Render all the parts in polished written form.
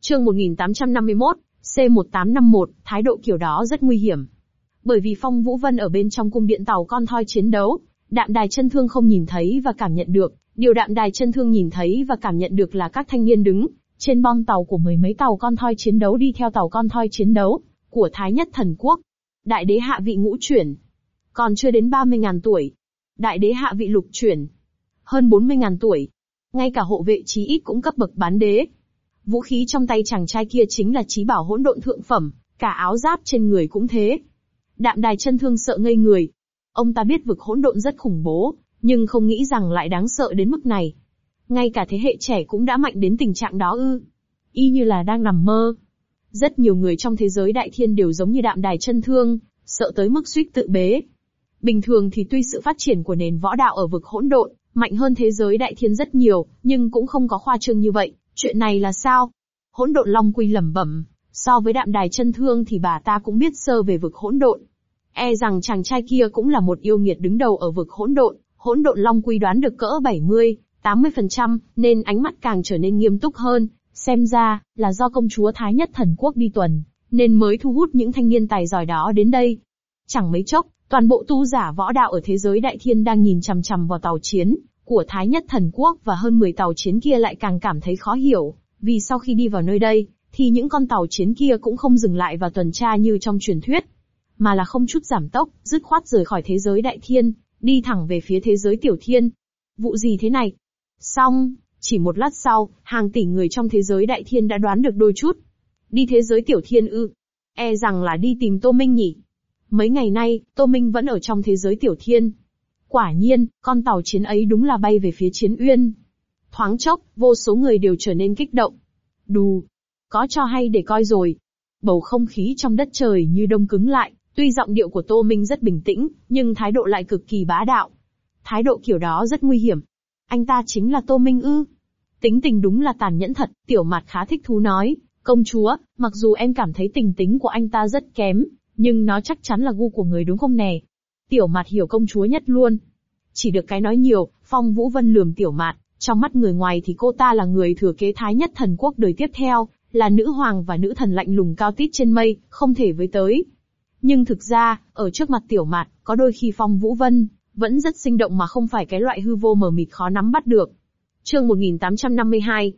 Chương 1851, C1851, thái độ kiểu đó rất nguy hiểm. Bởi vì Phong Vũ Vân ở bên trong cung điện tàu con thoi chiến đấu, Đạm Đài Chân Thương không nhìn thấy và cảm nhận được, điều Đạm Đài Chân Thương nhìn thấy và cảm nhận được là các thanh niên đứng trên bong tàu của mười mấy tàu con thoi chiến đấu đi theo tàu con thoi chiến đấu của Thái Nhất Thần Quốc. Đại đế hạ vị ngũ chuyển, còn chưa đến 30.000 tuổi. Đại đế hạ vị lục chuyển, hơn 40.000 tuổi. Ngay cả hộ vệ chí ít cũng cấp bậc bán đế. Vũ khí trong tay chàng trai kia chính là chí bảo hỗn độn thượng phẩm, cả áo giáp trên người cũng thế. Đạm Đài Chân Thương sợ ngây người. Ông ta biết vực hỗn độn rất khủng bố, nhưng không nghĩ rằng lại đáng sợ đến mức này. Ngay cả thế hệ trẻ cũng đã mạnh đến tình trạng đó ư? Y như là đang nằm mơ. Rất nhiều người trong thế giới đại thiên đều giống như Đạm Đài Chân Thương, sợ tới mức suýt tự bế. Bình thường thì tuy sự phát triển của nền võ đạo ở vực hỗn độn mạnh hơn thế giới đại thiên rất nhiều, nhưng cũng không có khoa trương như vậy. Chuyện này là sao? Hỗn độn Long Quy lẩm bẩm, so với Đạm Đài Chân Thương thì bà ta cũng biết sơ về vực hỗn độn. E rằng chàng trai kia cũng là một yêu nghiệt đứng đầu ở vực hỗn độn Long Quy đoán được cỡ 70-80%, nên ánh mắt càng trở nên nghiêm túc hơn, xem ra là do công chúa Thái Nhất Thần Quốc đi tuần, nên mới thu hút những thanh niên tài giỏi đó đến đây. Chẳng mấy chốc, toàn bộ tu giả võ đạo ở thế giới đại thiên đang nhìn chằm chằm vào tàu chiến của Thái Nhất Thần Quốc và hơn 10 tàu chiến kia lại càng cảm thấy khó hiểu, vì sau khi đi vào nơi đây, thì những con tàu chiến kia cũng không dừng lại và tuần tra như trong truyền thuyết, mà là không chút giảm tốc, dứt khoát rời khỏi thế giới đại thiên, đi thẳng về phía thế giới tiểu thiên. Vụ gì thế này? Xong, chỉ một lát sau, hàng tỷ người trong thế giới đại thiên đã đoán được đôi chút. Đi thế giới tiểu thiên ư? E rằng là đi tìm Tô Minh nhỉ? Mấy ngày nay, Tô Minh vẫn ở trong thế giới tiểu thiên. Quả nhiên, con tàu chiến ấy đúng là bay về phía Chiến Uyên. Thoáng chốc, vô số người đều trở nên kích động. Đù! Có cho hay để coi rồi. Bầu không khí trong đất trời như đông cứng lại, tuy giọng điệu của Tô Minh rất bình tĩnh, nhưng thái độ lại cực kỳ bá đạo. Thái độ kiểu đó rất nguy hiểm. Anh ta chính là Tô Minh ư? Tính tình đúng là tàn nhẫn thật, Tiểu Mạt khá thích thú nói. Công chúa, mặc dù em cảm thấy tình tính của anh ta rất kém, nhưng nó chắc chắn là gu của người đúng không nè? Tiểu Mạt hiểu công chúa nhất luôn. Chỉ được cái nói nhiều, Phong Vũ Vân lườm Tiểu Mạt, trong mắt người ngoài thì cô ta là người thừa kế Thái Nhất Thần Quốc đời tiếp theo, là nữ hoàng và nữ thần lạnh lùng cao tít trên mây, không thể với tới. Nhưng thực ra, ở trước mặt Tiểu Mạt, có đôi khi Phong Vũ Vân vẫn rất sinh động mà không phải cái loại hư vô mờ mịt khó nắm bắt được. Chương 1852,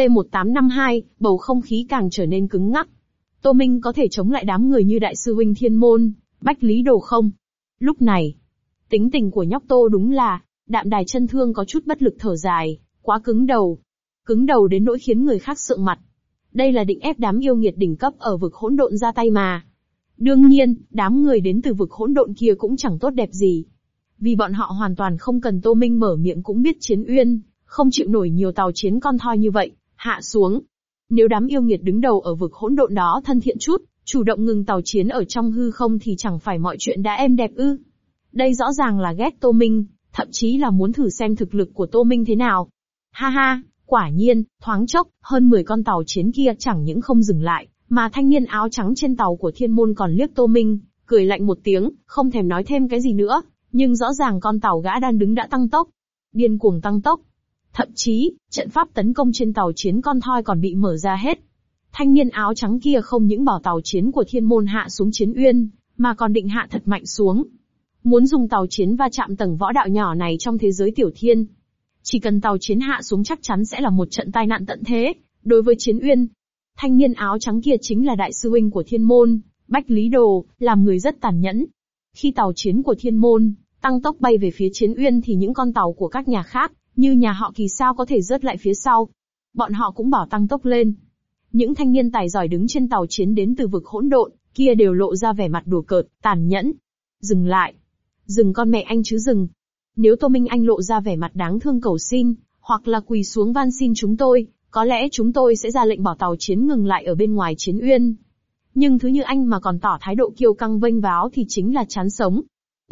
C1852, bầu không khí càng trở nên cứng ngắc. Tô Minh có thể chống lại đám người như Đại sư huynh Thiên Môn, Bách Lý Đồ không? Lúc này, tính tình của nhóc Tô đúng là, Đạm Đài Chân Thương có chút bất lực thở dài, quá cứng đầu. Cứng đầu đến nỗi khiến người khác sượng mặt. Đây là định ép đám yêu nghiệt đỉnh cấp ở vực hỗn độn ra tay mà. Đương nhiên, đám người đến từ vực hỗn độn kia cũng chẳng tốt đẹp gì. Vì bọn họ hoàn toàn không cần Tô Minh mở miệng cũng biết Chiến Uyên không chịu nổi nhiều tàu chiến con thoi như vậy, hạ xuống. Nếu đám yêu nghiệt đứng đầu ở vực hỗn độn đó thân thiện chút, chủ động ngừng tàu chiến ở trong hư không thì chẳng phải mọi chuyện đã êm đẹp ư? Đây rõ ràng là ghét Tô Minh, thậm chí là muốn thử xem thực lực của Tô Minh thế nào. Ha ha, quả nhiên, thoáng chốc, hơn 10 con tàu chiến kia chẳng những không dừng lại, mà thanh niên áo trắng trên tàu của Thiên Môn còn liếc Tô Minh, cười lạnh một tiếng, không thèm nói thêm cái gì nữa, nhưng rõ ràng con tàu gã đang đứng đã tăng tốc. Điên cuồng tăng tốc. Thậm chí, trận pháp tấn công trên tàu chiến con thoi còn bị mở ra hết. Thanh niên áo trắng kia không những bảo tàu chiến của Thiên Môn hạ xuống Chiến Uyên, mà còn định hạ thật mạnh xuống. Muốn dùng tàu chiến va chạm tầng võ đạo nhỏ này trong thế giới tiểu thiên. Chỉ cần tàu chiến hạ xuống chắc chắn sẽ là một trận tai nạn tận thế, đối với Chiến Uyên. Thanh niên áo trắng kia chính là đại sư huynh của Thiên Môn, Bách Lý Đồ, làm người rất tàn nhẫn. Khi tàu chiến của Thiên Môn tăng tốc bay về phía Chiến Uyên thì những con tàu của các nhà khác, như nhà họ Kỳ sao có thể rớt lại phía sau. Bọn họ cũng bảo tăng tốc lên. Những thanh niên tài giỏi đứng trên tàu chiến đến từ vực hỗn độn, kia đều lộ ra vẻ mặt đùa cợt, tàn nhẫn. Dừng lại. Dừng con mẹ anh chứ dừng. Nếu Tô Minh Anh lộ ra vẻ mặt đáng thương cầu xin, hoặc là quỳ xuống van xin chúng tôi, có lẽ chúng tôi sẽ ra lệnh bảo tàu chiến ngừng lại ở bên ngoài Chiến Uyên. Nhưng thứ như anh mà còn tỏ thái độ kiêu căng vênh váo thì chính là chán sống.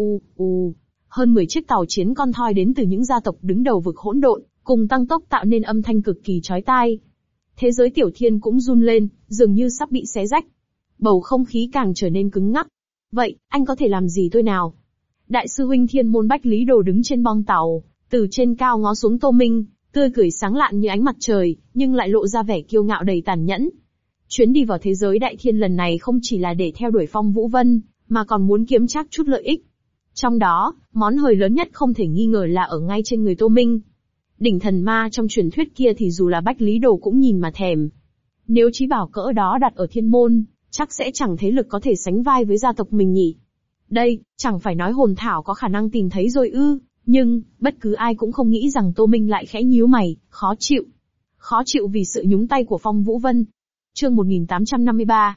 Hơn 10 chiếc tàu chiến con thoi đến từ những gia tộc đứng đầu vực hỗn độn, cùng tăng tốc tạo nên âm thanh cực kỳ chói tai. Thế giới tiểu thiên cũng run lên, dường như sắp bị xé rách. Bầu không khí càng trở nên cứng ngắc. Vậy, anh có thể làm gì tôi nào? Đại sư huynh Thiên Môn Bách Lý Đồ đứng trên bong tàu, từ trên cao ngó xuống Tô Minh, tươi cười sáng lạn như ánh mặt trời, nhưng lại lộ ra vẻ kiêu ngạo đầy tàn nhẫn. Chuyến đi vào thế giới đại thiên lần này không chỉ là để theo đuổi Phong Vũ Vân, mà còn muốn kiếm trác chút lợi ích. Trong đó, món hời lớn nhất không thể nghi ngờ là ở ngay trên người Tô Minh. Đỉnh thần ma trong truyền thuyết kia thì dù là Bách Lý Đồ cũng nhìn mà thèm. Nếu chí bảo cỡ đó đặt ở thiên môn, chắc sẽ chẳng thế lực có thể sánh vai với gia tộc mình nhỉ. Đây, chẳng phải nói hồn thảo có khả năng tìm thấy rồi ư, nhưng, bất cứ ai cũng không nghĩ rằng Tô Minh lại khẽ nhíu mày, khó chịu. Khó chịu vì sự nhúng tay của Phong Vũ Vân. Chương 1853,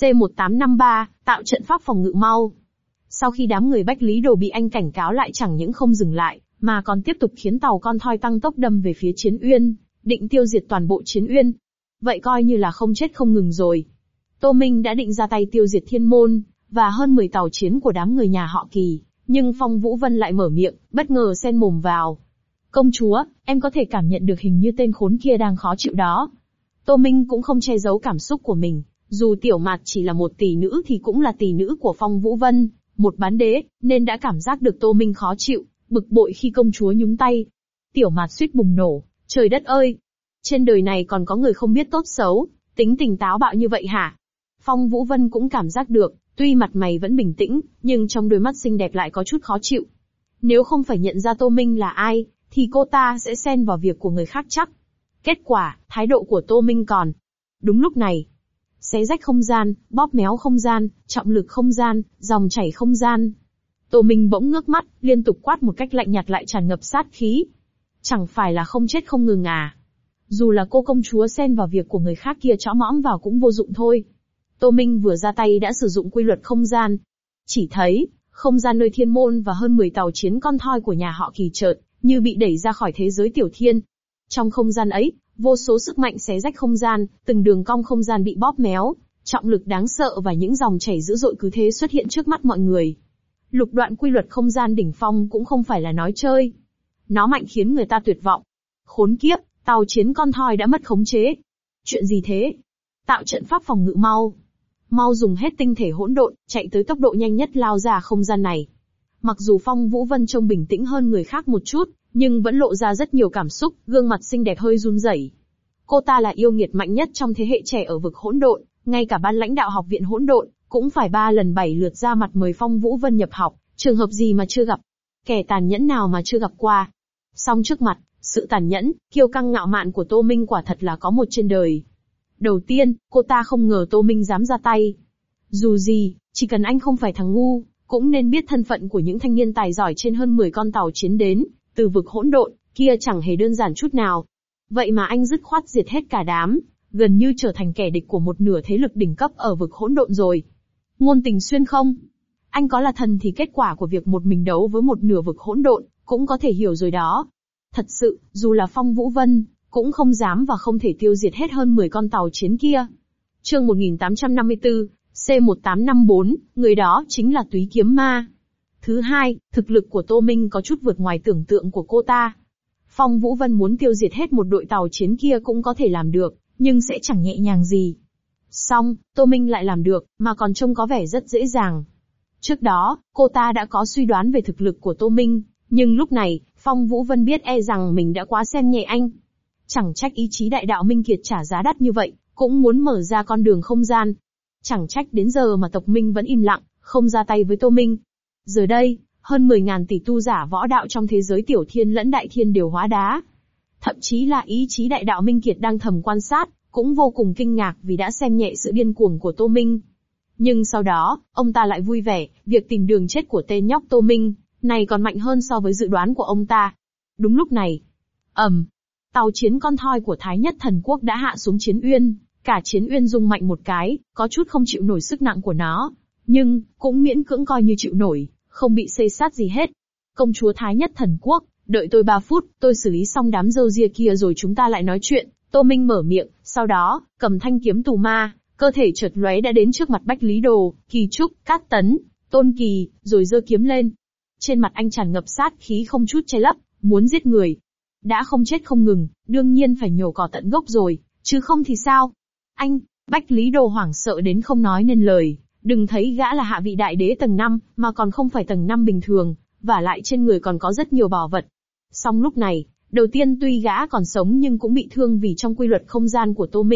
C1853, tạo trận pháp phòng ngự mau. Sau khi đám người Bách Lý Đồ bị anh cảnh cáo lại chẳng những không dừng lại, mà còn tiếp tục khiến tàu con thoi tăng tốc đâm về phía Chiến Uyên, định tiêu diệt toàn bộ Chiến Uyên. Vậy coi như là không chết không ngừng rồi. Tô Minh đã định ra tay tiêu diệt thiên môn, và hơn 10 tàu chiến của đám người nhà họ Kỳ, nhưng Phong Vũ Vân lại mở miệng, bất ngờ xen mồm vào. Công chúa, em có thể cảm nhận được hình như tên khốn kia đang khó chịu đó. Tô Minh cũng không che giấu cảm xúc của mình, dù Tiểu Mạt chỉ là một tỷ nữ thì cũng là tỷ nữ của Phong Vũ Vân, một bán đế, nên đã cảm giác được Tô Minh khó chịu, bực bội khi công chúa nhúng tay. Tiểu Mạt suýt bùng nổ, trời đất ơi! Trên đời này còn có người không biết tốt xấu, tính tình táo bạo như vậy hả? Phong Vũ Vân cũng cảm giác được, tuy mặt mày vẫn bình tĩnh, nhưng trong đôi mắt xinh đẹp lại có chút khó chịu. Nếu không phải nhận ra Tô Minh là ai, thì cô ta sẽ xen vào việc của người khác chắc. Kết quả, thái độ của Tô Minh còn. Đúng lúc này, xé rách không gian, bóp méo không gian, trọng lực không gian, dòng chảy không gian. Tô Minh bỗng ngước mắt, liên tục quát một cách lạnh nhạt lại tràn ngập sát khí. Chẳng phải là không chết không ngừng à? Dù là cô công chúa xen vào việc của người khác kia chõ mõm vào cũng vô dụng thôi. Tô Minh vừa ra tay đã sử dụng quy luật không gian. Chỉ thấy, không gian nơi thiên môn và hơn 10 tàu chiến con thoi của nhà họ Kỳ chợt, như bị đẩy ra khỏi thế giới tiểu thiên. Trong không gian ấy, vô số sức mạnh xé rách không gian, từng đường cong không gian bị bóp méo, trọng lực đáng sợ và những dòng chảy dữ dội cứ thế xuất hiện trước mắt mọi người. Lục đoạn quy luật không gian đỉnh phong cũng không phải là nói chơi. Nó mạnh khiến người ta tuyệt vọng. Khốn kiếp, tàu chiến con thoi đã mất khống chế. Chuyện gì thế? Tạo trận pháp phòng ngự mau. Mau dùng hết tinh thể hỗn độn, chạy tới tốc độ nhanh nhất lao ra không gian này. Mặc dù Phong Vũ Vân trông bình tĩnh hơn người khác một chút, nhưng vẫn lộ ra rất nhiều cảm xúc, gương mặt xinh đẹp hơi run rẩy. Cô ta là yêu nghiệt mạnh nhất trong thế hệ trẻ ở vực hỗn độn, ngay cả ban lãnh đạo học viện hỗn độn cũng phải 3 lần 7 lượt ra mặt mời Phong Vũ Vân nhập học, trường hợp gì mà chưa gặp, kẻ tàn nhẫn nào mà chưa gặp qua. Song trước mặt, sự tàn nhẫn, kiêu căng ngạo mạn của Tô Minh quả thật là có một trên đời. Đầu tiên, cô ta không ngờ Tô Minh dám ra tay. Dù gì, chỉ cần anh không phải thằng ngu, cũng nên biết thân phận của những thanh niên tài giỏi trên hơn 10 con tàu chiến đến từ vực hỗn độn, kia chẳng hề đơn giản chút nào. Vậy mà anh dứt khoát diệt hết cả đám, gần như trở thành kẻ địch của một nửa thế lực đỉnh cấp ở vực hỗn độn rồi. Ngôn tình xuyên không? Anh có là thần thì kết quả của việc một mình đấu với một nửa vực hỗn độn, cũng có thể hiểu rồi đó. Thật sự, dù là Phong Vũ Vân, cũng không dám và không thể tiêu diệt hết hơn 10 con tàu chiến kia. Chương 1854, C1854, người đó chính là Túy Kiếm Ma. Thứ hai, thực lực của Tô Minh có chút vượt ngoài tưởng tượng của cô ta. Phong Vũ Vân muốn tiêu diệt hết một đội tàu chiến kia cũng có thể làm được, nhưng sẽ chẳng nhẹ nhàng gì. Song, Tô Minh lại làm được, mà còn trông có vẻ rất dễ dàng. Trước đó, cô ta đã có suy đoán về thực lực của Tô Minh, nhưng lúc này, Phong Vũ Vân biết e rằng mình đã quá xem nhẹ anh. Chẳng trách ý chí đại đạo Minh Kiệt trả giá đắt như vậy, cũng muốn mở ra con đường không gian. Chẳng trách đến giờ mà tộc Minh vẫn im lặng, không ra tay với Tô Minh. Giờ đây, hơn 10.000 tỷ tu giả võ đạo trong thế giới tiểu thiên lẫn đại thiên đều hóa đá. Thậm chí là ý chí đại đạo Minh Kiệt đang thầm quan sát, cũng vô cùng kinh ngạc vì đã xem nhẹ sự điên cuồng của Tô Minh. Nhưng sau đó, ông ta lại vui vẻ, việc tìm đường chết của tên nhóc Tô Minh này còn mạnh hơn so với dự đoán của ông ta. Đúng lúc này, tàu chiến con thoi của Thái Nhất Thần Quốc đã hạ xuống Chiến Uyên, cả Chiến Uyên rung mạnh một cái, có chút không chịu nổi sức nặng của nó, nhưng cũng miễn cưỡng coi như chịu nổi, không bị xây xát gì hết. Công chúa Thái Nhất Thần Quốc, đợi tôi 3 phút, tôi xử lý xong đám râu ria kia rồi chúng ta lại nói chuyện. Tô Minh mở miệng, sau đó, cầm thanh kiếm tù ma, cơ thể chợt lóe đã đến trước mặt Bách Lý Đồ, Kỳ Trúc, Cát Tấn, Tôn Kỳ, rồi giơ kiếm lên. Trên mặt anh tràn ngập sát khí không chút che lấp, muốn giết người. Đã không chết không ngừng, đương nhiên phải nhổ cỏ tận gốc rồi, chứ không thì sao? Anh, Bách Lý Đồ hoảng sợ đến không nói nên lời, đừng thấy gã là hạ vị đại đế tầng 5, mà còn không phải tầng 5 bình thường, vả lại trên người còn có rất nhiều bảo vật. Song lúc này, đầu tiên tuy gã còn sống nhưng cũng bị thương vì trong quy luật không gian của Tô Minh,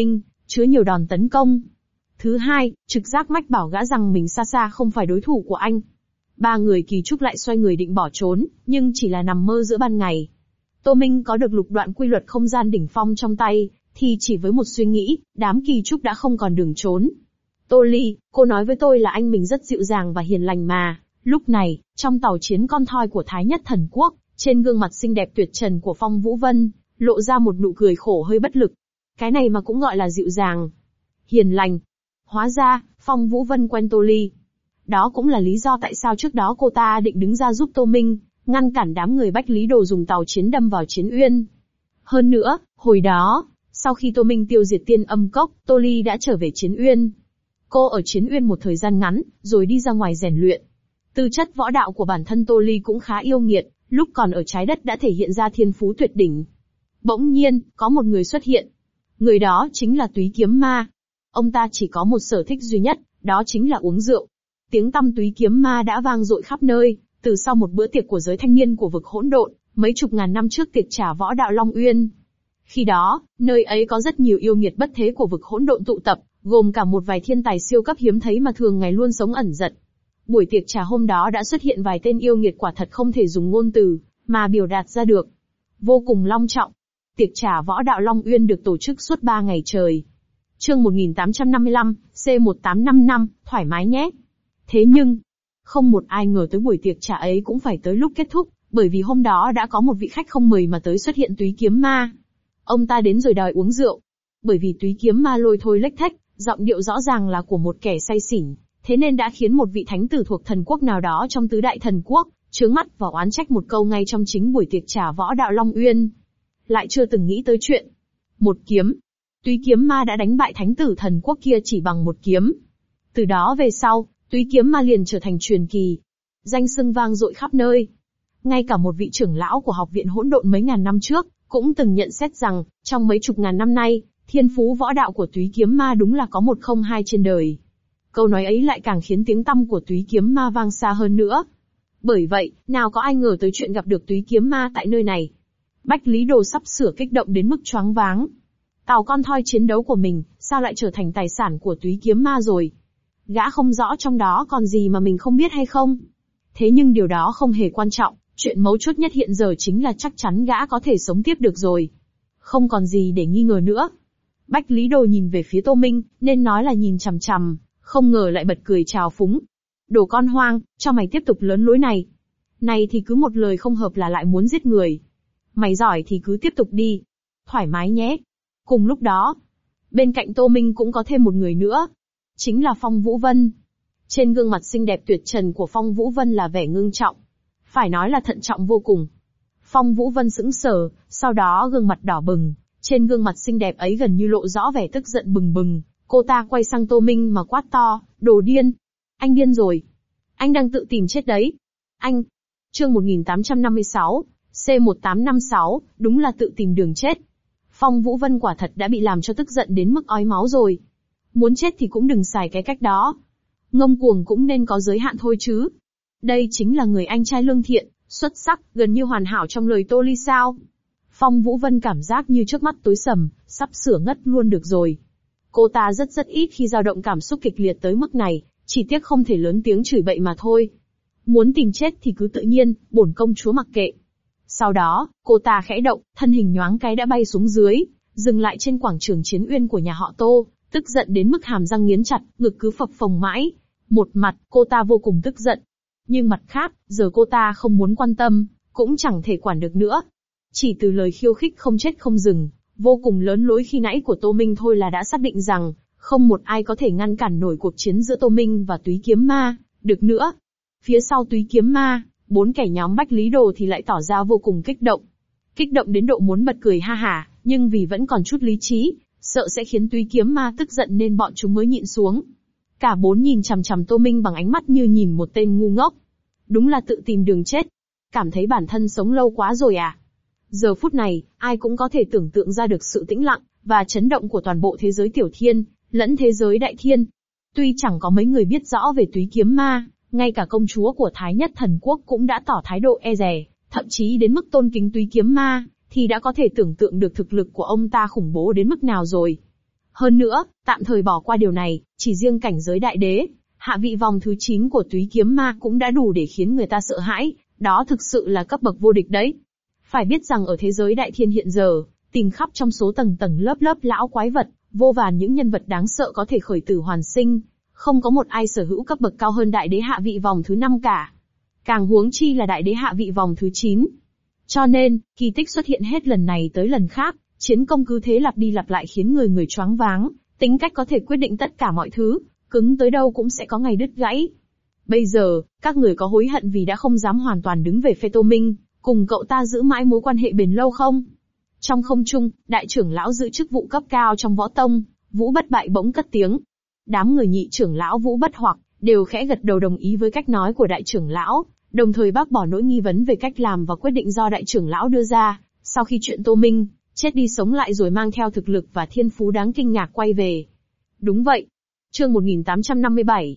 chứa nhiều đòn tấn công. Thứ hai, trực giác mách bảo gã rằng mình xa xa không phải đối thủ của anh. Ba người Kỳ Trúc lại xoay người định bỏ trốn, nhưng chỉ là nằm mơ giữa ban ngày. Tô Minh có được lục đoạn quy luật không gian đỉnh phong trong tay, thì chỉ với một suy nghĩ, đám Kỳ Trúc đã không còn đường trốn. Tô Ly, cô nói với tôi là anh mình rất dịu dàng và hiền lành mà. Lúc này, trong tàu chiến con thoi của Thái Nhất Thần Quốc, trên gương mặt xinh đẹp tuyệt trần của Phong Vũ Vân, lộ ra một nụ cười khổ hơi bất lực. Cái này mà cũng gọi là dịu dàng, hiền lành. Hóa ra, Phong Vũ Vân quen Tô Ly. Đó cũng là lý do tại sao trước đó cô ta định đứng ra giúp Tô Minh, ngăn cản đám người Bách Lý Đồ dùng tàu chiến đâm vào Chiến Uyên. Hơn nữa, hồi đó, sau khi Tô Minh tiêu diệt Tiên Âm Cốc, Tô Ly đã trở về Chiến Uyên. Cô ở Chiến Uyên một thời gian ngắn, rồi đi ra ngoài rèn luyện. Tư chất võ đạo của bản thân Tô Ly cũng khá yêu nghiệt, lúc còn ở trái đất đã thể hiện ra thiên phú tuyệt đỉnh. Bỗng nhiên, có một người xuất hiện. Người đó chính là Túy Kiếm Ma. Ông ta chỉ có một sở thích duy nhất, đó chính là uống rượu. Tiếng tăm Túy Kiếm Ma đã vang dội khắp nơi, từ sau một bữa tiệc của giới thanh niên của vực hỗn độn, mấy chục ngàn năm trước tiệc trà võ đạo Long Uyên. Khi đó, nơi ấy có rất nhiều yêu nghiệt bất thế của vực hỗn độn tụ tập, gồm cả một vài thiên tài siêu cấp hiếm thấy mà thường ngày luôn sống ẩn giật. Buổi tiệc trà hôm đó đã xuất hiện vài tên yêu nghiệt quả thật không thể dùng ngôn từ mà biểu đạt ra được. Vô cùng long trọng. Tiệc trà võ đạo Long Uyên được tổ chức suốt 3 ngày trời. Chương 1855, C1855, thoải mái nhé. Thế nhưng, không một ai ngờ tới buổi tiệc trà ấy cũng phải tới lúc kết thúc, bởi vì hôm đó đã có một vị khách không mời mà tới xuất hiện Túy Kiếm Ma. Ông ta đến rồi đòi uống rượu. Bởi vì Túy Kiếm Ma lôi thôi lếch thếch, giọng điệu rõ ràng là của một kẻ say xỉn, thế nên đã khiến một vị thánh tử thuộc thần quốc nào đó trong tứ đại thần quốc, trướng mắt và oán trách một câu ngay trong chính buổi tiệc trà võ đạo Long Uyên. Lại chưa từng nghĩ tới chuyện một kiếm. Túy Kiếm Ma đã đánh bại thánh tử thần quốc kia chỉ bằng một kiếm. Từ đó về sau, Túy Kiếm Ma liền trở thành truyền kỳ. Danh xưng vang dội khắp nơi. Ngay cả một vị trưởng lão của học viện hỗn độn mấy ngàn năm trước, cũng từng nhận xét rằng, trong mấy chục ngàn năm nay, thiên phú võ đạo của Túy Kiếm Ma đúng là có một không hai trên đời. Câu nói ấy lại càng khiến tiếng tăm của Túy Kiếm Ma vang xa hơn nữa. Bởi vậy, nào có ai ngờ tới chuyện gặp được Túy Kiếm Ma tại nơi này. Bách Lý Đồ sắp sửa kích động đến mức choáng váng. Tàu con thoi chiến đấu của mình, sao lại trở thành tài sản của Túy Kiếm Ma rồi? Gã không rõ trong đó còn gì mà mình không biết hay không? Thế nhưng điều đó không hề quan trọng, chuyện mấu chốt nhất hiện giờ chính là chắc chắn gã có thể sống tiếp được rồi. Không còn gì để nghi ngờ nữa. Bách Lý Đồ nhìn về phía Tô Minh, nên nói là nhìn chằm chằm, không ngờ lại bật cười trào phúng. Đồ con hoang, cho mày tiếp tục lớn lối này. Này thì cứ một lời không hợp là lại muốn giết người. Mày giỏi thì cứ tiếp tục đi. Thoải mái nhé. Cùng lúc đó, bên cạnh Tô Minh cũng có thêm một người nữa. Chính là Phong Vũ Vân. Trên gương mặt xinh đẹp tuyệt trần của Phong Vũ Vân là vẻ ngưng trọng. Phải nói là thận trọng vô cùng. Phong Vũ Vân sững sờ, sau đó gương mặt đỏ bừng. Trên gương mặt xinh đẹp ấy gần như lộ rõ vẻ tức giận bừng bừng. Cô ta quay sang Tô Minh mà quát to, đồ điên. Anh điên rồi. Anh đang tự tìm chết đấy. Anh. Chương 1856, C1856, đúng là tự tìm đường chết. Phong Vũ Vân quả thật đã bị làm cho tức giận đến mức ói máu rồi. Muốn chết thì cũng đừng xài cái cách đó. Ngông cuồng cũng nên có giới hạn thôi chứ. Đây chính là người anh trai lương thiện, xuất sắc, gần như hoàn hảo trong lời Tô Ly sao. Phong Vũ Vân cảm giác như trước mắt tối sầm, sắp sửa ngất luôn được rồi. Cô ta rất ít khi dao động cảm xúc kịch liệt tới mức này, chỉ tiếc không thể lớn tiếng chửi bậy mà thôi. Muốn tìm chết thì cứ tự nhiên, bổn công chúa mặc kệ. Sau đó, cô ta khẽ động, thân hình nhoáng cái đã bay xuống dưới, dừng lại trên quảng trường Chiến Uyên của nhà họ Tô, tức giận đến mức hàm răng nghiến chặt, ngực cứ phập phồng mãi. Một mặt, cô ta vô cùng tức giận. Nhưng mặt khác, giờ cô ta không muốn quan tâm, cũng chẳng thể quản được nữa. Chỉ từ lời khiêu khích không chết không dừng, vô cùng lớn lối khi nãy của Tô Minh thôi là đã xác định rằng, không một ai có thể ngăn cản nổi cuộc chiến giữa Tô Minh và Túy Kiếm Ma, được nữa. Phía sau Túy Kiếm Ma, 4 kẻ nhóm Bách Lý Đồ thì lại tỏ ra vô cùng kích động. Kích động đến độ muốn bật cười ha hả, nhưng vì vẫn còn chút lý trí, sợ sẽ khiến Túy Kiếm Ma tức giận nên bọn chúng mới nhịn xuống. Cả 4 nhìn chằm chằm Tô Minh bằng ánh mắt như nhìn một tên ngu ngốc. Đúng là tự tìm đường chết. Cảm thấy bản thân sống lâu quá rồi à? Giờ phút này, ai cũng có thể tưởng tượng ra được sự tĩnh lặng và chấn động của toàn bộ thế giới tiểu thiên, lẫn thế giới đại thiên. Tuy chẳng có mấy người biết rõ về Túy Kiếm Ma, ngay cả công chúa của Thái Nhất Thần Quốc cũng đã tỏ thái độ e dè, thậm chí đến mức tôn kính Túy Kiếm Ma, thì đã có thể tưởng tượng được thực lực của ông ta khủng bố đến mức nào rồi. Hơn nữa, tạm thời bỏ qua điều này, chỉ riêng cảnh giới đại đế, hạ vị vòng thứ 9 của túy kiếm ma cũng đã đủ để khiến người ta sợ hãi, đó thực sự là cấp bậc vô địch đấy. Phải biết rằng ở thế giới đại thiên hiện giờ, tìm khắp trong số tầng tầng lớp lớp lão quái vật, vô vàn những nhân vật đáng sợ có thể khởi tử hoàn sinh, không có một ai sở hữu cấp bậc cao hơn đại đế hạ vị vòng thứ 5 cả. Càng huống chi là đại đế hạ vị vòng thứ 9. Cho nên, kỳ tích xuất hiện hết lần này tới lần khác, chiến công cứ thế lặp đi lặp lại khiến người người choáng váng, tính cách có thể quyết định tất cả mọi thứ, cứng tới đâu cũng sẽ có ngày đứt gãy. Bây giờ, các người có hối hận vì đã không dám hoàn toàn đứng về phe Tô Minh, cùng cậu ta giữ mãi mối quan hệ bền lâu không? Trong không trung, đại trưởng lão giữ chức vụ cấp cao trong võ tông, Vũ Bất Bại bỗng cất tiếng. Đám người nhị trưởng lão Vũ Bất Hoặc đều khẽ gật đầu đồng ý với cách nói của đại trưởng lão, đồng thời bác bỏ nỗi nghi vấn về cách làm và quyết định do đại trưởng lão đưa ra, sau khi chuyện Tô Minh chết đi sống lại rồi mang theo thực lực và thiên phú đáng kinh ngạc quay về. Đúng vậy. Chương 1857,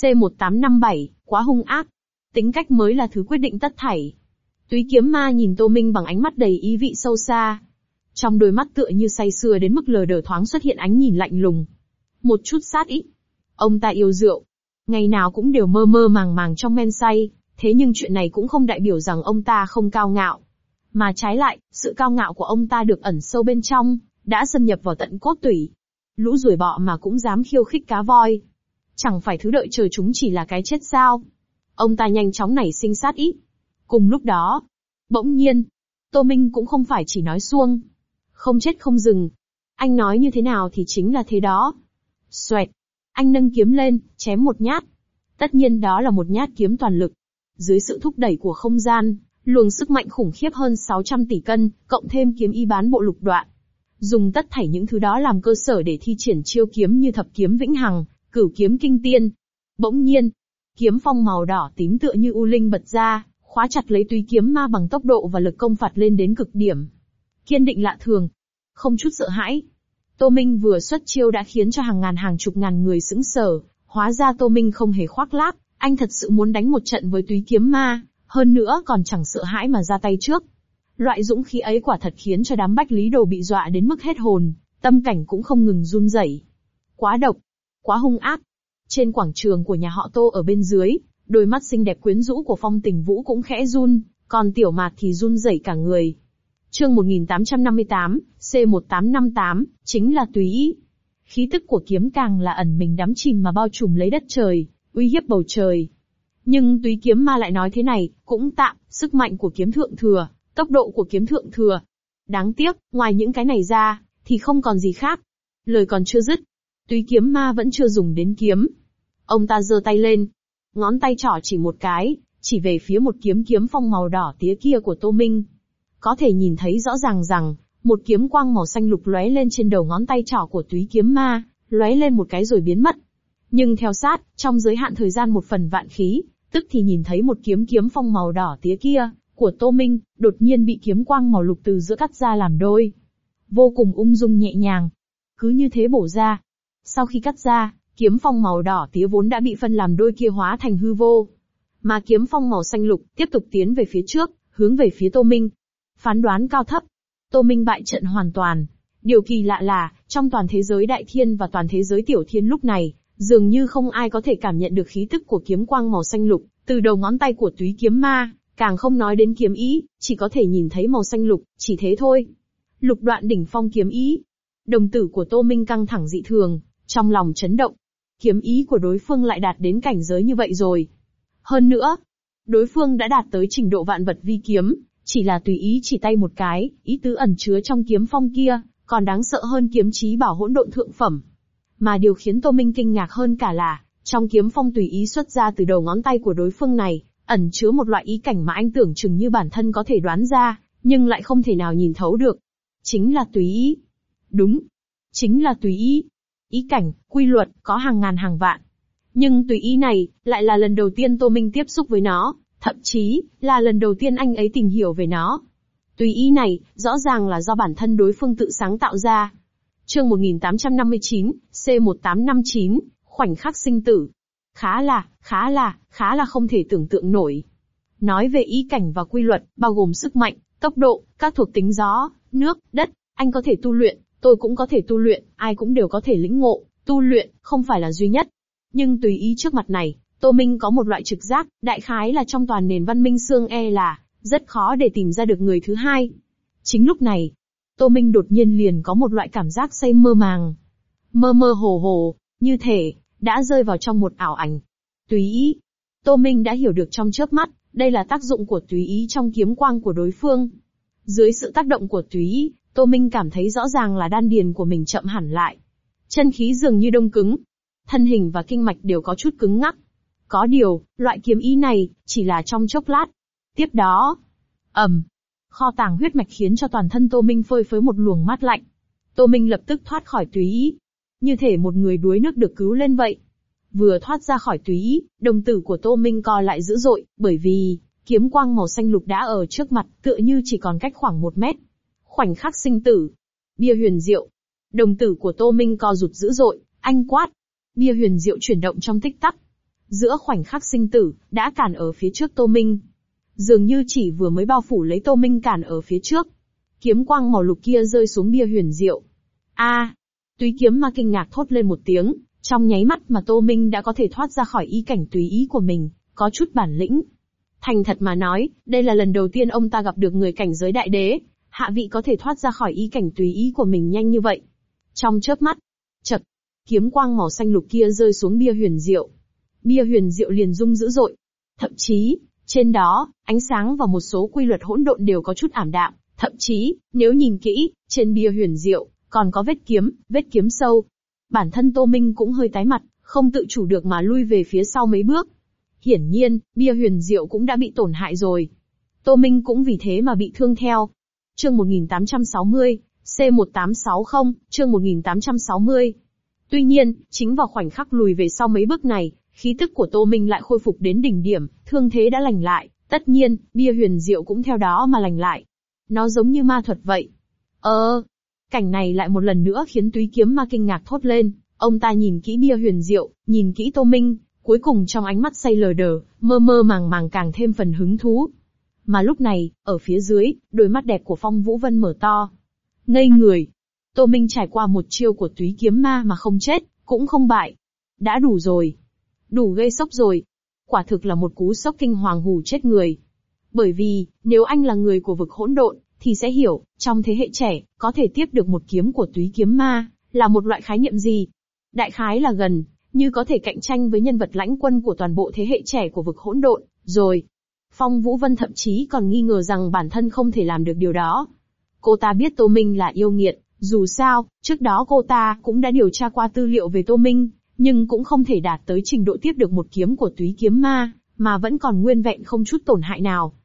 C1857, quá hung ác. Tính cách mới là thứ quyết định tất thảy. Túy kiếm ma nhìn Tô Minh bằng ánh mắt đầy ý vị sâu xa. Trong đôi mắt tựa như say sưa đến mức lờ đờ thoáng xuất hiện ánh nhìn lạnh lùng. Một chút sát ý. Ông ta yêu rượu. Ngày nào cũng đều mơ mơ màng màng trong men say, thế nhưng chuyện này cũng không đại biểu rằng ông ta không cao ngạo. Mà trái lại, sự cao ngạo của ông ta được ẩn sâu bên trong, đã xâm nhập vào tận cốt tủy. Lũ ruồi bọ mà cũng dám khiêu khích cá voi. Chẳng phải thứ đợi chờ chúng chỉ là cái chết sao? Ông ta nhanh chóng nảy sinh sát ý. Cùng lúc đó, bỗng nhiên, Tô Minh cũng không phải chỉ nói suông. Không chết không dừng. Anh nói như thế nào thì chính là thế đó. Xoẹt. Anh nâng kiếm lên, chém một nhát. Tất nhiên đó là một nhát kiếm toàn lực. Dưới sự thúc đẩy của không gian, luồng sức mạnh khủng khiếp hơn 600 tỷ cân, cộng thêm kiếm y bán bộ lục đoạn. Dùng tất thảy những thứ đó làm cơ sở để thi triển chiêu kiếm như thập kiếm vĩnh hằng, cửu kiếm kinh tiên. Bỗng nhiên, kiếm phong màu đỏ tím tựa như u linh bật ra, khóa chặt lấy túy kiếm ma bằng tốc độ và lực công phạt lên đến cực điểm. Kiên định lạ thường, không chút sợ hãi. Tô Minh vừa xuất chiêu đã khiến cho hàng ngàn hàng chục ngàn người sững sờ, hóa ra Tô Minh không hề khoác lác, anh thật sự muốn đánh một trận với túy kiếm ma, hơn nữa còn chẳng sợ hãi mà ra tay trước. Loại dũng khí ấy quả thật khiến cho đám Bách Lý Đồ bị dọa đến mức hết hồn, tâm cảnh cũng không ngừng run rẩy. Quá độc, quá hung ác. Trên quảng trường của nhà họ Tô ở bên dưới, đôi mắt xinh đẹp quyến rũ của Phong Tình Vũ cũng khẽ run, còn Tiểu Mạt thì run rẩy cả người. Chương 1858, C1858, chính là túy ý. Khí tức của kiếm càng là ẩn mình đắm chìm mà bao trùm lấy đất trời, uy hiếp bầu trời. Nhưng túy kiếm ma lại nói thế này, cũng tạm, sức mạnh của kiếm thượng thừa, tốc độ của kiếm thượng thừa. Đáng tiếc, ngoài những cái này ra, thì không còn gì khác. Lời còn chưa dứt, túy kiếm ma vẫn chưa dùng đến kiếm. Ông ta giơ tay lên, ngón tay trỏ chỉ một cái, chỉ về phía một kiếm phong màu đỏ tía kia của Tô Minh. Có thể nhìn thấy rõ ràng rằng, một kiếm quang màu xanh lục lóe lên trên đầu ngón tay trỏ của túy kiếm ma, lóe lên một cái rồi biến mất. Nhưng theo sát, trong giới hạn thời gian 1/1000 khí, tức thì nhìn thấy một kiếm phong màu đỏ tía kia, của Tô Minh, đột nhiên bị kiếm quang màu lục từ giữa cắt ra làm đôi. Vô cùng ung dung nhẹ nhàng. Cứ như thế bổ ra. Sau khi cắt ra, kiếm phong màu đỏ tía vốn đã bị phân làm đôi kia hóa thành hư vô. Mà kiếm phong màu xanh lục, tiếp tục tiến về phía trước, hướng về phía Tô Minh. Phán đoán cao thấp. Tô Minh bại trận hoàn toàn. Điều kỳ lạ là, trong toàn thế giới đại thiên và toàn thế giới tiểu thiên lúc này, dường như không ai có thể cảm nhận được khí tức của kiếm quang màu xanh lục, từ đầu ngón tay của túy kiếm ma, càng không nói đến kiếm ý, chỉ có thể nhìn thấy màu xanh lục, chỉ thế thôi. Lục đoạn đỉnh phong kiếm ý. Đồng tử của Tô Minh căng thẳng dị thường, trong lòng chấn động. Kiếm ý của đối phương lại đạt đến cảnh giới như vậy rồi. Hơn nữa, đối phương đã đạt tới trình độ vạn vật vi kiếm, chỉ là tùy ý chỉ tay một cái, ý tứ ẩn chứa trong kiếm phong kia, còn đáng sợ hơn kiếm chí bảo hỗn độn thượng phẩm. Mà điều khiến Tô Minh kinh ngạc hơn cả là, trong kiếm phong tùy ý xuất ra từ đầu ngón tay của đối phương này, ẩn chứa một loại ý cảnh mà anh tưởng chừng như bản thân có thể đoán ra, nhưng lại không thể nào nhìn thấu được. Chính là tùy ý. Đúng. Chính là tùy ý. Ý cảnh, quy luật, có hàng ngàn hàng vạn. Nhưng tùy ý này, lại là lần đầu tiên Tô Minh tiếp xúc với nó, thậm chí, là lần đầu tiên anh ấy tìm hiểu về nó. Tùy ý này, rõ ràng là do bản thân đối phương tự sáng tạo ra. Chương 1859, C1859, khoảnh khắc sinh tử. Khá là không thể tưởng tượng nổi. Nói về ý cảnh và quy luật, bao gồm sức mạnh, tốc độ, các thuộc tính gió, nước, đất, anh có thể tu luyện, Tôi cũng có thể tu luyện, ai cũng đều có thể lĩnh ngộ, tu luyện, không phải là duy nhất. Nhưng tùy ý trước mặt này, Tô Minh có một loại trực giác, đại khái là trong toàn nền văn minh xương là, rất khó để tìm ra được người thứ hai. Chính lúc này, Tô Minh đột nhiên liền có một loại cảm giác say mơ màng. Mơ mơ hồ hồ, như thể, đã rơi vào trong một ảo ảnh. Tùy ý. Tô Minh đã hiểu được trong chớp mắt, đây là tác dụng của tùy ý trong kiếm quang của đối phương. Dưới sự tác động của tùy ý, Tô Minh cảm thấy rõ ràng là đan điền của mình chậm hẳn lại. Chân khí dường như đông cứng. Thân hình và kinh mạch đều có chút cứng ngắc. Có điều, loại kiếm ý này, chỉ là trong chốc lát. Tiếp đó, kho tàng huyết mạch khiến cho toàn thân Tô Minh phơi phới một luồng mát lạnh. Tô Minh lập tức thoát khỏi tùy ý. Như thể một người đuối nước được cứu lên vậy. Vừa thoát ra khỏi tùy ý, đồng tử của Tô Minh co lại dữ dội, bởi vì, kiếm quang màu xanh lục đã ở trước mặt, tựa như chỉ còn cách khoảng 1 mét. Khoảnh khắc sinh tử. Bia huyền diệu. Đồng tử của Tô Minh co rụt dữ dội, anh quát. Bia huyền diệu chuyển động trong tích tắc. Giữa khoảnh khắc sinh tử, đã cản ở phía trước Tô Minh. Dường như chỉ vừa mới bao phủ lấy Tô Minh cản ở phía trước. Kiếm quang màu lục kia rơi xuống bia huyền diệu. Túy kiếm ma kinh ngạc thốt lên một tiếng, trong nháy mắt mà Tô Minh đã có thể thoát ra khỏi ý cảnh tùy ý của mình, có chút bản lĩnh. Thành thật mà nói, đây là lần đầu tiên ông ta gặp được người cảnh giới đại đế, hạ vị có thể thoát ra khỏi ý cảnh tùy ý của mình nhanh như vậy. Trong chớp mắt, chật, kiếm quang màu xanh lục kia rơi xuống bia huyền diệu. Bia huyền diệu liền rung dữ dội. Thậm chí, trên đó, ánh sáng và một số quy luật hỗn độn đều có chút ảm đạm, thậm chí, nếu nhìn kỹ, trên bia huyền diệu, còn có vết kiếm sâu. Bản thân Tô Minh cũng hơi tái mặt, không tự chủ được mà lui về phía sau mấy bước. Hiển nhiên, bia huyền diệu cũng đã bị tổn hại rồi. Tô Minh cũng vì thế mà bị thương theo. Chương 1860, C1860, chương 1860. Tuy nhiên, chính vào khoảnh khắc lùi về sau mấy bước này, khí tức của Tô Minh lại khôi phục đến đỉnh điểm, thương thế đã lành lại, tất nhiên, bia huyền diệu cũng theo đó mà lành lại. Nó giống như ma thuật vậy. Cảnh này lại một lần nữa khiến túy kiếm ma kinh ngạc thốt lên, ông ta nhìn kỹ bia huyền diệu, nhìn kỹ Tô Minh, cuối cùng trong ánh mắt say lờ đờ, mơ mơ màng màng càng thêm phần hứng thú. Mà lúc này, ở phía dưới, đôi mắt đẹp của Phong Vũ Vân mở to. Ngây người. Tô Minh trải qua một chiêu của túy kiếm ma mà không chết, cũng không bại. Đã đủ rồi. Đủ gây sốc rồi. Quả thực là một cú sốc kinh hoàng hù chết người. Bởi vì, nếu anh là người của vực hỗn độn, thì sẽ hiểu, trong thế hệ trẻ, có thể tiếp được một kiếm của túy kiếm ma, là một loại khái niệm gì. Đại khái là gần, như có thể cạnh tranh với nhân vật lãnh quân của toàn bộ thế hệ trẻ của vực hỗn độn, rồi. Phong Vũ Vân thậm chí còn nghi ngờ rằng bản thân không thể làm được điều đó. Cô ta biết Tô Minh là yêu nghiệt, dù sao, trước đó cô ta cũng đã điều tra qua tư liệu về Tô Minh, nhưng cũng không thể đạt tới trình độ tiếp được một kiếm của túy kiếm ma, mà vẫn còn nguyên vẹn không chút tổn hại nào.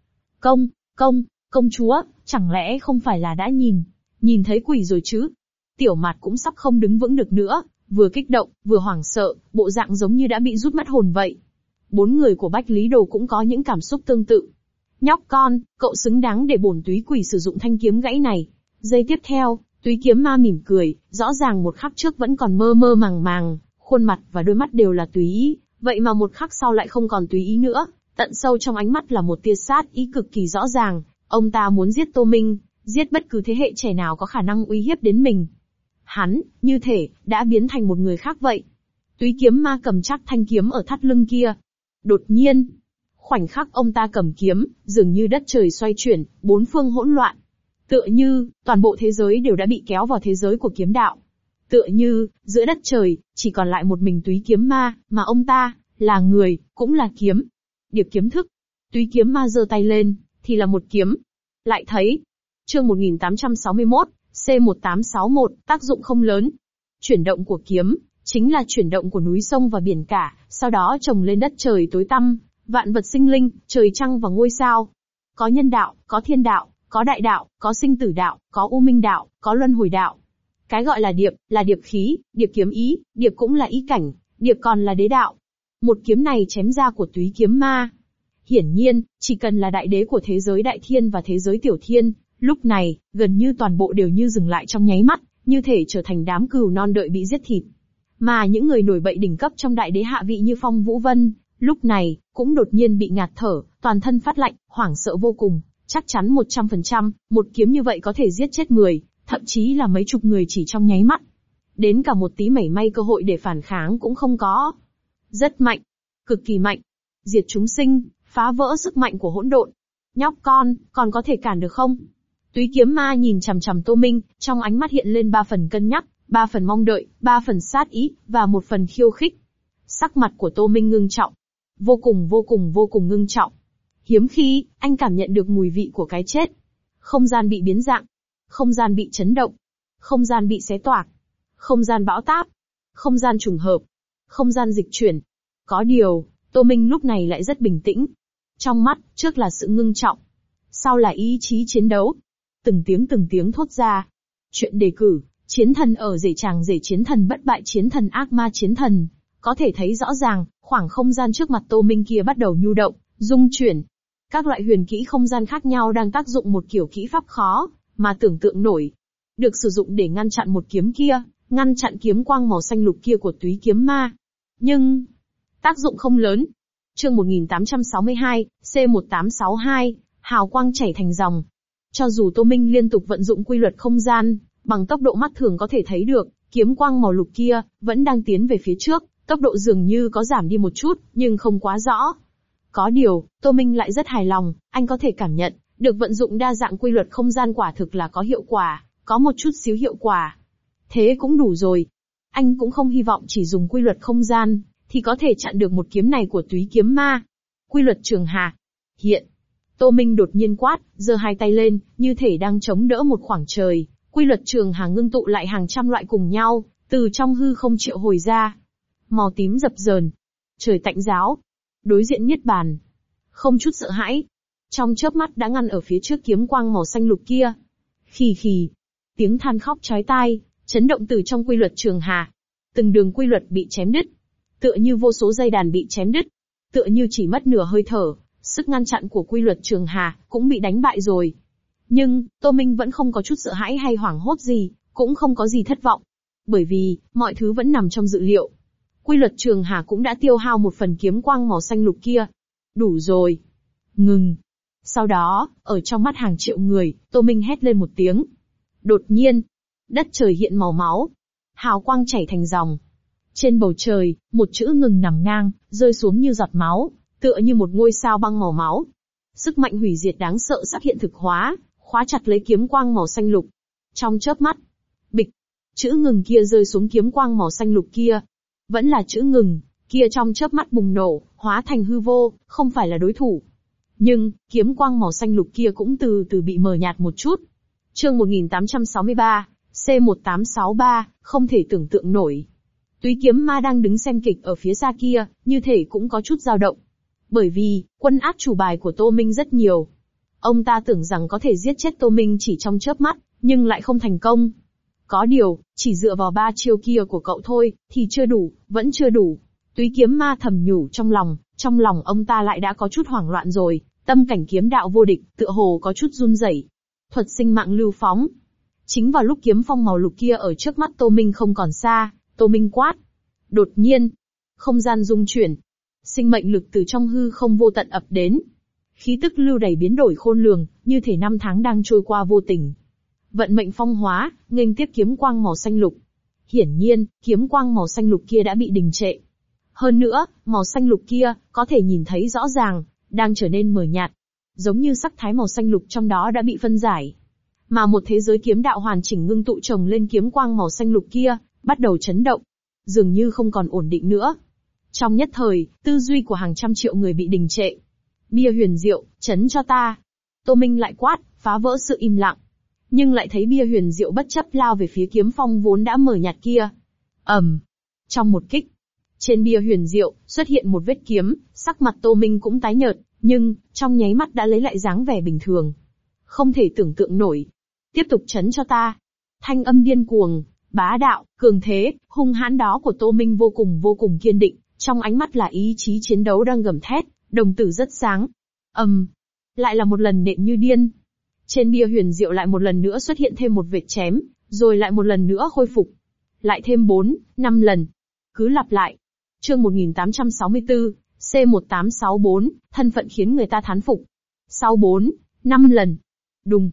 Công chúa, chẳng lẽ không phải là đã nhìn thấy quỷ rồi chứ? Tiểu Mạt cũng sắp không đứng vững được nữa, vừa kích động, vừa hoảng sợ, bộ dạng giống như đã bị rút mất hồn vậy. 4 người của Bách Lý Đồ cũng có những cảm xúc tương tự. Nhóc con, cậu xứng đáng để bổn túy quỷ sử dụng thanh kiếm gãy này. Giây tiếp theo, túy kiếm ma mỉm cười, rõ ràng một khắc trước vẫn còn mơ mơ màng màng, khuôn mặt và đôi mắt đều là tùy ý, vậy mà một khắc sau lại không còn tùy ý nữa, tận sâu trong ánh mắt là một tia sát ý cực kỳ rõ ràng. Ông ta muốn giết Tô Minh, giết bất cứ thế hệ trẻ nào có khả năng uy hiếp đến mình. Hắn, như thể, đã biến thành một người khác vậy. Túy kiếm ma cầm chắc thanh kiếm ở thắt lưng kia. Đột nhiên, khoảnh khắc ông ta cầm kiếm, dường như đất trời xoay chuyển, bốn phương hỗn loạn. Tựa như, toàn bộ thế giới đều đã bị kéo vào thế giới của kiếm đạo. Tựa như, giữa đất trời, chỉ còn lại một mình túy kiếm ma, mà ông ta, là người, cũng là kiếm. Điệp kiếm thức. Túy kiếm ma giơ tay lên, thì là một kiếm. Lại thấy. Chương 1861, C1861, tác dụng không lớn. Chuyển động của kiếm, chính là chuyển động của núi sông và biển cả, sau đó trồng lên đất trời tối tăm, vạn vật sinh linh, trời trăng và ngôi sao. Có nhân đạo, có thiên đạo, có đại đạo, có sinh tử đạo, có u minh đạo, có luân hồi đạo. Cái gọi là điệp khí, điệp kiếm ý, điệp cũng là ý cảnh, điệp còn là đế đạo. Một kiếm này chém ra của túy kiếm ma. Hiển nhiên, chỉ cần là đại đế của thế giới đại thiên và thế giới tiểu thiên, lúc này, gần như toàn bộ đều như dừng lại trong nháy mắt, như thể trở thành đám cừu non đợi bị giết thịt. Mà những người nổi bậy đỉnh cấp trong đại đế hạ vị như Phong Vũ Vân, lúc này, cũng đột nhiên bị ngạt thở, toàn thân phát lạnh, hoảng sợ vô cùng, chắc chắn 100%, một kiếm như vậy có thể giết chết 10, thậm chí là mấy chục người chỉ trong nháy mắt. Đến cả một tí mảy may cơ hội để phản kháng cũng không có. Rất mạnh. Cực kỳ mạnh. Diệt chúng sinh, phá vỡ sức mạnh của hỗn độn. Nhóc con, còn có thể cản được không? Túy kiếm ma nhìn chằm chằm Tô Minh, trong ánh mắt hiện lên 3 phần cân nhắc, 3 phần mong đợi, 3 phần sát ý, và 1 phần khiêu khích. Sắc mặt của Tô Minh ngưng trọng. Vô cùng ngưng trọng. Hiếm khi, anh cảm nhận được mùi vị của cái chết. Không gian bị biến dạng. Không gian bị chấn động. Không gian bị xé toạc. Không gian bão táp. Không gian trùng hợp. Không gian dịch chuyển. Có điều, Tô Minh lúc này lại rất bình tĩnh. Trong mắt, trước là sự ngưng trọng. Sau là ý chí chiến đấu. Từng tiếng thốt ra. Chuyện đề cử, chiến thần ở rể chàng rể chiến thần bất bại chiến thần ác ma chiến thần. Có thể thấy rõ ràng, khoảng không gian trước mặt Tô Minh kia bắt đầu nhu động, rung chuyển. Các loại huyền kỹ không gian khác nhau đang tác dụng một kiểu kỹ pháp khó, mà tưởng tượng nổi. Được sử dụng để ngăn chặn một kiếm kia, ngăn chặn kiếm quang màu xanh lục kia của túy kiếm ma. Nhưng, tác dụng không lớn. Chương 1862, C1862, hào quang chảy thành dòng. Cho dù Tô Minh liên tục vận dụng quy luật không gian, bằng tốc độ mắt thường có thể thấy được, kiếm quang màu lục kia, vẫn đang tiến về phía trước, tốc độ dường như có giảm đi một chút, nhưng không quá rõ. Có điều, Tô Minh lại rất hài lòng, anh có thể cảm nhận, được vận dụng đa dạng quy luật không gian quả thực là có hiệu quả, có một chút xíu hiệu quả. Thế cũng đủ rồi. Anh cũng không hy vọng chỉ dùng quy luật không gian, thì có thể chặn được một kiếm này của túy kiếm ma. Quy luật trường hà. Hiện. Tô Minh đột nhiên quát, giơ 2 tay lên, như thể đang chống đỡ một khoảng trời. Quy luật trường hà ngưng tụ lại hàng trăm loại cùng nhau, từ trong hư không triệu hồi ra. Màu tím dập dờn. Trời tạnh giáo. Đối diện niết bàn. Không chút sợ hãi. Trong chớp mắt đã ngăn ở phía trước kiếm quang màu xanh lục kia. Khì khì. Tiếng than khóc chói tai, chấn động từ trong quy luật trường hà. Từng đường quy luật bị chém đứt. Tựa như vô số dây đàn bị chém đứt. Tựa như chỉ mất nửa hơi thở, sức ngăn chặn của quy luật trường hà cũng bị đánh bại rồi. Nhưng, Tô Minh vẫn không có chút sợ hãi hay hoảng hốt gì, cũng không có gì thất vọng. Bởi vì, mọi thứ vẫn nằm trong dự liệu. Quy luật trường hà cũng đã tiêu hao một phần kiếm quang màu xanh lục kia. Đủ rồi. Ngừng. Sau đó, ở trong mắt hàng triệu người, Tô Minh hét lên một tiếng. Đột nhiên, đất trời hiện màu máu. Hào quang chảy thành dòng. Trên bầu trời, một chữ ngừng nằm ngang, rơi xuống như giọt máu, tựa như một ngôi sao băng màu máu. Sức mạnh hủy diệt đáng sợ sắp hiện thực hóa, khóa chặt lấy kiếm quang màu xanh lục. Trong chớp mắt, bịch, chữ ngừng kia rơi xuống kiếm quang màu xanh lục kia. Vẫn là chữ ngừng, kia trong chớp mắt bùng nổ, hóa thành hư vô, không phải là đối thủ. Nhưng, kiếm quang màu xanh lục kia cũng từ từ bị mờ nhạt một chút. Chương 1863, C1863, không thể tưởng tượng nổi. Túy kiếm ma đang đứng xem kịch ở phía xa kia, như thể cũng có chút dao động. Bởi vì, quân át chủ bài của Tô Minh rất nhiều. Ông ta tưởng rằng có thể giết chết Tô Minh chỉ trong chớp mắt, nhưng lại không thành công. Có điều, chỉ dựa vào 3 chiêu kia của cậu thôi, thì chưa đủ, vẫn chưa đủ. Túy kiếm ma thầm nhủ trong lòng ông ta lại đã có chút hoảng loạn rồi, tâm cảnh kiếm đạo vô địch, tựa hồ có chút run rẩy. Thuật sinh mạng lưu phóng. Chính vào lúc kiếm phong màu lục kia ở trước mắt Tô Minh không còn xa, Tô Minh quát. Đột nhiên, không gian rung chuyển. Sinh mệnh lực từ trong hư không vô tận ập đến. Khí tức lưu đày biến đổi khôn lường, như thể năm tháng đang trôi qua vô tình. Vận mệnh phong hóa, nghênh tiếp kiếm quang màu xanh lục. Hiển nhiên, kiếm quang màu xanh lục kia đã bị đình trệ. Hơn nữa, màu xanh lục kia, có thể nhìn thấy rõ ràng, đang trở nên mờ nhạt. Giống như sắc thái màu xanh lục trong đó đã bị phân giải. Mà một thế giới kiếm đạo hoàn chỉnh ngưng tụ chồng lên kiếm quang màu xanh lục kia, bắt đầu chấn động. Dường như không còn ổn định nữa. Trong nhất thời, tư duy của hàng trăm triệu người bị đình trệ. Bia huyền diệu, chấn cho ta. Tô Minh lại quát, phá vỡ sự im lặng. Nhưng lại thấy bia huyền diệu bất chấp lao về phía kiếm phong vốn đã mờ nhạt kia. Trong một kích, trên bia huyền diệu, xuất hiện một vết kiếm, sắc mặt Tô Minh cũng tái nhợt, nhưng, trong nháy mắt đã lấy lại dáng vẻ bình thường. Không thể tưởng tượng nổi. Tiếp tục chấn cho ta. Thanh âm điên cuồng, bá đạo, cường thế, hung hãn đó của Tô Minh vô cùng kiên định, trong ánh mắt là ý chí chiến đấu đang gầm thét, đồng tử rất sáng. Lại là một lần nện như điên. Trên bia huyền diệu lại một lần nữa xuất hiện thêm một vệt chém, rồi lại một lần nữa khôi phục. Lại thêm 4, 5 lần. Cứ lặp lại. Chương 1864, C1864, thân phận khiến người ta thán phục. Sau 4, 5 lần. Đùng.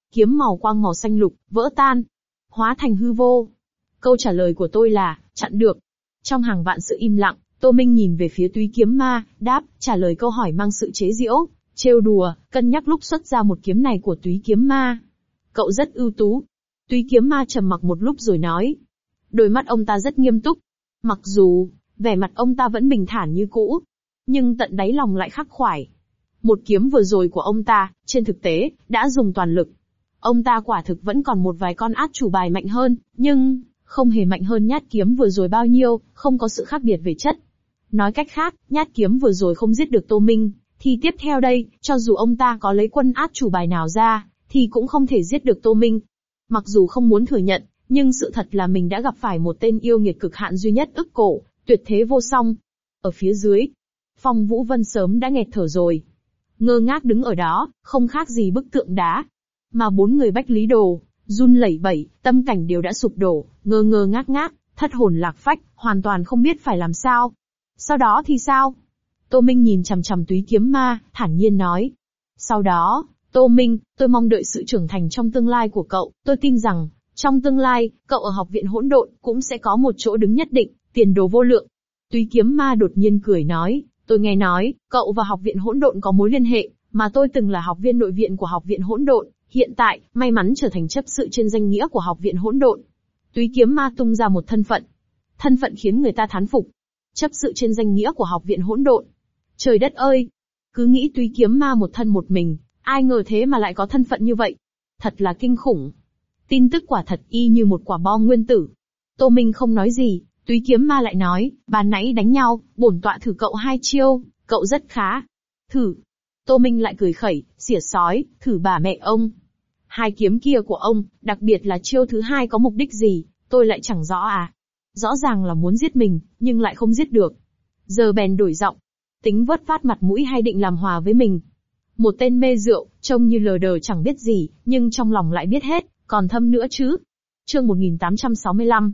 Kiếm màu quang màu xanh lục, vỡ tan, hóa thành hư vô. Câu trả lời của tôi là, chặn được. Trong hàng vạn sự im lặng, Tô Minh nhìn về phía Túy Kiếm Ma, đáp, trả lời câu hỏi mang sự chế giễu, trêu đùa, cân nhắc lúc xuất ra một kiếm này của Túy Kiếm Ma. Cậu rất ưu tú. Túy Kiếm Ma trầm mặc một lúc rồi nói. Đôi mắt ông ta rất nghiêm túc. Mặc dù, vẻ mặt ông ta vẫn bình thản như cũ, nhưng tận đáy lòng lại khắc khoải. Một kiếm vừa rồi của ông ta, trên thực tế, đã dùng toàn lực. Ông ta quả thực vẫn còn một vài con át chủ bài mạnh hơn, nhưng không hề mạnh hơn nhát kiếm vừa rồi bao nhiêu, không có sự khác biệt về chất. Nói cách khác, nhát kiếm vừa rồi không giết được Tô Minh, thì tiếp theo đây, cho dù ông ta có lấy quân át chủ bài nào ra, thì cũng không thể giết được Tô Minh. Mặc dù không muốn thừa nhận, nhưng sự thật là mình đã gặp phải một tên yêu nghiệt cực hạn duy nhất ức cổ, tuyệt thế vô song. Ở phía dưới, Phong Vũ Vân sớm đã nghẹt thở rồi. Ngơ ngác đứng ở đó, không khác gì bức tượng đá. Mà bốn người Bách Lý Đồ, run lẩy bẩy, tâm cảnh đều đã sụp đổ, ngơ ngơ ngác ngác, thất hồn lạc phách, hoàn toàn không biết phải làm sao. Sau đó thì sao? Tô Minh nhìn chằm chằm Túy Kiếm Ma, thản nhiên nói. Sau đó, Tô Minh, tôi mong đợi sự trưởng thành trong tương lai của cậu, tôi tin rằng, trong tương lai, cậu ở học viện hỗn độn, cũng sẽ có một chỗ đứng nhất định, tiền đồ vô lượng. Túy Kiếm Ma đột nhiên cười nói, tôi nghe nói, cậu và học viện hỗn độn có mối liên hệ, mà tôi từng là học viên nội viện của học viện hỗn độn, hiện tại, may mắn trở thành chấp sự trên danh nghĩa của học viện hỗn độn. Túy Kiếm Ma tung ra một thân phận. Thân phận khiến người ta thán phục. Chấp sự trên danh nghĩa của học viện hỗn độn. Trời đất ơi! Cứ nghĩ Túy Kiếm Ma một thân một mình, ai ngờ thế mà lại có thân phận như vậy. Thật là kinh khủng. Tin tức quả thật y như một quả bom nguyên tử. Tô Minh không nói gì, Túy Kiếm Ma lại nói, ban nãy đánh nhau, bổn tọa thử cậu 2 chiêu, cậu rất khá. Thử. Tô Minh lại cười khẩy, xỉa sói, thử bà mẹ ông. 2 kiếm kia của ông, đặc biệt là chiêu thứ 2 có mục đích gì, tôi lại chẳng rõ à. Rõ ràng là muốn giết mình, nhưng lại không giết được. Giờ bèn đổi giọng. Tính vớt phát mặt mũi hay định làm hòa với mình. Một tên mê rượu, trông như lờ đờ chẳng biết gì, nhưng trong lòng lại biết hết, còn thâm nữa chứ. Chương 1865,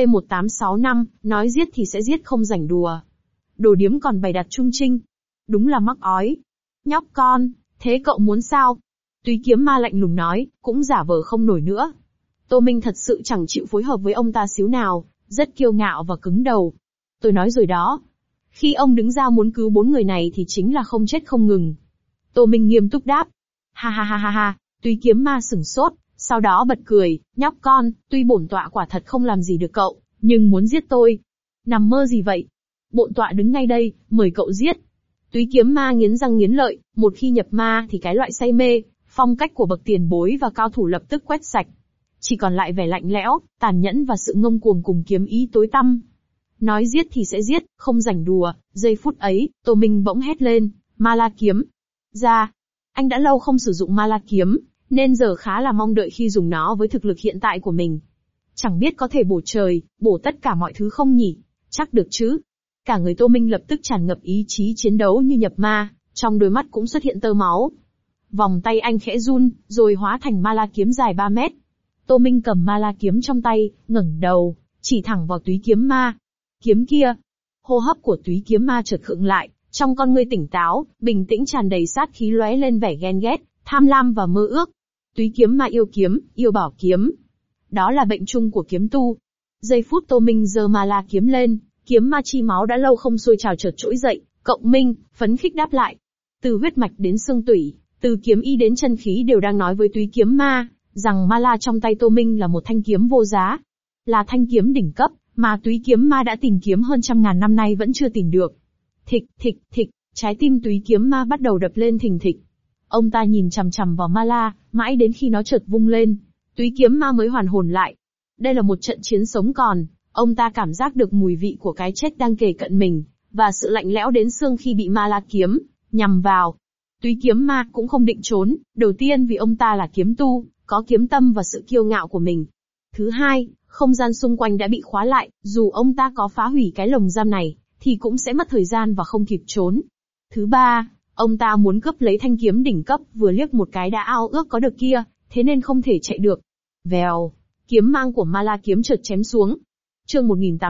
C1865, nói giết thì sẽ giết không rảnh đùa. Đồ điếm còn bày đặt trung trinh. Đúng là mắc ói. Nhóc con, thế cậu muốn sao? Túy Kiếm Ma lạnh lùng nói, cũng giả vờ không nổi nữa. Tô Minh thật sự chẳng chịu phối hợp với ông ta xíu nào, rất kiêu ngạo và cứng đầu. Tôi nói rồi đó. Khi ông đứng ra muốn cứu 4 người này thì chính là không chết không ngừng. Tô Minh nghiêm túc đáp. Ha ha ha ha ha, Túy Kiếm Ma sửng sốt, sau đó bật cười, nhóc con, tuy bổn tọa quả thật không làm gì được cậu, nhưng muốn giết tôi. Nằm mơ gì vậy? Bổn tọa đứng ngay đây, mời cậu giết. Túy Kiếm Ma nghiến răng nghiến lợi, một khi nhập ma thì cái loại say mê, phong cách của bậc tiền bối và cao thủ lập tức quét sạch. Chỉ còn lại vẻ lạnh lẽo, tàn nhẫn và sự ngông cuồng cùng kiếm ý tối tăm. Nói giết thì sẽ giết, không rảnh đùa. Giây phút ấy, Tô Minh bỗng hét lên, Ma La Kiếm. Ra, anh đã lâu không sử dụng Ma La Kiếm, nên giờ khá là mong đợi khi dùng nó với thực lực hiện tại của mình. Chẳng biết có thể bổ trời, bổ tất cả mọi thứ không nhỉ? Chắc được chứ. Cả người Tô Minh lập tức tràn ngập ý chí chiến đấu như nhập ma, trong đôi mắt cũng xuất hiện tơ máu. Vòng tay anh khẽ run, rồi hóa thành Ma La Kiếm dài 3 mét. Tô Minh cầm Ma La Kiếm trong tay, ngẩng đầu, chỉ thẳng vào Túy Kiếm Ma. Kiếm kia. Hô hấp của Túy Kiếm Ma chợt khựng lại, trong con ngươi tỉnh táo, bình tĩnh tràn đầy sát khí lóe lên vẻ ghen ghét, tham lam và mơ ước. Túy Kiếm Ma yêu bảo kiếm. Đó là bệnh chung của kiếm tu. Giây phút Tô Minh giơ Ma La Kiếm lên, kiếm ma chi máu đã lâu không sôi trào chợt trỗi dậy, cộng minh, phấn khích đáp lại. Từ huyết mạch đến xương tủy, từ kiếm ý đến chân khí đều đang nói với Túy Kiếm Ma, rằng Ma La trong tay Tô Minh là một thanh kiếm vô giá. Là thanh kiếm đỉnh cấp, mà Túy Kiếm Ma đã tìm kiếm hơn 100.000 năm nay vẫn chưa tìm được. Thịch, thịch, thịch, trái tim Túy Kiếm Ma bắt đầu đập lên thình thịch. Ông ta nhìn chằm chằm vào Ma La, mãi đến khi nó chợt vung lên, Túy Kiếm Ma mới hoàn hồn lại. Đây là một trận chiến sống còn, ông ta cảm giác được mùi vị của cái chết đang kề cận mình, và sự lạnh lẽo đến xương khi bị Ma La Kiếm nhằm vào. Túy Kiếm Ma cũng không định trốn, đầu tiên vì ông ta là kiếm tu, có kiếm tâm và sự kiêu ngạo của mình. Thứ hai, không gian xung quanh đã bị khóa lại, dù ông ta có phá hủy cái lồng giam này, thì cũng sẽ mất thời gian và không kịp trốn. Thứ ba, ông ta muốn cướp lấy thanh kiếm đỉnh cấp vừa liếc một cái đã ao ước có được kia, thế nên không thể chạy được. Vèo, kiếm mang của Ma La Kiếm chợt chém xuống. Chương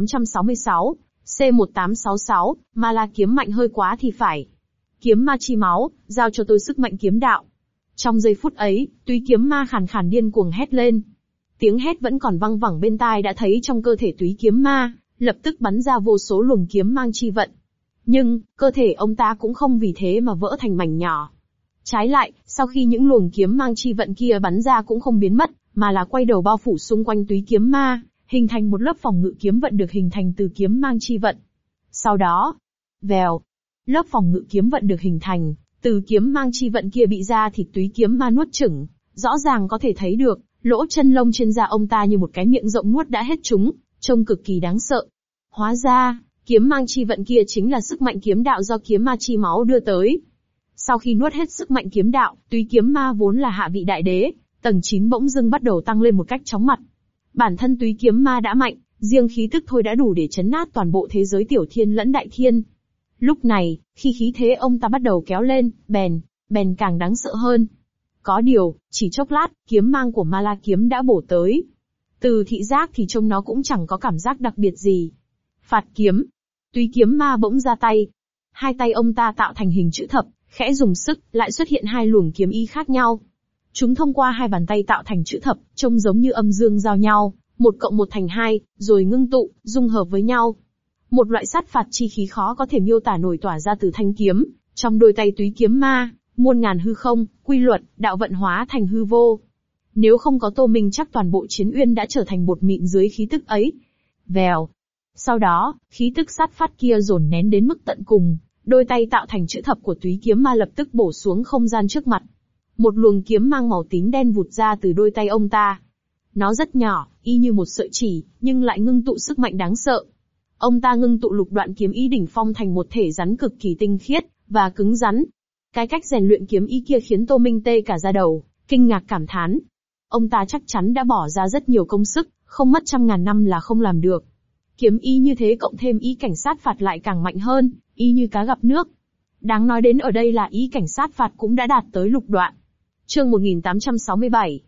1866, C1866, Ma La Kiếm mạnh hơi quá thì phải. Kiếm ma chi máu, giao cho tôi sức mạnh kiếm đạo. Trong giây phút ấy, túy kiếm ma khàn khàn điên cuồng hét lên. Tiếng hét vẫn còn văng vẳng bên tai đã thấy trong cơ thể túy kiếm ma, lập tức bắn ra vô số luồng kiếm mang chi vận. Nhưng, cơ thể ông ta cũng không vì thế mà vỡ thành mảnh nhỏ. Trái lại, sau khi những luồng kiếm mang chi vận kia bắn ra cũng không biến mất, mà là quay đầu bao phủ xung quanh túy kiếm ma, hình thành một lớp phòng ngự kiếm vận được hình thành từ kiếm mang chi vận. Sau đó, vèo, lớp phòng ngự kiếm vận được hình thành, từ kiếm mang chi vận kia bị ra thịt túy kiếm ma nuốt chửng, rõ ràng có thể thấy được, lỗ chân lông trên da ông ta như một cái miệng rộng nuốt đã hết chúng, trông cực kỳ đáng sợ. Hóa ra, kiếm mang chi vận kia chính là sức mạnh kiếm đạo do kiếm ma chi máu đưa tới. Sau khi nuốt hết sức mạnh kiếm đạo, túy kiếm ma vốn là hạ vị đại đế, tầng 9 bỗng dưng bắt đầu tăng lên một cách chóng mặt. Bản thân túy kiếm ma đã mạnh, riêng khí tức thôi đã đủ để chấn nát toàn bộ thế giới tiểu thiên lẫn đại thiên. Lúc này, khi khí thế ông ta bắt đầu kéo lên, bèn càng đáng sợ hơn. Có điều, chỉ chốc lát, kiếm mang của Ma La kiếm đã bổ tới. Từ thị giác thì trông nó cũng chẳng có cảm giác đặc biệt gì. Phạt kiếm. Túy kiếm ma bỗng ra tay. Hai tay ông ta tạo thành hình chữ thập, khẽ dùng sức, lại xuất hiện hai luồng kiếm ý khác nhau. Chúng thông qua hai bàn tay tạo thành chữ thập, trông giống như âm dương giao nhau, 1 + 1 thành 2, rồi ngưng tụ, dung hợp với nhau. Một loại sát phạt chi khí khó có thể miêu tả nổi tỏa ra từ thanh kiếm, trong đôi tay túy kiếm ma, muôn ngàn hư không, quy luật, đạo vận hóa thành hư vô. Nếu không có Tô Minh chắc toàn bộ chiến uyên đã trở thành bột mịn dưới khí tức ấy. Vèo. Sau đó, khí tức sát phát kia dồn nén đến mức tận cùng, đôi tay tạo thành chữ thập của túy kiếm ma lập tức bổ xuống không gian trước mặt. Một luồng kiếm mang màu tím đen vụt ra từ đôi tay ông ta. Nó rất nhỏ, y như một sợi chỉ, nhưng lại ngưng tụ sức mạnh đáng sợ. Ông ta ngưng tụ lục đoạn kiếm ý đỉnh phong thành một thể rắn cực kỳ tinh khiết và cứng rắn. Cái cách rèn luyện kiếm ý kia khiến Tô Minh tê cả da đầu, kinh ngạc cảm thán. Ông ta chắc chắn đã bỏ ra rất nhiều công sức, không mất 100.000 năm là không làm được. Kiếm ý như thế cộng thêm ý cảnh sát phạt lại càng mạnh hơn, y như cá gặp nước. Đáng nói đến ở đây là ý cảnh sát phạt cũng đã đạt tới lục đoạn. Chương 1867,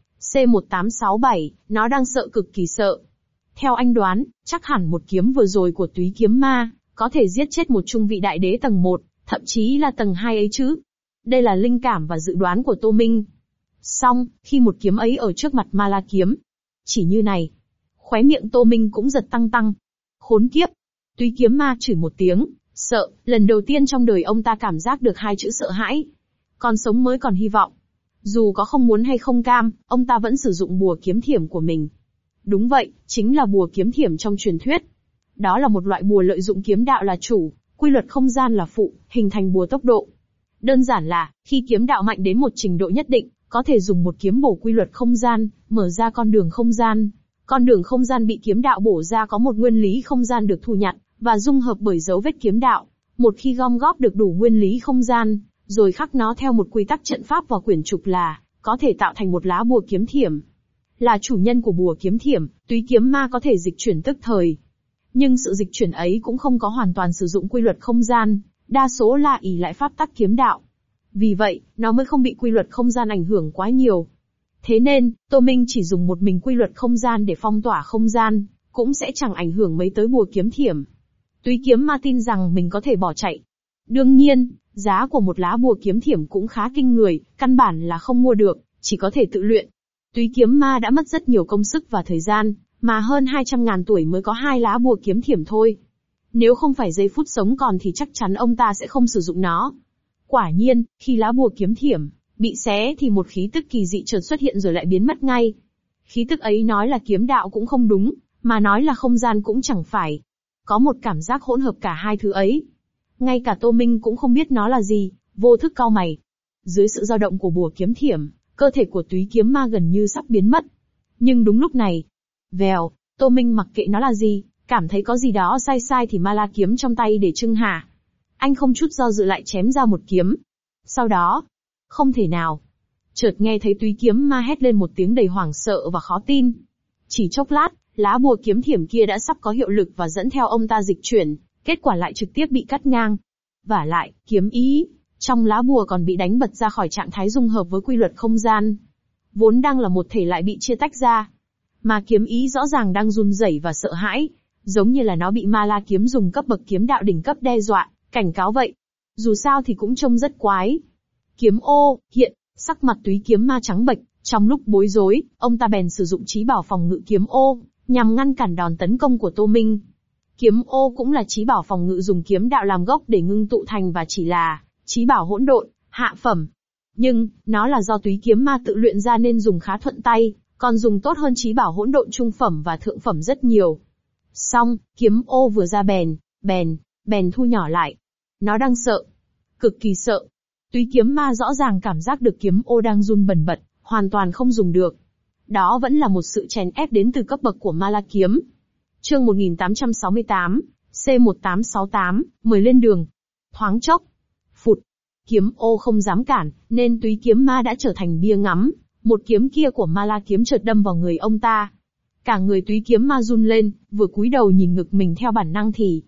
C1867, nó đang sợ cực kỳ sợ. Theo anh đoán, chắc hẳn một kiếm vừa rồi của túy kiếm ma, có thể giết chết một trung vị đại đế tầng 1, thậm chí là tầng 2 ấy chứ. Đây là linh cảm và dự đoán của Tô Minh. Song, khi một kiếm ấy ở trước mặt Ma La kiếm, chỉ như này, khóe miệng Tô Minh cũng giật tăng. Khốn kiếp! Túy kiếm ma chửi một tiếng, sợ, lần đầu tiên trong đời ông ta cảm giác được hai chữ sợ hãi. Còn sống mới còn hy vọng. Dù có không muốn hay không cam, ông ta vẫn sử dụng bùa kiếm thiểm của mình. Đúng vậy, chính là bùa kiếm thiểm trong truyền thuyết. Đó là một loại bùa lợi dụng kiếm đạo là chủ, quy luật không gian là phụ, hình thành bùa tốc độ. Đơn giản là, khi kiếm đạo mạnh đến một trình độ nhất định, có thể dùng một kiếm bổ quy luật không gian, mở ra con đường không gian. Con đường không gian bị kiếm đạo bổ ra có một nguyên lý không gian được thu nhặt, và dung hợp bởi dấu vết kiếm đạo. Một khi gom góp được đủ nguyên lý không gian, rồi khắc nó theo một quy tắc trận pháp vào quyển trục là, có thể tạo thành một lá bùa kiếm thiểm. Là chủ nhân của bùa kiếm thiểm, túy kiếm ma có thể dịch chuyển tức thời. Nhưng sự dịch chuyển ấy cũng không có hoàn toàn sử dụng quy luật không gian, đa số là ỷ lại pháp tắc kiếm đạo. Vì vậy, nó mới không bị quy luật không gian ảnh hưởng quá nhiều. Thế nên, Tô Minh chỉ dùng một mình quy luật không gian để phong tỏa không gian, cũng sẽ chẳng ảnh hưởng mấy tới bùa kiếm thiểm. Túy kiếm ma tin rằng mình có thể bỏ chạy. Đương nhiên, giá của một lá bùa kiếm thiểm cũng khá kinh người, căn bản là không mua được, chỉ có thể tự luyện. Túy kiếm ma đã mất rất nhiều công sức và thời gian, mà hơn 200.000 tuổi mới có 2 lá bùa kiếm thiểm thôi. Nếu không phải giây phút sống còn thì chắc chắn ông ta sẽ không sử dụng nó. Quả nhiên, khi lá bùa kiếm thiểm bị xé thì một khí tức kỳ dị chợt xuất hiện rồi lại biến mất ngay. Khí tức ấy nói là kiếm đạo cũng không đúng, mà nói là không gian cũng chẳng phải. Có một cảm giác hỗn hợp cả hai thứ ấy. Ngay cả Tô Minh cũng không biết nó là gì, vô thức cau mày. Dưới sự dao động của bùa kiếm thiểm, cơ thể của túy kiếm ma gần như sắp biến mất. Nhưng đúng lúc này, vèo, Tô Minh mặc kệ nó là gì, cảm thấy có gì đó sai thì Ma La kiếm trong tay để trưng hả. Anh không chút do dự lại chém ra một kiếm. Sau đó, không thể nào. Chợt nghe thấy túy kiếm ma hét lên một tiếng đầy hoảng sợ và khó tin. Chỉ chốc lát, lá bùa kiếm thiểm kia đã sắp có hiệu lực và dẫn theo ông ta dịch chuyển, kết quả lại trực tiếp bị cắt ngang. Vả lại, kiếm ý trong lá bùa còn bị đánh bật ra khỏi trạng thái dung hợp với quy luật không gian. Vốn đang là một thể lại bị chia tách ra. Mà kiếm ý rõ ràng đang run rẩy và sợ hãi, giống như là nó bị Ma La kiếm dùng cấp bậc kiếm đạo đỉnh cấp đe dọa, cảnh cáo vậy. Dù sao thì cũng trông rất quái. Kiếm ô, hiện, Sắc mặt Túy Kiếm Ma trắng bệch, trong lúc bối rối, ông ta bèn sử dụng chí bảo phòng ngự kiếm ô, nhằm ngăn cản đòn tấn công của Tô Minh. Kiếm ô cũng là chí bảo phòng ngự dùng kiếm đạo làm gốc để ngưng tụ thành và chỉ là chí bảo hỗn độn, hạ phẩm. Nhưng, nó là do Túy Kiếm Ma tự luyện ra nên dùng khá thuận tay, còn dùng tốt hơn chí bảo hỗn độn trung phẩm và thượng phẩm rất nhiều. Xong, kiếm ô vừa ra bèn thu nhỏ lại. Nó đang sợ. Cực kỳ sợ. Túy Kiếm Ma rõ ràng cảm giác được kiếm ô đang run bần bật, hoàn toàn không dùng được. Đó vẫn là một sự chèn ép đến từ cấp bậc của Ma La Kiếm. Chương 1868, C1868, mời lên đường. Thoáng chốc. Phụt. Kiếm ô không dám cản, nên Túy Kiếm Ma đã trở thành bia ngắm. Một kiếm kia của Ma La Kiếm chợt đâm vào người ông ta. Cả người Túy Kiếm Ma run lên, vừa cúi đầu nhìn ngực mình theo bản năng thì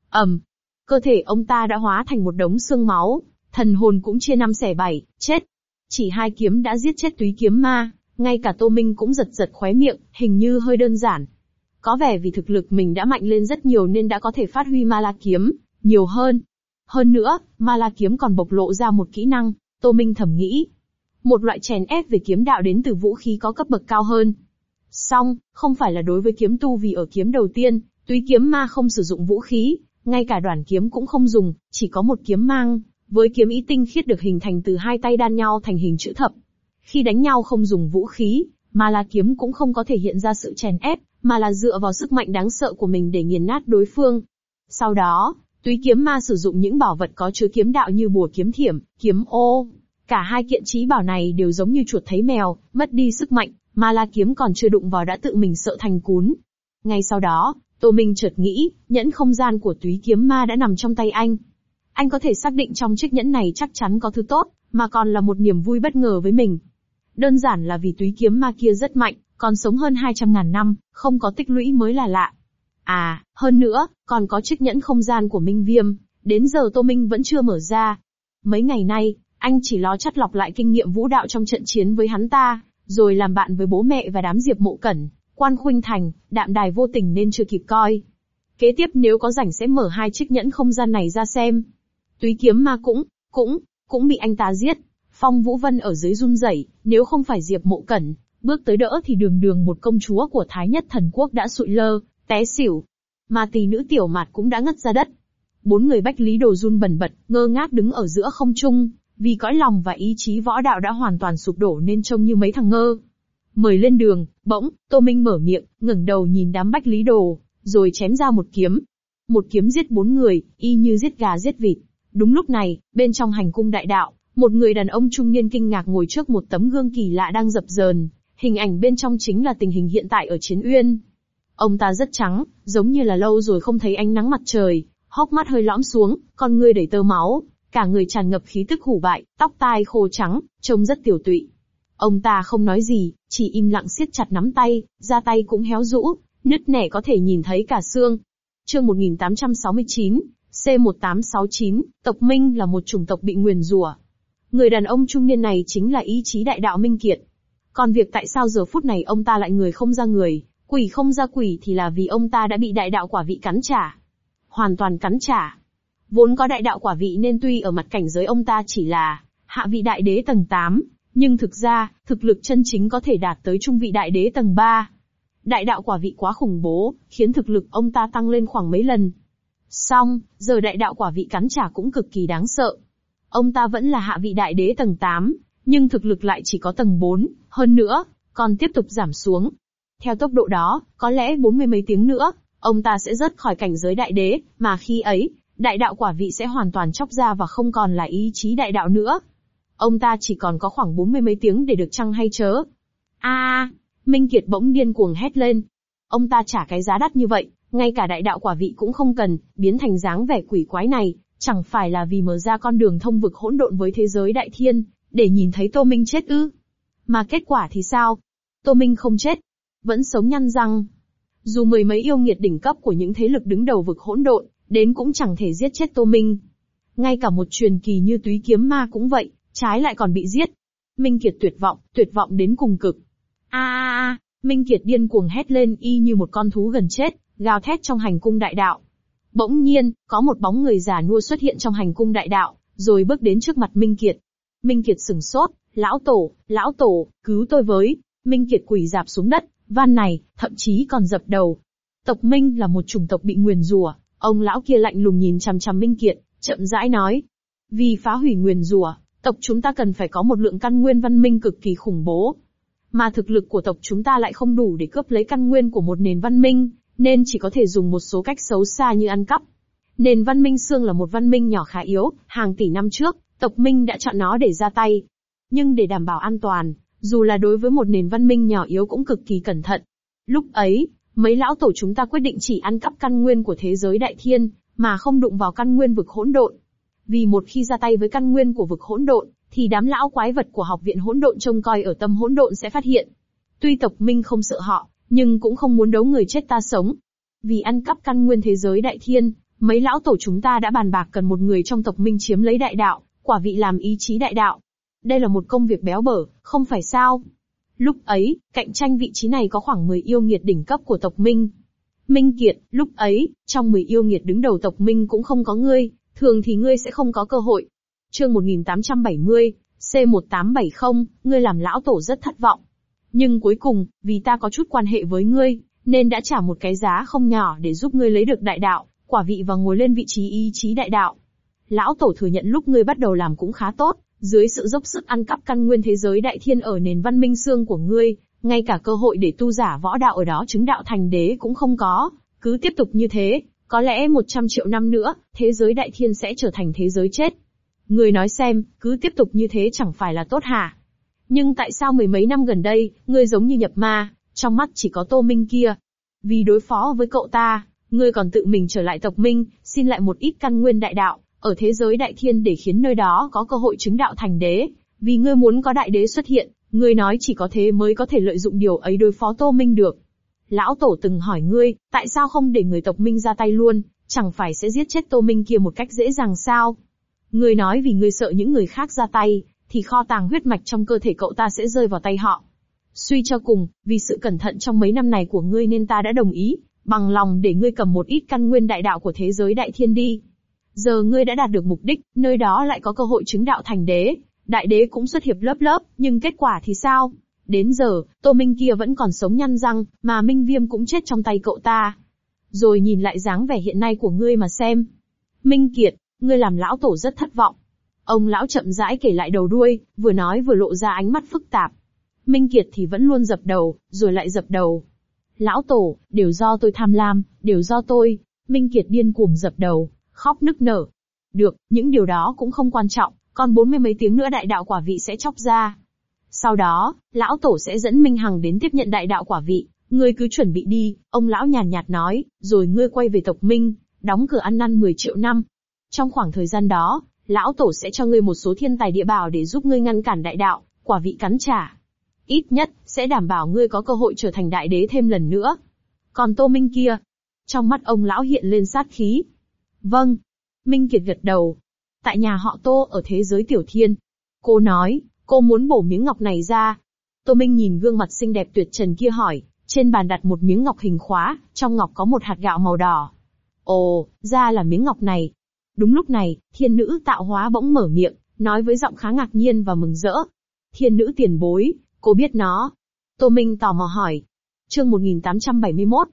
cơ thể ông ta đã hóa thành một đống xương máu, thần hồn cũng chia 5 xẻ 7, chết. Chỉ 2 kiếm đã giết chết Túy Kiếm Ma, ngay cả Tô Minh cũng giật giật khóe miệng, hình như hơi đơn giản. Có vẻ vì thực lực mình đã mạnh lên rất nhiều nên đã có thể phát huy Ma La Kiếm nhiều hơn. Hơn nữa, Ma La Kiếm còn bộc lộ ra một kỹ năng, Tô Minh thầm nghĩ. Một loại chèn ép về kiếm đạo đến từ vũ khí có cấp bậc cao hơn. Song, không phải là đối với kiếm tu, vì ở kiếm đầu tiên, Túy Kiếm Ma không sử dụng vũ khí, ngay cả đoản kiếm cũng không dùng, chỉ có một kiếm mang, với kiếm ý tinh khiết được hình thành từ 2 tay đan nhau thành hình chữ thập. Khi đánh nhau không dùng vũ khí, Ma La Kiếm cũng không có thể hiện ra sự chèn ép, mà là dựa vào sức mạnh đáng sợ của mình để nghiền nát đối phương. Sau đó, Túy Kiếm Ma sử dụng những bảo vật có chứa kiếm đạo như bùa kiếm thiểm, kiếm ô. Cả 2 kiện chí bảo này đều giống như chuột thấy mèo, mất đi sức mạnh, Ma La Kiếm còn chưa đụng vào đã tự mình sợ thành cún. Ngay sau đó, Tô Minh chợt nghĩ, nhẫn không gian của Túy Kiếm Ma đã nằm trong tay anh. Anh có thể xác định trong chiếc nhẫn này chắc chắn có thứ tốt, mà còn là một niềm vui bất ngờ với mình. Đơn giản là vì Túy Kiếm Ma kia rất mạnh, còn sống hơn 200.000 năm, không có tích lũy mới là lạ. À, hơn nữa, còn có chiếc nhẫn không gian của Minh Viêm, đến giờ Tô Minh vẫn chưa mở ra. Mấy ngày nay, anh chỉ lo chắt lọc lại kinh nghiệm vũ đạo trong trận chiến với hắn ta, rồi làm bạn với bố mẹ và đám Diệp Mộ Cẩn, Quan Khuynh Thành, Đạm Đài vô tình nên chưa kịp coi. Kế tiếp nếu có rảnh sẽ mở 2 chiếc nhẫn không gian này ra xem. Túy Kiếm Ma cũng bị anh ta giết. Phong Vũ Vân ở dưới run rẩy, nếu không phải Diệp Mộ Cẩn bước tới đỡ thì đường đường một công chúa của Thái Nhất Thần Quốc đã sụi lơ, té xỉu. Mà tỷ nữ Tiểu Mạt cũng đã ngất ra đất. 4 người Bách Lý Đồ run bần bật, ngơ ngác đứng ở giữa không trung, vì cõi lòng và ý chí võ đạo đã hoàn toàn sụp đổ nên trông như mấy thằng ngơ. Mời lên đường, bỗng, Tô Minh mở miệng, ngẩng đầu nhìn đám Bách Lý Đồ, rồi chém ra một kiếm. Một kiếm giết 4 người, y như giết gà giết vịt. Đúng lúc này, bên trong hành cung đại đạo, một người đàn ông trung niên kinh ngạc ngồi trước một tấm gương kỳ lạ đang dập dờn, hình ảnh bên trong chính là tình hình hiện tại ở Chiến Uyên. Ông ta rất trắng, giống như là lâu rồi không thấy ánh nắng mặt trời, hốc mắt hơi lõm xuống, con ngươi đầy tơ máu, cả người tràn ngập khí tức hủ bại, tóc tai khô trắng, trông rất tiều tụy. Ông ta không nói gì, chỉ im lặng siết chặt nắm tay, da tay cũng héo rũ, nứt nẻ có thể nhìn thấy cả xương. Chương 1869, C1869, tộc Minh là một chủng tộc bị nguyền rủa. Người đàn ông trung niên này chính là ý chí đại đạo Minh Kiệt. Còn việc tại sao giờ phút này ông ta lại người không ra người, quỷ không ra quỷ thì là vì ông ta đã bị đại đạo quả vị cắn trả. Hoàn toàn cắn trả. Vốn có đại đạo quả vị nên tuy ở mặt cảnh giới ông ta chỉ là hạ vị đại đế tầng 8, nhưng thực ra, thực lực chân chính có thể đạt tới trung vị đại đế tầng 3. Đại đạo quả vị quá khủng bố, khiến thực lực ông ta tăng lên khoảng mấy lần. Song, giờ đại đạo quả vị cắn trả cũng cực kỳ đáng sợ. Ông ta vẫn là hạ vị đại đế tầng 8, nhưng thực lực lại chỉ có tầng 4, hơn nữa, còn tiếp tục giảm xuống. Theo tốc độ đó, có lẽ 40 mấy tiếng nữa, ông ta sẽ rớt khỏi cảnh giới đại đế, mà khi ấy, đại đạo quả vị sẽ hoàn toàn chóc ra và không còn là ý chí đại đạo nữa. Ông ta chỉ còn có khoảng 40 mấy tiếng để được chăng hay chớ. Minh Kiệt bỗng điên cuồng hét lên. Ông ta trả cái giá đắt như vậy, ngay cả đại đạo quả vị cũng không cần, biến thành dáng vẻ quỷ quái này, chẳng phải là vì mở ra con đường thông vực hỗn độn với thế giới đại thiên, để nhìn thấy Tô Minh chết ư? Mà kết quả thì sao? Tô Minh không chết, vẫn sống nhăn răng. Dù mười mấy yêu nghiệt đỉnh cấp của những thế lực đứng đầu vực hỗn độn, đến cũng chẳng thể giết chết Tô Minh. Ngay cả một truyền kỳ như Túy Kiếm Ma cũng vậy, trái lại còn bị giết. Minh Kiệt tuyệt vọng đến cùng cực. Minh Kiệt điên cuồng hét lên y như một con thú gần chết, gào thét trong hành cung đại đạo. Bỗng nhiên, có một bóng người già nua xuất hiện trong hành cung đại đạo, rồi bước đến trước mặt Minh Kiệt. Minh Kiệt sửng sốt, Lão tổ, cứu tôi với. Minh Kiệt quỳ rạp xuống đất, van này, thậm chí còn dập đầu. Tộc Minh là một chủng tộc bị nguyền rủa, ông lão kia lạnh lùng nhìn chằm chằm Minh Kiệt, chậm rãi nói. Vì phá hủy nguyền rủa, tộc chúng ta cần phải có một lượng căn nguyên văn minh cực kỳ khủng bố. Mà thực lực của tộc chúng ta lại không đủ để cướp lấy căn nguyên của một nền văn minh, nên chỉ có thể dùng một số cách xấu xa như ăn cắp. Nền văn minh Xương là một văn minh nhỏ khá yếu, hàng tỷ năm trước, tộc Minh đã chọn nó để ra tay. Nhưng để đảm bảo an toàn, dù là đối với một nền văn minh nhỏ yếu cũng cực kỳ cẩn thận. Lúc ấy, mấy lão tổ chúng ta quyết định chỉ ăn cắp căn nguyên của thế giới đại thiên, mà không đụng vào căn nguyên vực hỗn độn. Vì một khi ra tay với căn nguyên của vực hỗn độn, thì đám lão quái vật của học viện hỗn độn trông coi ở tâm hỗn độn sẽ phát hiện. Tuy tộc Minh không sợ họ, nhưng cũng không muốn đấu người chết ta sống. Vì ăn cắp căn nguyên thế giới đại thiên, mấy lão tổ chúng ta đã bàn bạc cần một người trong tộc Minh chiếm lấy đại đạo, quả vị làm ý chí đại đạo. Đây là một công việc béo bở, không phải sao? Lúc ấy, cạnh tranh vị trí này có khoảng 10 yêu nghiệt đỉnh cấp của tộc Minh. Minh Kiệt, lúc ấy, trong 10 yêu nghiệt đứng đầu tộc Minh cũng không có ngươi, thường thì ngươi sẽ không có cơ hội. Chương 1870, C1870, ngươi làm lão tổ rất thất vọng. Nhưng cuối cùng, vì ta có chút quan hệ với ngươi, nên đã trả một cái giá không nhỏ để giúp ngươi lấy được đại đạo, quả vị và ngồi lên vị trí ý chí đại đạo. Lão tổ thừa nhận lúc ngươi bắt đầu làm cũng khá tốt, dưới sự dốc sức ăn cắp căn nguyên thế giới đại thiên ở nền văn minh Xương của ngươi, ngay cả cơ hội để tu giả võ đạo ở đó chứng đạo thành đế cũng không có. Cứ tiếp tục như thế, có lẽ 100 triệu năm nữa, thế giới đại thiên sẽ trở thành thế giới chết. Ngươi nói xem, cứ tiếp tục như thế chẳng phải là tốt hả? Nhưng tại sao mười mấy năm gần đây, ngươi giống như nhập ma, trong mắt chỉ có Tô Minh kia? Vì đối phó với cậu ta, ngươi còn tự mình trở lại tộc Minh, xin lại một ít căn nguyên đại đạo, ở thế giới đại thiên để khiến nơi đó có cơ hội chứng đạo thành đế. Vì ngươi muốn có đại đế xuất hiện, ngươi nói chỉ có thế mới có thể lợi dụng điều ấy đối phó Tô Minh được. Lão tổ từng hỏi ngươi, tại sao không để người tộc Minh ra tay luôn, chẳng phải sẽ giết chết Tô Minh kia một cách dễ dàng sao? Ngươi nói vì ngươi sợ những người khác ra tay, thì kho tàng huyết mạch trong cơ thể cậu ta sẽ rơi vào tay họ. Suy cho cùng, vì sự cẩn thận trong mấy năm này của ngươi nên ta đã đồng ý, bằng lòng để ngươi cầm một ít căn nguyên đại đạo của thế giới đại thiên đi. Giờ ngươi đã đạt được mục đích, nơi đó lại có cơ hội chứng đạo thành đế, đại đế cũng xuất hiện lớp, nhưng kết quả thì sao? Đến giờ, Tô Minh kia vẫn còn sống nhăn răng, mà Minh Viêm cũng chết trong tay cậu ta. Rồi nhìn lại dáng vẻ hiện nay của ngươi mà xem. Minh Kiệt, ngươi làm lão tổ rất thất vọng. Ông lão chậm rãi kể lại đầu đuôi, vừa nói vừa lộ ra ánh mắt phức tạp. Minh Kiệt thì vẫn luôn dập đầu, rồi lại dập đầu. Lão tổ, đều do tôi tham lam, đều do tôi. Minh Kiệt điên cuồng dập đầu, khóc nức nở. Được, những điều đó cũng không quan trọng, còn 40 mấy tiếng nữa đại đạo quả vị sẽ chóc ra. Sau đó, lão tổ sẽ dẫn Minh Hằng đến tiếp nhận đại đạo quả vị, ngươi cứ chuẩn bị đi, ông lão nhàn nhạt nói, rồi ngươi quay về tộc Minh, đóng cửa ăn năn 10 triệu năm. Trong khoảng thời gian đó, lão tổ sẽ cho ngươi một số thiên tài địa bảo để giúp ngươi ngăn cản đại đạo, quả vị cắn trả. Ít nhất, sẽ đảm bảo ngươi có cơ hội trở thành đại đế thêm lần nữa. Còn Tô Minh kia, trong mắt ông lão hiện lên sát khí. Vâng. Minh Kiệt gật đầu. Tại nhà họ Tô ở thế giới tiểu thiên. Cô nói, cô muốn bổ miếng ngọc này ra. Tô Minh nhìn gương mặt xinh đẹp tuyệt trần kia hỏi, trên bàn đặt một miếng ngọc hình khóa, trong ngọc có một hạt gạo màu đỏ. Ồ, ra là miếng ngọc này. Đúng lúc này, thiên nữ tạo hóa bỗng mở miệng, nói với giọng khá ngạc nhiên và mừng rỡ. Thiên nữ tiền bối, cô biết nó. Tô Minh tò mò hỏi. Chương 1871,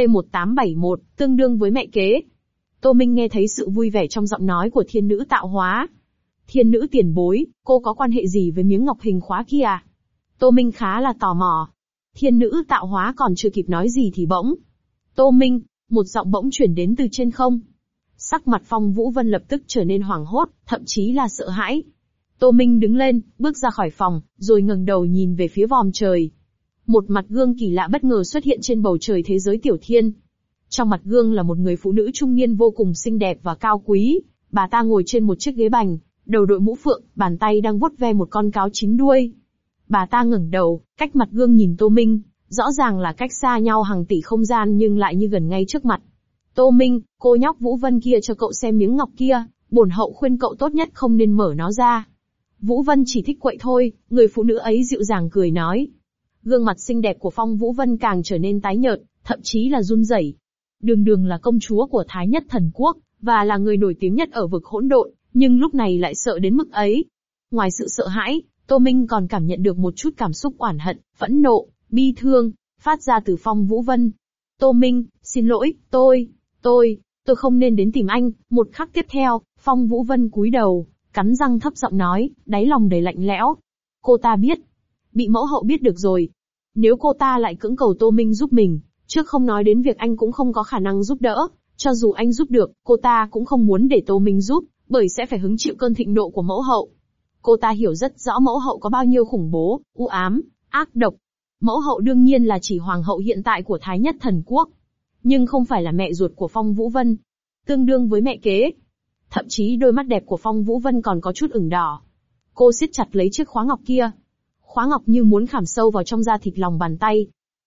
C1871, tương đương với mẹ kế. Tô Minh nghe thấy sự vui vẻ trong giọng nói của thiên nữ tạo hóa. Thiên nữ tiền bối, cô có quan hệ gì với miếng ngọc hình khóa kia à? Tô Minh khá là tò mò. Thiên nữ tạo hóa còn chưa kịp nói gì thì bỗng. Tô Minh, một giọng bỗng chuyển đến từ trên không. Sắc mặt Phong Vũ Vân lập tức trở nên hoảng hốt, thậm chí là sợ hãi. Tô Minh đứng lên, bước ra khỏi phòng, rồi ngẩng đầu nhìn về phía vòm trời. Một mặt gương kỳ lạ bất ngờ xuất hiện trên bầu trời thế giới tiểu thiên. Trong mặt gương là một người phụ nữ trung niên vô cùng xinh đẹp và cao quý. Bà ta ngồi trên một chiếc ghế bành, đầu đội mũ phượng, bàn tay đang vuốt ve một con cáo 9 đuôi. Bà ta ngẩng đầu, cách mặt gương nhìn Tô Minh, rõ ràng là cách xa nhau hàng tỷ không gian nhưng lại như gần ngay trước mặt. Tô Minh, cô nhóc Vũ Vân kia cho cậu xem miếng ngọc kia, bổn hậu khuyên cậu tốt nhất không nên mở nó ra. Vũ Vân chỉ thích quậy thôi, người phụ nữ ấy dịu dàng cười nói. Gương mặt xinh đẹp của Phong Vũ Vân càng trở nên tái nhợt, thậm chí là run rẩy. Đường đường là công chúa của Thái Nhất Thần Quốc, và là người nổi tiếng nhất ở vực hỗn độn, nhưng lúc này lại sợ đến mức ấy. Ngoài sự sợ hãi, Tô Minh còn cảm nhận được một chút cảm xúc oán hận, phẫn nộ, bi thương, phát ra từ Phong Vũ Vân. Tô Minh, xin lỗi, tôi không nên đến tìm anh. Một khắc tiếp theo, Phong Vũ Vân cúi đầu, cắn răng thấp giọng nói, đáy lòng đầy lạnh lẽo. Cô ta biết. Bị mẫu hậu biết được rồi. Nếu cô ta lại cưỡng cầu Tô Minh giúp mình, trước không nói đến việc anh cũng không có khả năng giúp đỡ, cho dù anh giúp được, cô ta cũng không muốn để Tô Minh giúp, bởi sẽ phải hứng chịu cơn thịnh nộ của mẫu hậu. Cô ta hiểu rất rõ mẫu hậu có bao nhiêu khủng bố, u ám, ác độc. Mẫu hậu đương nhiên là chỉ hoàng hậu hiện tại của Thái Nhất Thần Quốc, nhưng không phải là mẹ ruột của Phong Vũ Vân, tương đương với mẹ kế. Thậm chí đôi mắt đẹp của Phong Vũ Vân còn có chút ửng đỏ. Cô siết chặt lấy chiếc khóa ngọc kia. Khóa ngọc như muốn khảm sâu vào trong da thịt lòng bàn tay.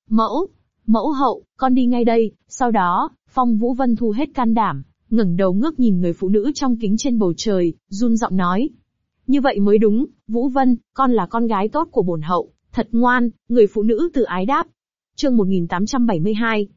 Mẫu hậu, con đi ngay đây. Sau đó, Phong Vũ Vân thu hết can đảm, ngẩng đầu ngước nhìn người phụ nữ trong kính trên bầu trời, run giọng nói. Như vậy mới đúng, Vũ Vân, con là con gái tốt của bổn hậu, thật ngoan, người phụ nữ tự ái đáp. Chương 1872,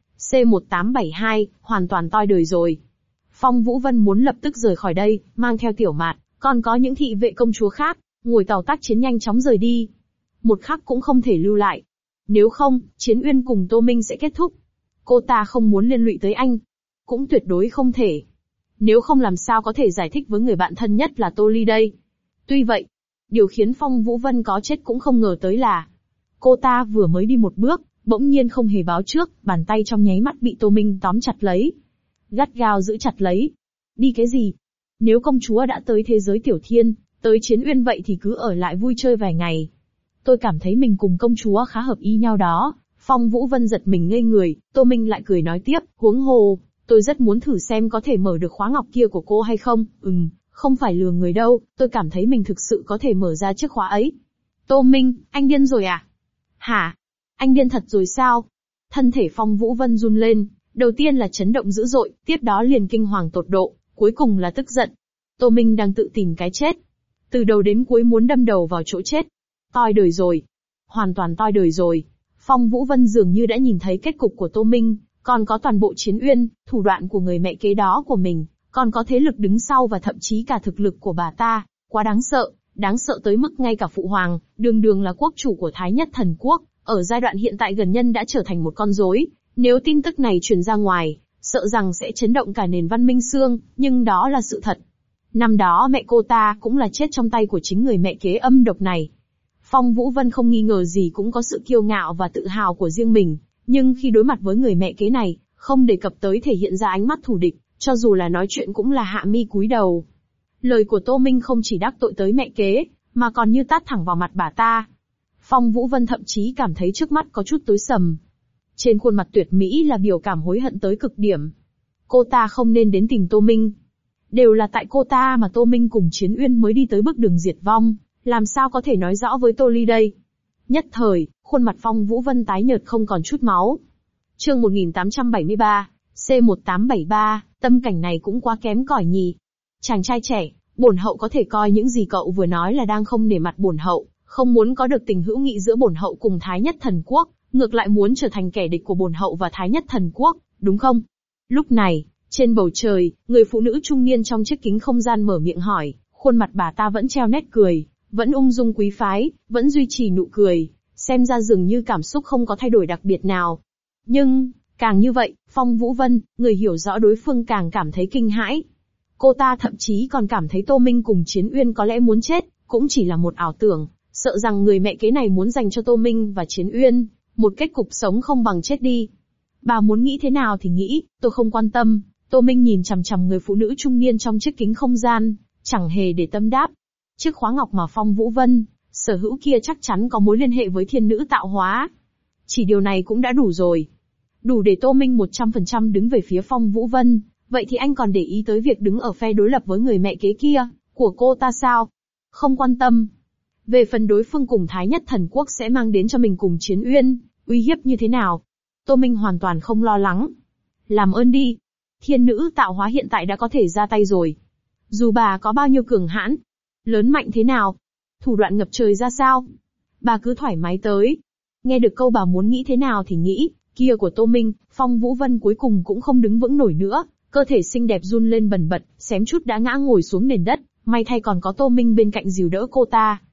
C1872, hoàn toàn toi đời rồi. Phong Vũ Vân muốn lập tức rời khỏi đây, mang theo Tiểu Mạt, còn có những thị vệ công chúa khác, ngồi tàu tác chiến nhanh chóng rời đi. Một khắc cũng không thể lưu lại. Nếu không, Chiến Uyên cùng Tô Minh sẽ kết thúc. Cô ta không muốn liên lụy tới anh. Cũng tuyệt đối không thể. Nếu không làm sao có thể giải thích với người bạn thân nhất là Tô Ly đây. Tuy vậy, điều khiến Phong Vũ Vân có chết cũng không ngờ tới là cô ta vừa mới đi một bước, bỗng nhiên không hề báo trước, bàn tay trong nháy mắt bị Tô Minh tóm chặt lấy. Gắt gao giữ chặt lấy. Đi cái gì? Nếu công chúa đã tới thế giới Tiểu Thiên, tới Chiến Uyên vậy thì cứ ở lại vui chơi vài ngày. Tôi cảm thấy mình cùng công chúa khá hợp ý nhau đó. Phong Vũ Vân giật mình ngây người, Tô Minh lại cười nói tiếp, huống hồ, tôi rất muốn thử xem có thể mở được khóa ngọc kia của cô hay không. Không phải lừa người đâu, tôi cảm thấy mình thực sự có thể mở ra chiếc khóa ấy. Tô Minh, anh điên rồi à? Hả? Anh điên thật rồi sao? Thân thể Phong Vũ Vân run lên, đầu tiên là chấn động dữ dội, tiếp đó liền kinh hoàng tột độ, cuối cùng là tức giận. Tô Minh đang tự tìm cái chết. Từ đầu đến cuối muốn đâm đầu vào chỗ chết. Toi đời rồi. Hoàn toàn toi đời rồi. Phong Vũ Vân dường như đã nhìn thấy kết cục của Tô Minh, còn có toàn bộ Chiến Uyên, thủ đoạn của người mẹ kế đó của mình, còn có thế lực đứng sau và thậm chí cả thực lực của bà ta, quá đáng sợ tới mức ngay cả phụ hoàng, đường là quốc chủ của Thái Nhất Thần Quốc, ở giai đoạn hiện tại gần nhân đã trở thành một con rối. Nếu tin tức này truyền ra ngoài, sợ rằng sẽ chấn động cả nền văn minh xương, nhưng đó là sự thật. Năm đó mẹ cô ta cũng là chết trong tay của chính người mẹ kế âm độc này. Phong Vũ Vân không nghi ngờ gì cũng có sự kiêu ngạo và tự hào của riêng mình, nhưng khi đối mặt với người mẹ kế này, không đề cập tới thể hiện ra ánh mắt thù địch, cho dù là nói chuyện cũng là hạ mi cúi đầu. Lời của Tô Minh không chỉ đắc tội tới mẹ kế, mà còn như tát thẳng vào mặt bà ta. Phong Vũ Vân thậm chí cảm thấy trước mắt có chút tối sầm. Trên khuôn mặt tuyệt mỹ là biểu cảm hối hận tới cực điểm. Cô ta không nên đến tìm Tô Minh. Đều là tại cô ta mà Tô Minh cùng Chiến Uyên mới đi tới bước đường diệt vong, làm sao có thể nói rõ với Tô Ly đây. Nhất thời, khuôn mặt Phong Vũ Vân tái nhợt không còn chút máu. Chương 1873, C1873, tâm cảnh này cũng quá kém cỏi nhỉ. Chàng trai trẻ, bổn hậu có thể coi những gì cậu vừa nói là đang không nể mặt bổn hậu, không muốn có được tình hữu nghị giữa bổn hậu cùng Thái Nhất Thần Quốc, ngược lại muốn trở thành kẻ địch của bổn hậu và Thái Nhất Thần Quốc, đúng không? Lúc này, trên bầu trời, người phụ nữ trung niên trong chiếc kính không gian mở miệng hỏi, khuôn mặt bà ta vẫn treo nét cười, vẫn ung dung quý phái, vẫn duy trì nụ cười, xem ra dường như cảm xúc không có thay đổi đặc biệt nào. Nhưng, càng như vậy, Phong Vũ Vân, người hiểu rõ đối phương càng cảm thấy kinh hãi. Cô ta thậm chí còn cảm thấy Tô Minh cùng Chiến Uyên có lẽ muốn chết, cũng chỉ là một ảo tưởng, sợ rằng người mẹ kế này muốn dành cho Tô Minh và Chiến Uyên một kết cục sống không bằng chết đi. Bà muốn nghĩ thế nào thì nghĩ, tôi không quan tâm. Tô Minh nhìn chằm chằm người phụ nữ trung niên trong chiếc kính không gian, chẳng hề để tâm đáp. Chiếc khóa ngọc mà Phong Vũ Vân sở hữu kia chắc chắn có mối liên hệ với thiên nữ tạo hóa. Chỉ điều này cũng đã đủ rồi. Đủ để Tô Minh 100% đứng về phía Phong Vũ Vân, vậy thì anh còn để ý tới việc đứng ở phe đối lập với người mẹ kế kia, của cô ta sao? Không quan tâm. Về phần đối phương cùng Thái Nhất Thần Quốc sẽ mang đến cho mình cùng Chiến Uyên, uy hiếp như thế nào? Tô Minh hoàn toàn không lo lắng. Làm ơn đi. Thiên nữ tạo hóa hiện tại đã có thể ra tay rồi. Dù bà có bao nhiêu cường hãn, lớn mạnh thế nào, thủ đoạn ngập trời ra sao, bà cứ thoải mái tới. Nghe được câu bà muốn nghĩ thế nào thì nghĩ, kia của Tô Minh, Phong Vũ Vân cuối cùng cũng không đứng vững nổi nữa, cơ thể xinh đẹp run lên bần bật, xém chút đã ngã ngồi xuống nền đất, may thay còn có Tô Minh bên cạnh dìu đỡ cô ta.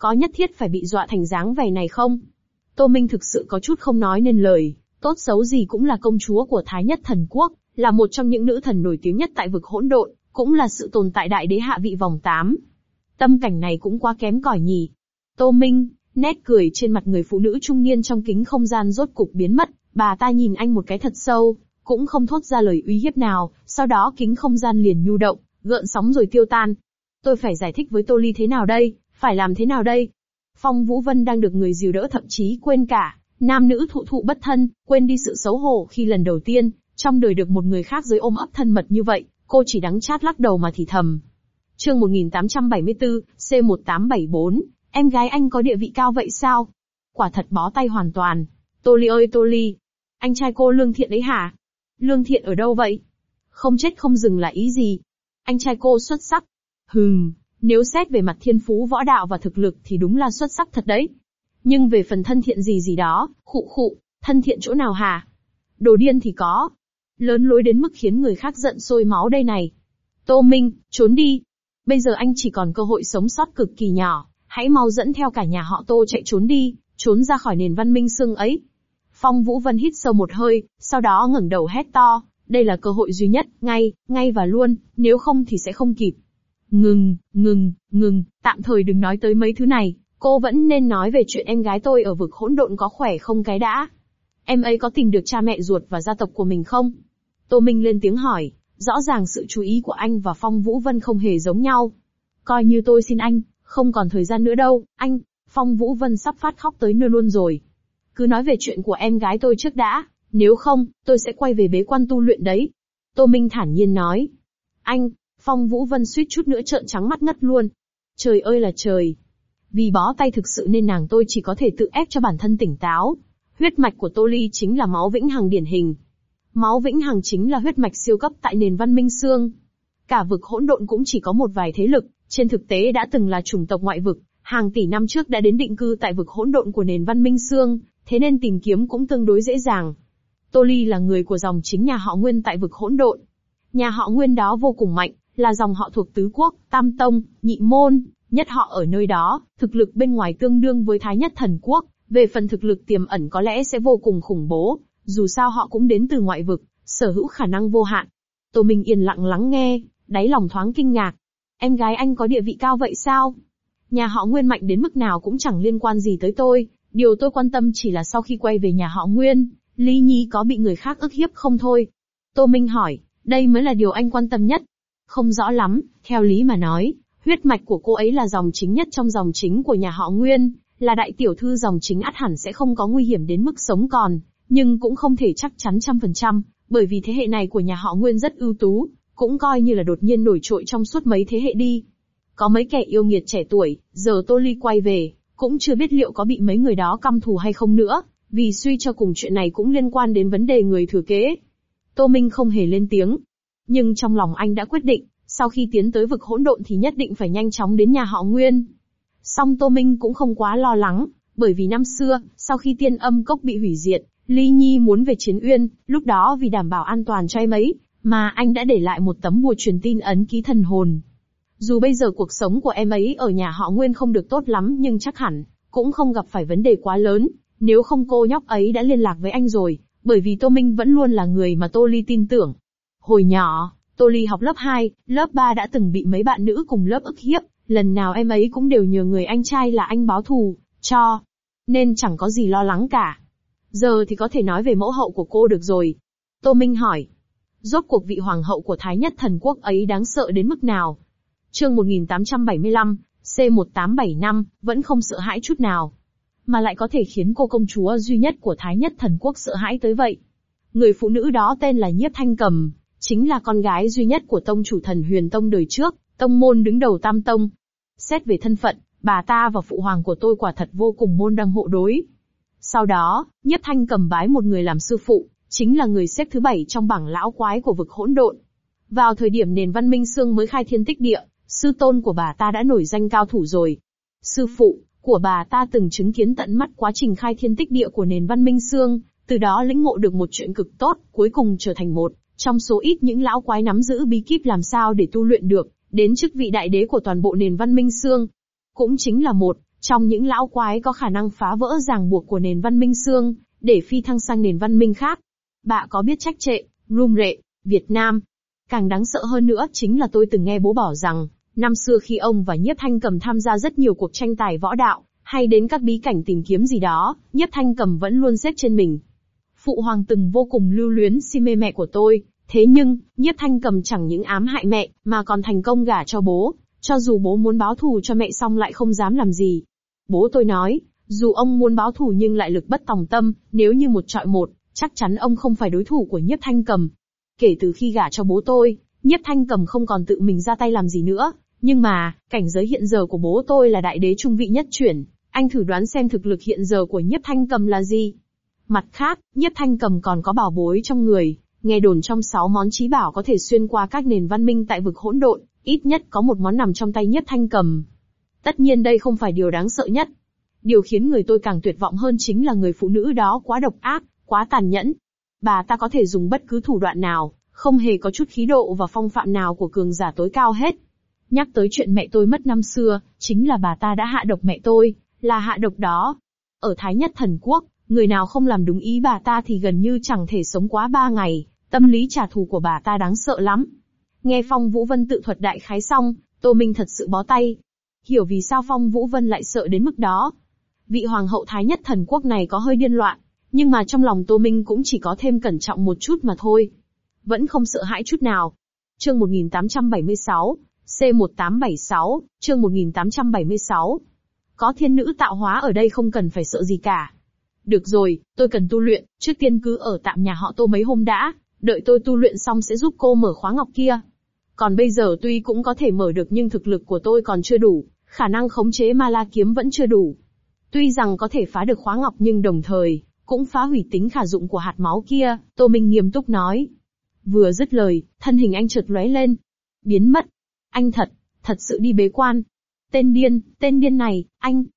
có nhất thiết phải bị dọa thành dáng vẻ này không? Tô Minh thực sự có chút không nói nên lời, tốt xấu gì cũng là công chúa của Thái Nhất Thần Quốc, là một trong những nữ thần nổi tiếng nhất tại vực hỗn độn, cũng là sự tồn tại đại đế hạ vị vòng 8. Tâm cảnh này cũng quá kém cỏi nhỉ. Tô Minh, nét cười trên mặt người phụ nữ trung niên trong kính không gian rốt cục biến mất, bà ta nhìn anh một cái thật sâu, cũng không thốt ra lời uy hiếp nào, sau đó kính không gian liền nhu động, gợn sóng rồi tiêu tan. Tôi phải giải thích với Tô Ly thế nào đây, phải làm thế nào đây? Phong Vũ Vân đang được người dìu đỡ, thậm chí quên cả nam nữ thụ thụ bất thân, quên đi sự xấu hổ khi lần đầu tiên trong đời được một người khác giới ôm ấp thân mật như vậy, cô chỉ đắng chát lắc đầu mà thì thầm. Chương 1874, C1874, em gái anh có địa vị cao vậy sao? Quả thật bó tay hoàn toàn. Tô Ly ơi Tô Ly, anh trai cô lương thiện đấy hả? Lương thiện ở đâu vậy? Không chết không dừng là ý gì? Anh trai cô xuất sắc. Nếu xét về mặt thiên phú võ đạo và thực lực thì đúng là xuất sắc thật đấy. Nhưng về phần thân thiện gì đó, thân thiện chỗ nào hả? Đồ điên thì có. Lớn lối đến mức khiến người khác giận sôi máu đây này. Tô Minh, trốn đi. Bây giờ anh chỉ còn cơ hội sống sót cực kỳ nhỏ, hãy mau dẫn theo cả nhà họ Tô chạy trốn đi, trốn ra khỏi nền văn minh xương ấy. Phong Vũ Vân hít sâu một hơi, sau đó ngẩng đầu hét to, đây là cơ hội duy nhất, ngay và luôn, nếu không thì sẽ không kịp. Ngừng, tạm thời đừng nói tới mấy thứ này, cô vẫn nên nói về chuyện em gái tôi ở vực hỗn độn có khỏe không cái đã. Em ấy có tìm được cha mẹ ruột và gia tộc của mình không? Tô Minh lên tiếng hỏi, rõ ràng sự chú ý của anh và Phong Vũ Vân không hề giống nhau. Coi như tôi xin anh, không còn thời gian nữa đâu, anh. Phong Vũ Vân sắp phát khóc tới nơi luôn rồi. Cứ nói về chuyện của em gái tôi trước đã, nếu không, tôi sẽ quay về bế quan tu luyện đấy. Tô Minh thản nhiên nói. Anh, Phong Vũ Vân suýt chút nữa trợn trắng mắt ngất luôn. Trời ơi là trời. Vì bó tay thực sự nên nàng tôi chỉ có thể tự ép cho bản thân tỉnh táo. Huyết mạch của Tô Ly chính là máu vĩnh hằng điển hình. Máu vĩnh hằng chính là huyết mạch siêu cấp tại nền văn minh xương. Cả vực hỗn độn cũng chỉ có một vài thế lực, trên thực tế đã từng là chủng tộc ngoại vực, hàng tỷ năm trước đã đến định cư tại vực hỗn độn của nền văn minh xương, thế nên tìm kiếm cũng tương đối dễ dàng. Tô Ly là người của dòng chính nhà họ Nguyên tại vực hỗn độn. Nhà họ Nguyên đó vô cùng mạnh, là dòng họ thuộc tứ quốc, tam tông, nhị môn, nhất họ ở nơi đó, thực lực bên ngoài tương đương với Thái Nhất Thần Quốc, về phần thực lực tiềm ẩn có lẽ sẽ vô cùng khủng bố, dù sao họ cũng đến từ ngoại vực, sở hữu khả năng vô hạn. Tô Minh yên lặng lắng nghe, đáy lòng thoáng kinh ngạc. Em gái anh có địa vị cao vậy sao? Nhà họ Nguyên mạnh đến mức nào cũng chẳng liên quan gì tới tôi, điều tôi quan tâm chỉ là sau khi quay về nhà họ Nguyên, Ly Nhi có bị người khác ức hiếp không thôi. Tô Minh hỏi, đây mới là điều anh quan tâm nhất. Không rõ lắm, theo lý mà nói, huyết mạch của cô ấy là dòng chính nhất trong dòng chính của nhà họ Nguyên, là đại tiểu thư dòng chính ắt hẳn sẽ không có nguy hiểm đến mức sống còn, nhưng cũng không thể chắc chắn 100%, bởi vì thế hệ này của nhà họ Nguyên rất ưu tú, cũng coi như là đột nhiên nổi trội trong suốt mấy thế hệ đi. Có mấy kẻ yêu nghiệt trẻ tuổi, giờ Tô Ly quay về, cũng chưa biết liệu có bị mấy người đó căm thù hay không nữa, vì suy cho cùng chuyện này cũng liên quan đến vấn đề người thừa kế. Tô Minh không hề lên tiếng, nhưng trong lòng anh đã quyết định, sau khi tiến tới vực hỗn độn thì nhất định phải nhanh chóng đến nhà họ Nguyên. Song Tô Minh cũng không quá lo lắng, bởi vì năm xưa, sau khi Tiên Âm Cốc bị hủy diệt, Ly Nhi muốn về Chiến Uyên, lúc đó vì đảm bảo an toàn cho em ấy, mà anh đã để lại một tấm bùa truyền tin ấn ký thần hồn. Dù bây giờ cuộc sống của em ấy ở nhà họ Nguyên không được tốt lắm nhưng chắc hẳn, cũng không gặp phải vấn đề quá lớn, nếu không cô nhóc ấy đã liên lạc với anh rồi, bởi vì Tô Minh vẫn luôn là người mà Tô Ly tin tưởng. Hồi nhỏ, Tô Ly học lớp 2, lớp 3 đã từng bị mấy bạn nữ cùng lớp ức hiếp, lần nào em ấy cũng đều nhờ người anh trai là anh báo thù, cho. Nên chẳng có gì lo lắng cả. Giờ thì có thể nói về mẫu hậu của cô được rồi. Tô Minh hỏi. Rốt cuộc vị hoàng hậu của Thái Nhất Thần Quốc ấy đáng sợ đến mức nào? Chương 1875, C1875, vẫn không sợ hãi chút nào. Mà lại có thể khiến cô công chúa duy nhất của Thái Nhất Thần Quốc sợ hãi tới vậy. Người phụ nữ đó tên là Nhiếp Thanh Cầm, chính là con gái duy nhất của tông chủ Thần Huyền Tông đời trước, tông môn đứng đầu Tam Tông. Xét về thân phận, bà ta và phụ hoàng của tôi quả thật vô cùng môn đăng hộ đối. Sau đó, Nhiếp Thanh Cầm bái một người làm sư phụ, chính là người xếp thứ 7 trong bảng lão quái của vực hỗn độn. Vào thời điểm nền văn minh xương mới khai thiên tích địa, sư tôn của bà ta đã nổi danh cao thủ rồi. Sư phụ của bà ta từng chứng kiến tận mắt quá trình khai thiên tích địa của nền văn minh xương, từ đó lĩnh ngộ được một chuyện cực tốt, cuối cùng trở thành một trong số ít những lão quái nắm giữ bí kíp làm sao để tu luyện được đến chức vị đại đế của toàn bộ nền văn minh xương. Cũng chính là một Trong những lão quái có khả năng phá vỡ ràng buộc của nền văn minh xương, để phi thăng sang nền văn minh khác. Bạ có biết trách trệ, run rệ, Việt Nam. Càng đáng sợ hơn nữa chính là tôi từng nghe bố bảo rằng, năm xưa khi ông và Nhiếp Thanh Cầm tham gia rất nhiều cuộc tranh tài võ đạo, hay đến các bí cảnh tìm kiếm gì đó, Nhiếp Thanh Cầm vẫn luôn xếp trên mình. Phụ hoàng từng vô cùng lưu luyến si mê mẹ của tôi, thế nhưng, Nhiếp Thanh Cầm chẳng những ám hại mẹ, mà còn thành công gả cho bố, cho dù bố muốn báo thù cho mẹ xong lại không dám làm gì. Bố tôi nói, dù ông muốn báo thù nhưng lại lực bất tòng tâm, nếu như một trọi một, chắc chắn ông không phải đối thủ của Nhiếp Thanh Cầm. Kể từ khi gả cho bố tôi, Nhiếp Thanh Cầm không còn tự mình ra tay làm gì nữa, nhưng mà, cảnh giới hiện giờ của bố tôi là đại đế trung vị nhất chuyển, anh thử đoán xem thực lực hiện giờ của Nhiếp Thanh Cầm là gì. Mặt khác, Nhiếp Thanh Cầm còn có bảo bối trong người, nghe đồn trong 6 món chí bảo có thể xuyên qua các nền văn minh tại vực hỗn độn, ít nhất có một món nằm trong tay Nhiếp Thanh Cầm. Tất nhiên đây không phải điều đáng sợ nhất. Điều khiến người tôi càng tuyệt vọng hơn chính là người phụ nữ đó quá độc ác, quá tàn nhẫn. Bà ta có thể dùng bất cứ thủ đoạn nào, không hề có chút khí độ và phong phạm nào của cường giả tối cao hết. Nhắc tới chuyện mẹ tôi mất năm xưa, chính là bà ta đã hạ độc mẹ tôi, là hạ độc đó. Ở Thái Nhất Thần Quốc, người nào không làm đúng ý bà ta thì gần như chẳng thể sống quá 3 ngày, tâm lý trả thù của bà ta đáng sợ lắm. Nghe Phong Vũ Vân tự thuật đại khái xong, Tô Minh thật sự bó tay. Hiểu vì sao Phong Vũ Vân lại sợ đến mức đó. Vị hoàng hậu Thái Nhất Thần Quốc này có hơi điên loạn, nhưng mà trong lòng Tô Minh cũng chỉ có thêm cẩn trọng một chút mà thôi. Vẫn không sợ hãi chút nào. Chương 1876, C1876, chương 1876. Có thiên nữ tạo hóa ở đây không cần phải sợ gì cả. Được rồi, tôi cần tu luyện, trước tiên cứ ở tạm nhà họ Tô mấy hôm đã, đợi tôi tu luyện xong sẽ giúp cô mở khóa ngọc kia. Còn bây giờ tuy cũng có thể mở được nhưng thực lực của tôi còn chưa đủ, khả năng khống chế ma la kiếm vẫn chưa đủ. Tuy rằng có thể phá được khóa ngọc nhưng đồng thời, cũng phá hủy tính khả dụng của hạt máu kia, Tô Minh nghiêm túc nói. Vừa dứt lời, thân hình anh chợt lóe lên. Biến mất. Anh thật sự đi bế quan. Tên điên này,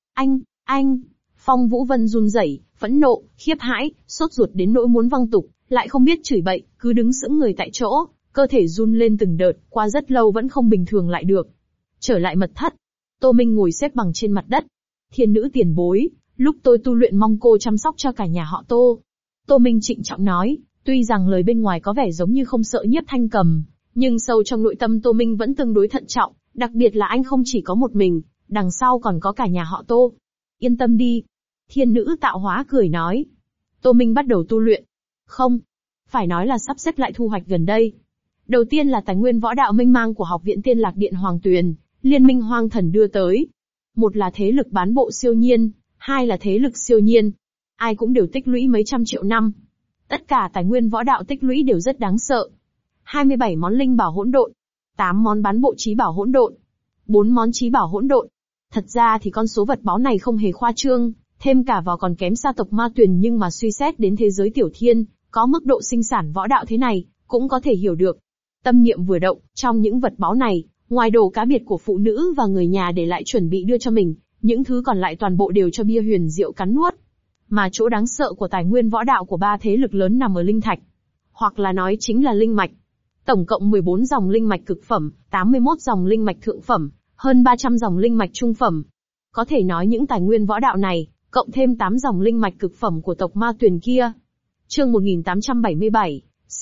anh. Phong Vũ Vân run rẩy, phẫn nộ, khiếp hãi, sốt ruột đến nỗi muốn văng tục, lại không biết chửi bậy, cứ đứng sững người tại chỗ, cơ thể run lên từng đợt, qua rất lâu vẫn không bình thường lại được. Trở lại mật thất. Tô Minh ngồi xếp bằng trên mặt đất. Thiên nữ tiền bối, lúc tôi tu luyện mong cô chăm sóc cho cả nhà họ Tô. Tô Minh trịnh trọng nói, tuy rằng lời bên ngoài có vẻ giống như không sợ Nhiếp Thanh Cầm, nhưng sâu trong nội tâm Tô Minh vẫn tương đối thận trọng, đặc biệt là anh không chỉ có một mình, đằng sau còn có cả nhà họ Tô. Yên tâm đi. Thiên nữ tạo hóa cười nói. Tô Minh bắt đầu tu luyện. Không, phải nói là sắp xếp lại thu hoạch gần đây. Đầu tiên là tài nguyên võ đạo mênh mang của Học viện Tiên Lạc Điện Hoàng Tuyền, Liên minh Hoang Thần đưa tới. Một là thế lực bán bộ siêu nhiên, hai là thế lực siêu nhiên. Ai cũng đều tích lũy mấy trăm triệu năm. Tất cả tài nguyên võ đạo tích lũy đều rất đáng sợ. 27 món linh bảo hỗn độn, 8 món bán bộ chí bảo hỗn độn, 4 món chí bảo hỗn độn. Thật ra thì con số vật báu này không hề khoa trương, thêm cả vào còn kém xa tộc Ma Tuyền, nhưng mà suy xét đến thế giới tiểu thiên, có mức độ sinh sản võ đạo thế này, cũng có thể hiểu được. Tâm niệm vừa động, trong những vật báu này, ngoài đồ cá biệt của phụ nữ và người nhà để lại chuẩn bị đưa cho mình, những thứ còn lại toàn bộ đều cho bia huyền diệu cắn nuốt. Mà chỗ đáng sợ của tài nguyên võ đạo của ba thế lực lớn nằm ở linh thạch, hoặc là nói chính là linh mạch. Tổng cộng 14 dòng linh mạch cực phẩm, 81 dòng linh mạch thượng phẩm, hơn 300 dòng linh mạch trung phẩm. Có thể nói những tài nguyên võ đạo này, cộng thêm 8 dòng linh mạch cực phẩm của tộc Ma Tuyền kia. Chương 1877,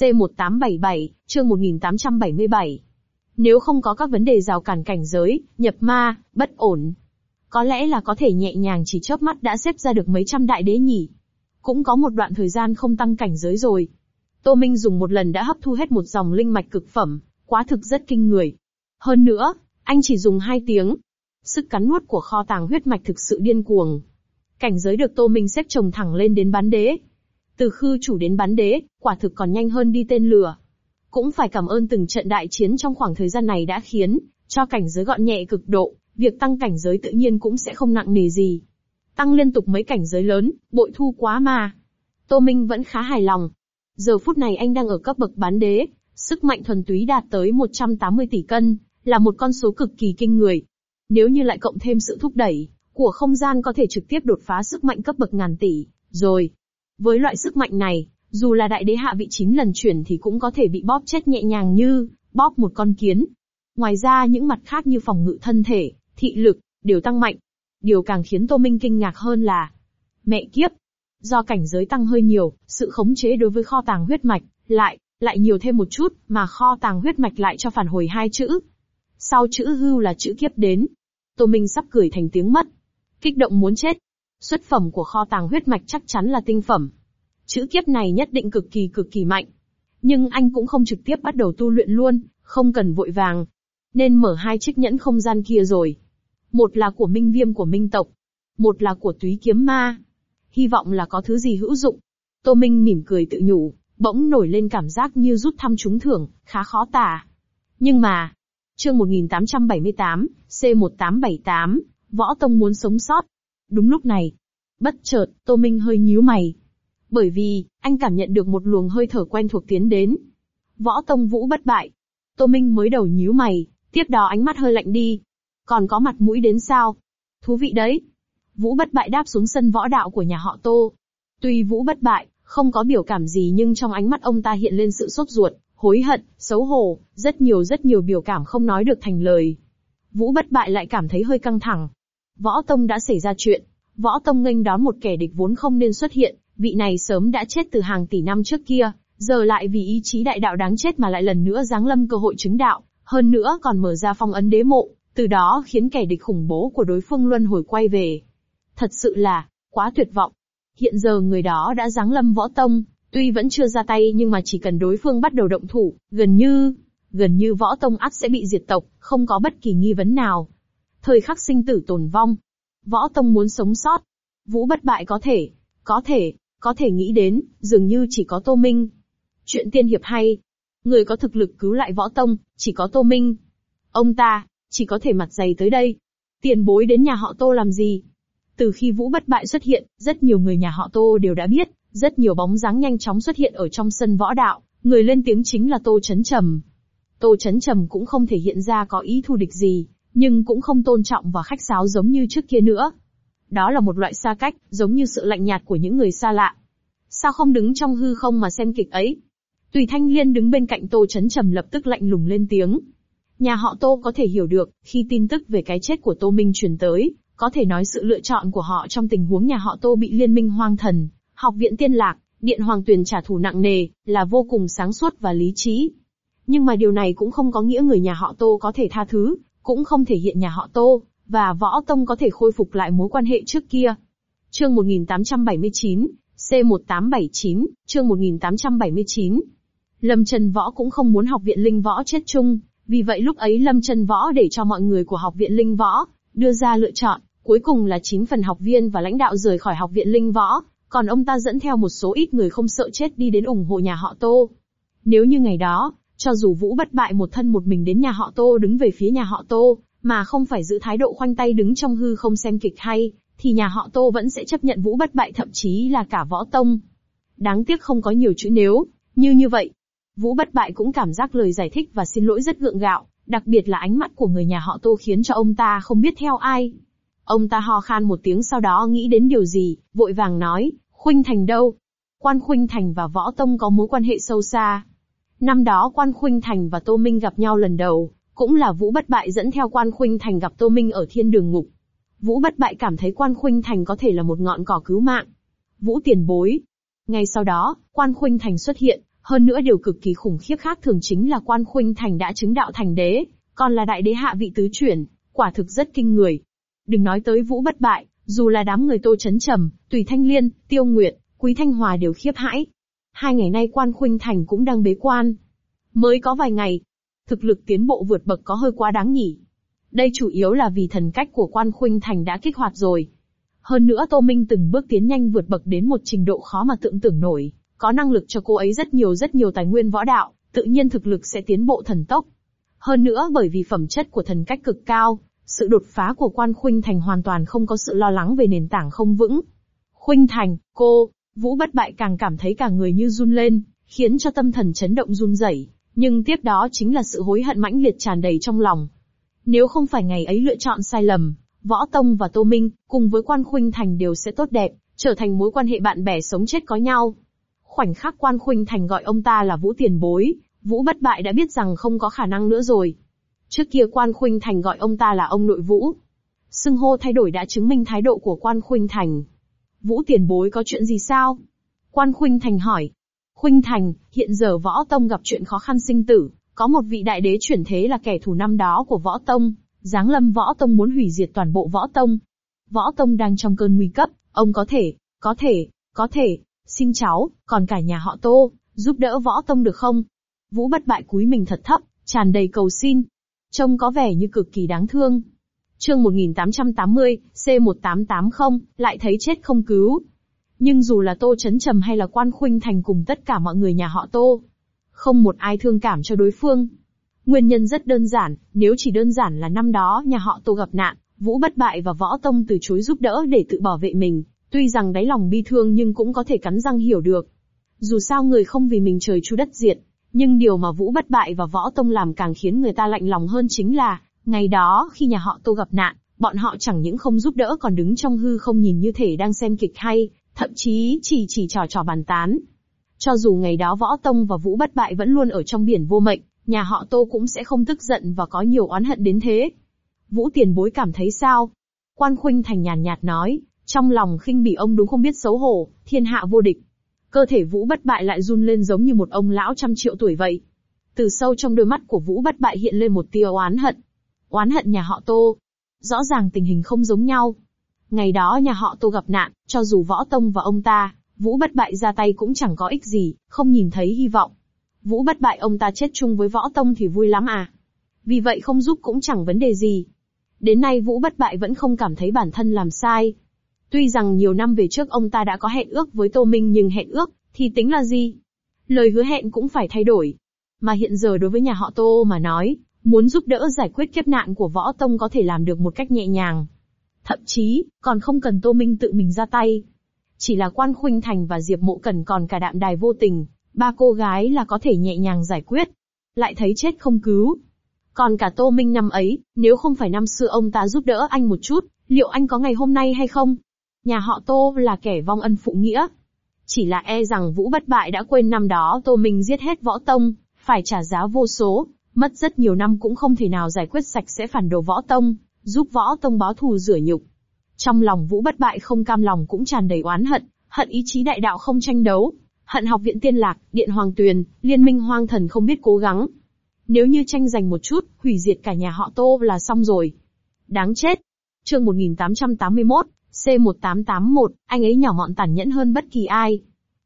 C1877, chương 1877. Nếu không có các vấn đề rào cản cảnh giới, nhập ma, bất ổn, có lẽ là có thể nhẹ nhàng chỉ chớp mắt đã xếp ra được mấy trăm đại đế nhỉ. Cũng có một đoạn thời gian không tăng cảnh giới rồi. Tô Minh dùng một lần đã hấp thu hết một dòng linh mạch cực phẩm, quá thực rất kinh người. Hơn nữa, anh chỉ dùng 2 tiếng. Sức cắn nuốt của kho tàng huyết mạch thực sự điên cuồng. Cảnh giới được Tô Minh xếp chồng thẳng lên đến bán đế. Từ khư chủ đến bán đế, quả thực còn nhanh hơn đi tên lửa. Cũng phải cảm ơn từng trận đại chiến trong khoảng thời gian này đã khiến cho cảnh giới gọn nhẹ cực độ, việc tăng cảnh giới tự nhiên cũng sẽ không nặng nề gì. Tăng liên tục mấy cảnh giới lớn, bội thu quá mà. Tô Minh vẫn khá hài lòng. Giờ phút này anh đang ở cấp bậc bán đế, sức mạnh thuần túy đạt tới 180 tỷ cân, là một con số cực kỳ kinh người. Nếu như lại cộng thêm sự thúc đẩy của không gian có thể trực tiếp đột phá sức mạnh cấp bậc ngàn tỷ, rồi. Với loại sức mạnh này, dù là đại đế hạ vị 9 lần chuyển thì cũng có thể bị bóp chết nhẹ nhàng như bóp một con kiến. Ngoài ra những mặt khác như phòng ngự thân thể, thị lực, đều tăng mạnh. Điều càng khiến Tô Minh kinh ngạc hơn là, mẹ kiếp, do cảnh giới tăng hơi nhiều, sự khống chế đối với kho tàng huyết mạch, lại nhiều thêm một chút, mà kho tàng huyết mạch lại cho phản hồi 2 chữ. Sau chữ hưu là chữ kiếp đến. Tô Minh sắp cười thành tiếng mất. Kích động muốn chết. Xuất phẩm của kho tàng huyết mạch chắc chắn là tinh phẩm. Chữ kiếp này nhất định cực kỳ mạnh. Nhưng anh cũng không trực tiếp bắt đầu tu luyện luôn, không cần vội vàng. Nên mở 2 chiếc nhẫn không gian kia rồi. Một là của Minh Viêm của Minh tộc. Một là của Túy Kiếm Ma. Hy vọng là có thứ gì hữu dụng. Tô Minh mỉm cười tự nhủ, bỗng nổi lên cảm giác như rút thăm trúng thưởng, khá khó tả. Nhưng mà, chương 1878, C1878, Võ Tông muốn sống sót. Đúng lúc này, bất chợt, Tô Minh hơi nhíu mày. Bởi vì, anh cảm nhận được một luồng hơi thở quen thuộc tiến đến. Võ Tông Vũ Bất Bại. Tô Minh mới đầu nhíu mày, tiếp đó ánh mắt hơi lạnh đi. Còn có mặt mũi đến sao? Thú vị đấy. Vũ Bất Bại đáp xuống sân võ đạo của nhà họ Tô. Tuy Vũ Bất Bại không có biểu cảm gì nhưng trong ánh mắt ông ta hiện lên sự sốt ruột, hối hận, xấu hổ, rất nhiều biểu cảm không nói được thành lời. Vũ Bất Bại lại cảm thấy hơi căng thẳng. Võ Tông đã xảy ra chuyện. Võ Tông nghênh đón một kẻ địch vốn không nên xuất hiện, vị này sớm đã chết từ hàng tỷ năm trước kia, giờ lại vì ý chí đại đạo đáng chết mà lại lần nữa giáng lâm cơ hội chứng đạo, hơn nữa còn mở ra phong ấn đế mộ, từ đó khiến kẻ địch khủng bố của đối phương luân hồi quay về. Thật sự là, quá tuyệt vọng. Hiện giờ người đó đã giáng lâm Võ Tông, tuy vẫn chưa ra tay nhưng mà chỉ cần đối phương bắt đầu động thủ, gần như Võ Tông ắt sẽ bị diệt tộc, không có bất kỳ nghi vấn nào. Thời khắc sinh tử tồn vong. Võ Tông muốn sống sót. Vũ Bất Bại có thể nghĩ đến, dường như chỉ có Tô Minh. Chuyện tiên hiệp hay. Người có thực lực cứu lại Võ Tông, chỉ có Tô Minh. Ông ta, chỉ có thể mặt dày tới đây. Tiền bối đến nhà họ Tô làm gì? Từ khi Vũ Bất Bại xuất hiện, rất nhiều người nhà họ Tô đều đã biết, rất nhiều bóng dáng nhanh chóng xuất hiện ở trong sân võ đạo, người lên tiếng chính là Tô Chấn Trầm. Tô Chấn Trầm cũng không thể hiện ra có ý thù địch gì, nhưng cũng không tôn trọng và khách sáo giống như trước kia nữa. Đó là một loại xa cách, giống như sự lạnh nhạt của những người xa lạ. Sao không đứng trong hư không mà xem kịch ấy? Tùy Thanh Liên đứng bên cạnh Tô Chấn Trầm lập tức lạnh lùng lên tiếng. Nhà họ Tô có thể hiểu được, khi tin tức về cái chết của Tô Minh truyền tới, có thể nói sự lựa chọn của họ trong tình huống nhà họ Tô bị Liên minh Hoang Thần, Học viện Tiên Lạc, Điện Hoàng Tuyền trả thù nặng nề, là vô cùng sáng suốt và lý trí. Nhưng mà điều này cũng không có nghĩa người nhà họ Tô có thể tha thứ, cũng không thể hiện nhà họ Tô và Võ Tông có thể khôi phục lại mối quan hệ trước kia. Chương 1879, C1879, chương 1879. Lâm Chân Võ cũng không muốn Học viện Linh Võ chết chung, vì vậy lúc ấy Lâm Chân Võ để cho mọi người của Học viện Linh Võ đưa ra lựa chọn, cuối cùng là 9 phần học viên và lãnh đạo rời khỏi Học viện Linh Võ, còn ông ta dẫn theo một số ít người không sợ chết đi đến ủng hộ nhà họ Tô. Nếu như ngày đó, cho dù Vũ Bất Bại một thân một mình đến nhà họ Tô đứng về phía nhà họ Tô, mà không phải giữ thái độ khoanh tay đứng trong hư không xem kịch hay, thì nhà họ Tô vẫn sẽ chấp nhận Vũ Bất Bại thậm chí là cả Võ Tông. Đáng tiếc không có nhiều chữ nếu, như vậy. Vũ Bất Bại cũng cảm giác lời giải thích và xin lỗi rất gượng gạo, đặc biệt là ánh mắt của người nhà họ Tô khiến cho ông ta không biết theo ai. Ông ta ho khan một tiếng sau đó nghĩ đến điều gì, vội vàng nói, Khuynh Thành đâu? Quan Khuynh Thành và Võ Tông có mối quan hệ sâu xa. Năm đó Quan Khuynh Thành và Tô Minh gặp nhau lần đầu, cũng là Vũ Bất Bại dẫn theo Quan Khuynh Thành gặp Tô Minh ở Thiên Đường Ngục. Vũ Bất Bại cảm thấy Quan Khuynh Thành có thể là một ngọn cỏ cứu mạng. Vũ tiền bối. Ngay sau đó, Quan Khuynh Thành xuất hiện, hơn nữa điều cực kỳ khủng khiếp khác thường chính là Quan Khuynh Thành đã chứng đạo thành đế, còn là đại đế hạ vị tứ chuyển, quả thực rất kinh người. Đừng nói tới Vũ Bất Bại, dù là đám người Tô Chấn Trầm, Tùy Thanh Liên, Tiêu Nguyệt, Quý Thanh Hòa đều khiếp hãi. 2 ngày nay Quan Khuynh Thành cũng đang bế quan. Mới có vài ngày, thực lực tiến bộ vượt bậc có hơi quá đáng nhỉ. Đây chủ yếu là vì thần cách của Quan Khuynh Thành đã kích hoạt rồi. Hơn nữa Tô Minh từng bước tiến nhanh vượt bậc đến một trình độ khó mà tưởng nổi, có năng lực cho cô ấy rất nhiều tài nguyên võ đạo, tự nhiên thực lực sẽ tiến bộ thần tốc. Hơn nữa bởi vì phẩm chất của thần cách cực cao, sự đột phá của Quan Khuynh Thành hoàn toàn không có sự lo lắng về nền tảng không vững. Khuynh Thành, cô, Vũ Bất Bại càng cảm thấy cả người như run lên, khiến cho tâm thần chấn động run rẩy, nhưng tiếp đó chính là sự hối hận mãnh liệt tràn đầy trong lòng. Nếu không phải ngày ấy lựa chọn sai lầm, Võ Tông và Tô Minh, cùng với Quan Khuynh Thành đều sẽ tốt đẹp, trở thành mối quan hệ bạn bè sống chết có nhau. Khoảnh khắc Quan Khuynh Thành gọi ông ta là Vũ tiền bối, Vũ Bất Bại đã biết rằng không có khả năng nữa rồi. Trước kia Quan Khuynh Thành gọi ông ta là ông nội Vũ. Xưng hô thay đổi đã chứng minh thái độ của Quan Khuynh Thành. Vũ tiền bối có chuyện gì sao? Quan Khuynh Thành hỏi. Khuynh Thành, hiện giờ Võ Tông gặp chuyện khó khăn sinh tử, có một vị đại đế chuyển thế là kẻ thù năm đó của Võ Tông, giáng lâm Võ Tông muốn hủy diệt toàn bộ Võ Tông. Võ Tông đang trong cơn nguy cấp, ông có thể, xin cháu, còn cả nhà họ Tô, giúp đỡ Võ Tông được không? Vũ Bất Bại cúi mình thật thấp, tràn đầy cầu xin. Trông có vẻ như cực kỳ đáng thương. Chương 1880, C1880, lại thấy chết không cứu. Nhưng dù là Tô Chấn Trầm hay là Quan Khuynh Thành cùng tất cả mọi người nhà họ Tô, không một ai thương cảm cho đối phương. Nguyên nhân rất đơn giản, nếu chỉ đơn giản là năm đó nhà họ Tô gặp nạn, Vũ Bất Bại và Võ Tông từ chối giúp đỡ để tự bảo vệ mình, tuy rằng đáy lòng bi thương nhưng cũng có thể cắn răng hiểu được. Dù sao người không vì mình trời chu đất diệt, nhưng điều mà Vũ Bất Bại và Võ Tông làm càng khiến người ta lạnh lòng hơn chính là, ngày đó khi nhà họ Tô gặp nạn, bọn họ chẳng những không giúp đỡ còn đứng trong hư không nhìn như thể đang xem kịch hay, thậm chí chỉ trò bàn tán. Cho dù ngày đó Võ Tông và Vũ Bất Bại vẫn luôn ở trong biển vô mệnh, nhà họ Tô cũng sẽ không tức giận và có nhiều oán hận đến thế. Vũ tiền bối cảm thấy sao? Quan Khuynh Thành nhàn nhạt nói, trong lòng khinh bỉ ông đúng không biết xấu hổ, thiên hạ vô địch. Cơ thể Vũ Bất Bại lại run lên giống như một ông lão 100 triệu tuổi vậy. Từ sâu trong đôi mắt của Vũ Bất Bại hiện lên một tia oán hận. Oán hận nhà họ Tô. Rõ ràng tình hình không giống nhau. Ngày đó nhà họ Tô gặp nạn, cho dù Võ Tông và ông ta, Vũ Bất Bại ra tay cũng chẳng có ích gì, không nhìn thấy hy vọng. Vũ Bất Bại ông ta chết chung với Võ Tông thì vui lắm à. Vì vậy không giúp cũng chẳng vấn đề gì. Đến nay Vũ Bất Bại vẫn không cảm thấy bản thân làm sai. Tuy rằng nhiều năm về trước ông ta đã có hẹn ước với Tô Minh nhưng hẹn ước, thì tính là gì? Lời hứa hẹn cũng phải thay đổi. Mà hiện giờ đối với nhà họ Tô mà nói, muốn giúp đỡ giải quyết kiếp nạn của Võ Tông có thể làm được một cách nhẹ nhàng. Thậm chí, còn không cần Tô Minh tự mình ra tay. Chỉ là Quan Khuynh Thành và Diệp Mộ Cẩn còn cả Đạm Đài Vô Tình, ba cô gái là có thể nhẹ nhàng giải quyết. Lại thấy chết không cứu. Còn cả Tô Minh năm ấy, nếu không phải năm xưa ông ta giúp đỡ anh một chút, liệu anh có ngày hôm nay hay không? Nhà họ Tô là kẻ vong ân phụ nghĩa. Chỉ là e rằng Vũ Bất Bại đã quên năm đó Tô Minh giết hết Võ Tông, phải trả giá vô số, mất rất nhiều năm cũng không thể nào giải quyết sạch sẽ phản đồ Võ Tông, giúp Võ Tông báo thù rửa nhục. Trong lòng Vũ Bất Bại không cam lòng cũng tràn đầy oán hận, hận ý chí đại đạo không tranh đấu, hận Học viện Tiên Lạc, Điện Hoàng Tuyền, Liên minh Hoang Thần không biết cố gắng. Nếu như tranh giành một chút, hủy diệt cả nhà họ Tô là xong rồi. Đáng chết. Chương 1881, C1881, anh ấy nhỏ mọn tàn nhẫn hơn bất kỳ ai.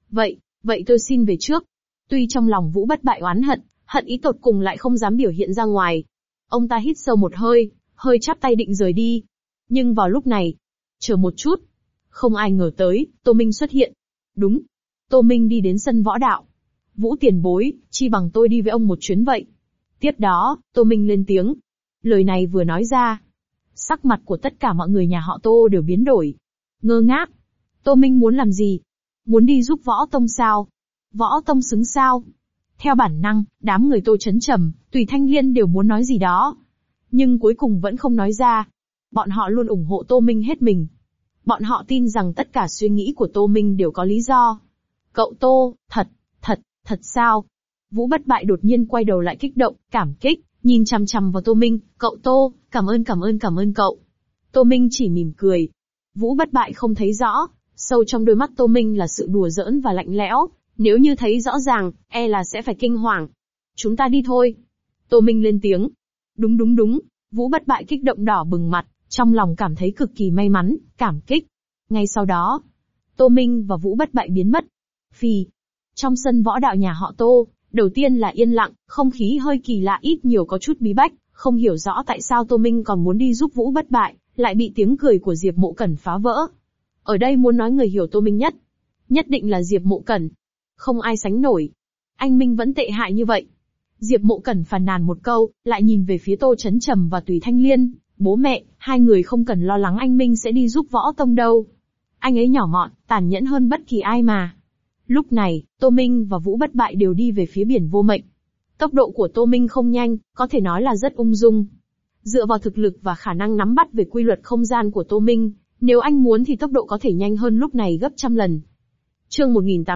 Vậy tôi xin về trước. Tuy trong lòng Vũ Bất Bại oán hận, hận ý tột cùng lại không dám biểu hiện ra ngoài. Ông ta hít sâu một hơi, hơi chắp tay định rời đi. Nhưng vào lúc này, chờ một chút. Không ai ngờ tới, Tô Minh xuất hiện. Đúng. Tô Minh đi đến sân võ đạo. Vũ tiền bối, chi bằng tôi đi với ông một chuyến vậy. Tiếp đó, Tô Minh lên tiếng. Lời này vừa nói ra, sắc mặt của tất cả mọi người nhà họ Tô đều biến đổi. Ngơ ngác. Tô Minh muốn làm gì? Muốn đi giúp Võ Tông sao? Võ Tông xứng sao? Theo bản năng, đám người Tô Chấn Trầm, Tùy Thanh Liên đều muốn nói gì đó. Nhưng cuối cùng vẫn không nói ra. Bọn họ luôn ủng hộ Tô Minh hết mình. Bọn họ tin rằng tất cả suy nghĩ của Tô Minh đều có lý do. Cậu Tô, thật sao? Vũ Bất Bại đột nhiên quay đầu lại kích động, cảm kích, nhìn chằm chằm vào Tô Minh, cậu Tô, cảm ơn cậu. Tô Minh chỉ mỉm cười. Vũ Bất Bại không thấy rõ, sâu trong đôi mắt Tô Minh là sự đùa giỡn và lạnh lẽo, nếu như thấy rõ ràng, e là sẽ phải kinh hoàng. Chúng ta đi thôi. Tô Minh lên tiếng. Đúng. Vũ Bất Bại kích động đỏ bừng mặt, trong lòng cảm thấy cực kỳ may mắn, cảm kích. Ngay sau đó, Tô Minh và Vũ Bất Bại biến mất. Phì. Trong sân võ đạo nhà họ Tô, đầu tiên là yên lặng, không khí hơi kỳ lạ ít nhiều có chút bí bách, không hiểu rõ tại sao Tô Minh còn muốn đi giúp Vũ Bất Bại, lại bị tiếng cười của Diệp Mộ Cẩn phá vỡ. Ở đây muốn nói người hiểu Tô Minh nhất định là Diệp Mộ Cẩn. Không ai sánh nổi. Anh Minh vẫn tệ hại như vậy. Diệp Mộ Cẩn phàn nàn một câu, lại nhìn về phía Tô Chấn Trầm và Tùy Thanh Liên. Bố mẹ, hai người không cần lo lắng anh Minh sẽ đi giúp Võ Tông đâu. Anh ấy nhỏ mọn, tàn nhẫn hơn bất kỳ ai mà. Lúc này, Tô Minh và Vũ Bất Bại đều đi về phía biển vô mệnh. Tốc độ của Tô Minh không nhanh, có thể nói là rất ung dung. Dựa vào thực lực và khả năng nắm bắt về quy luật không gian của Tô Minh, nếu anh muốn thì tốc độ có thể nhanh hơn lúc này gấp trăm lần. Chương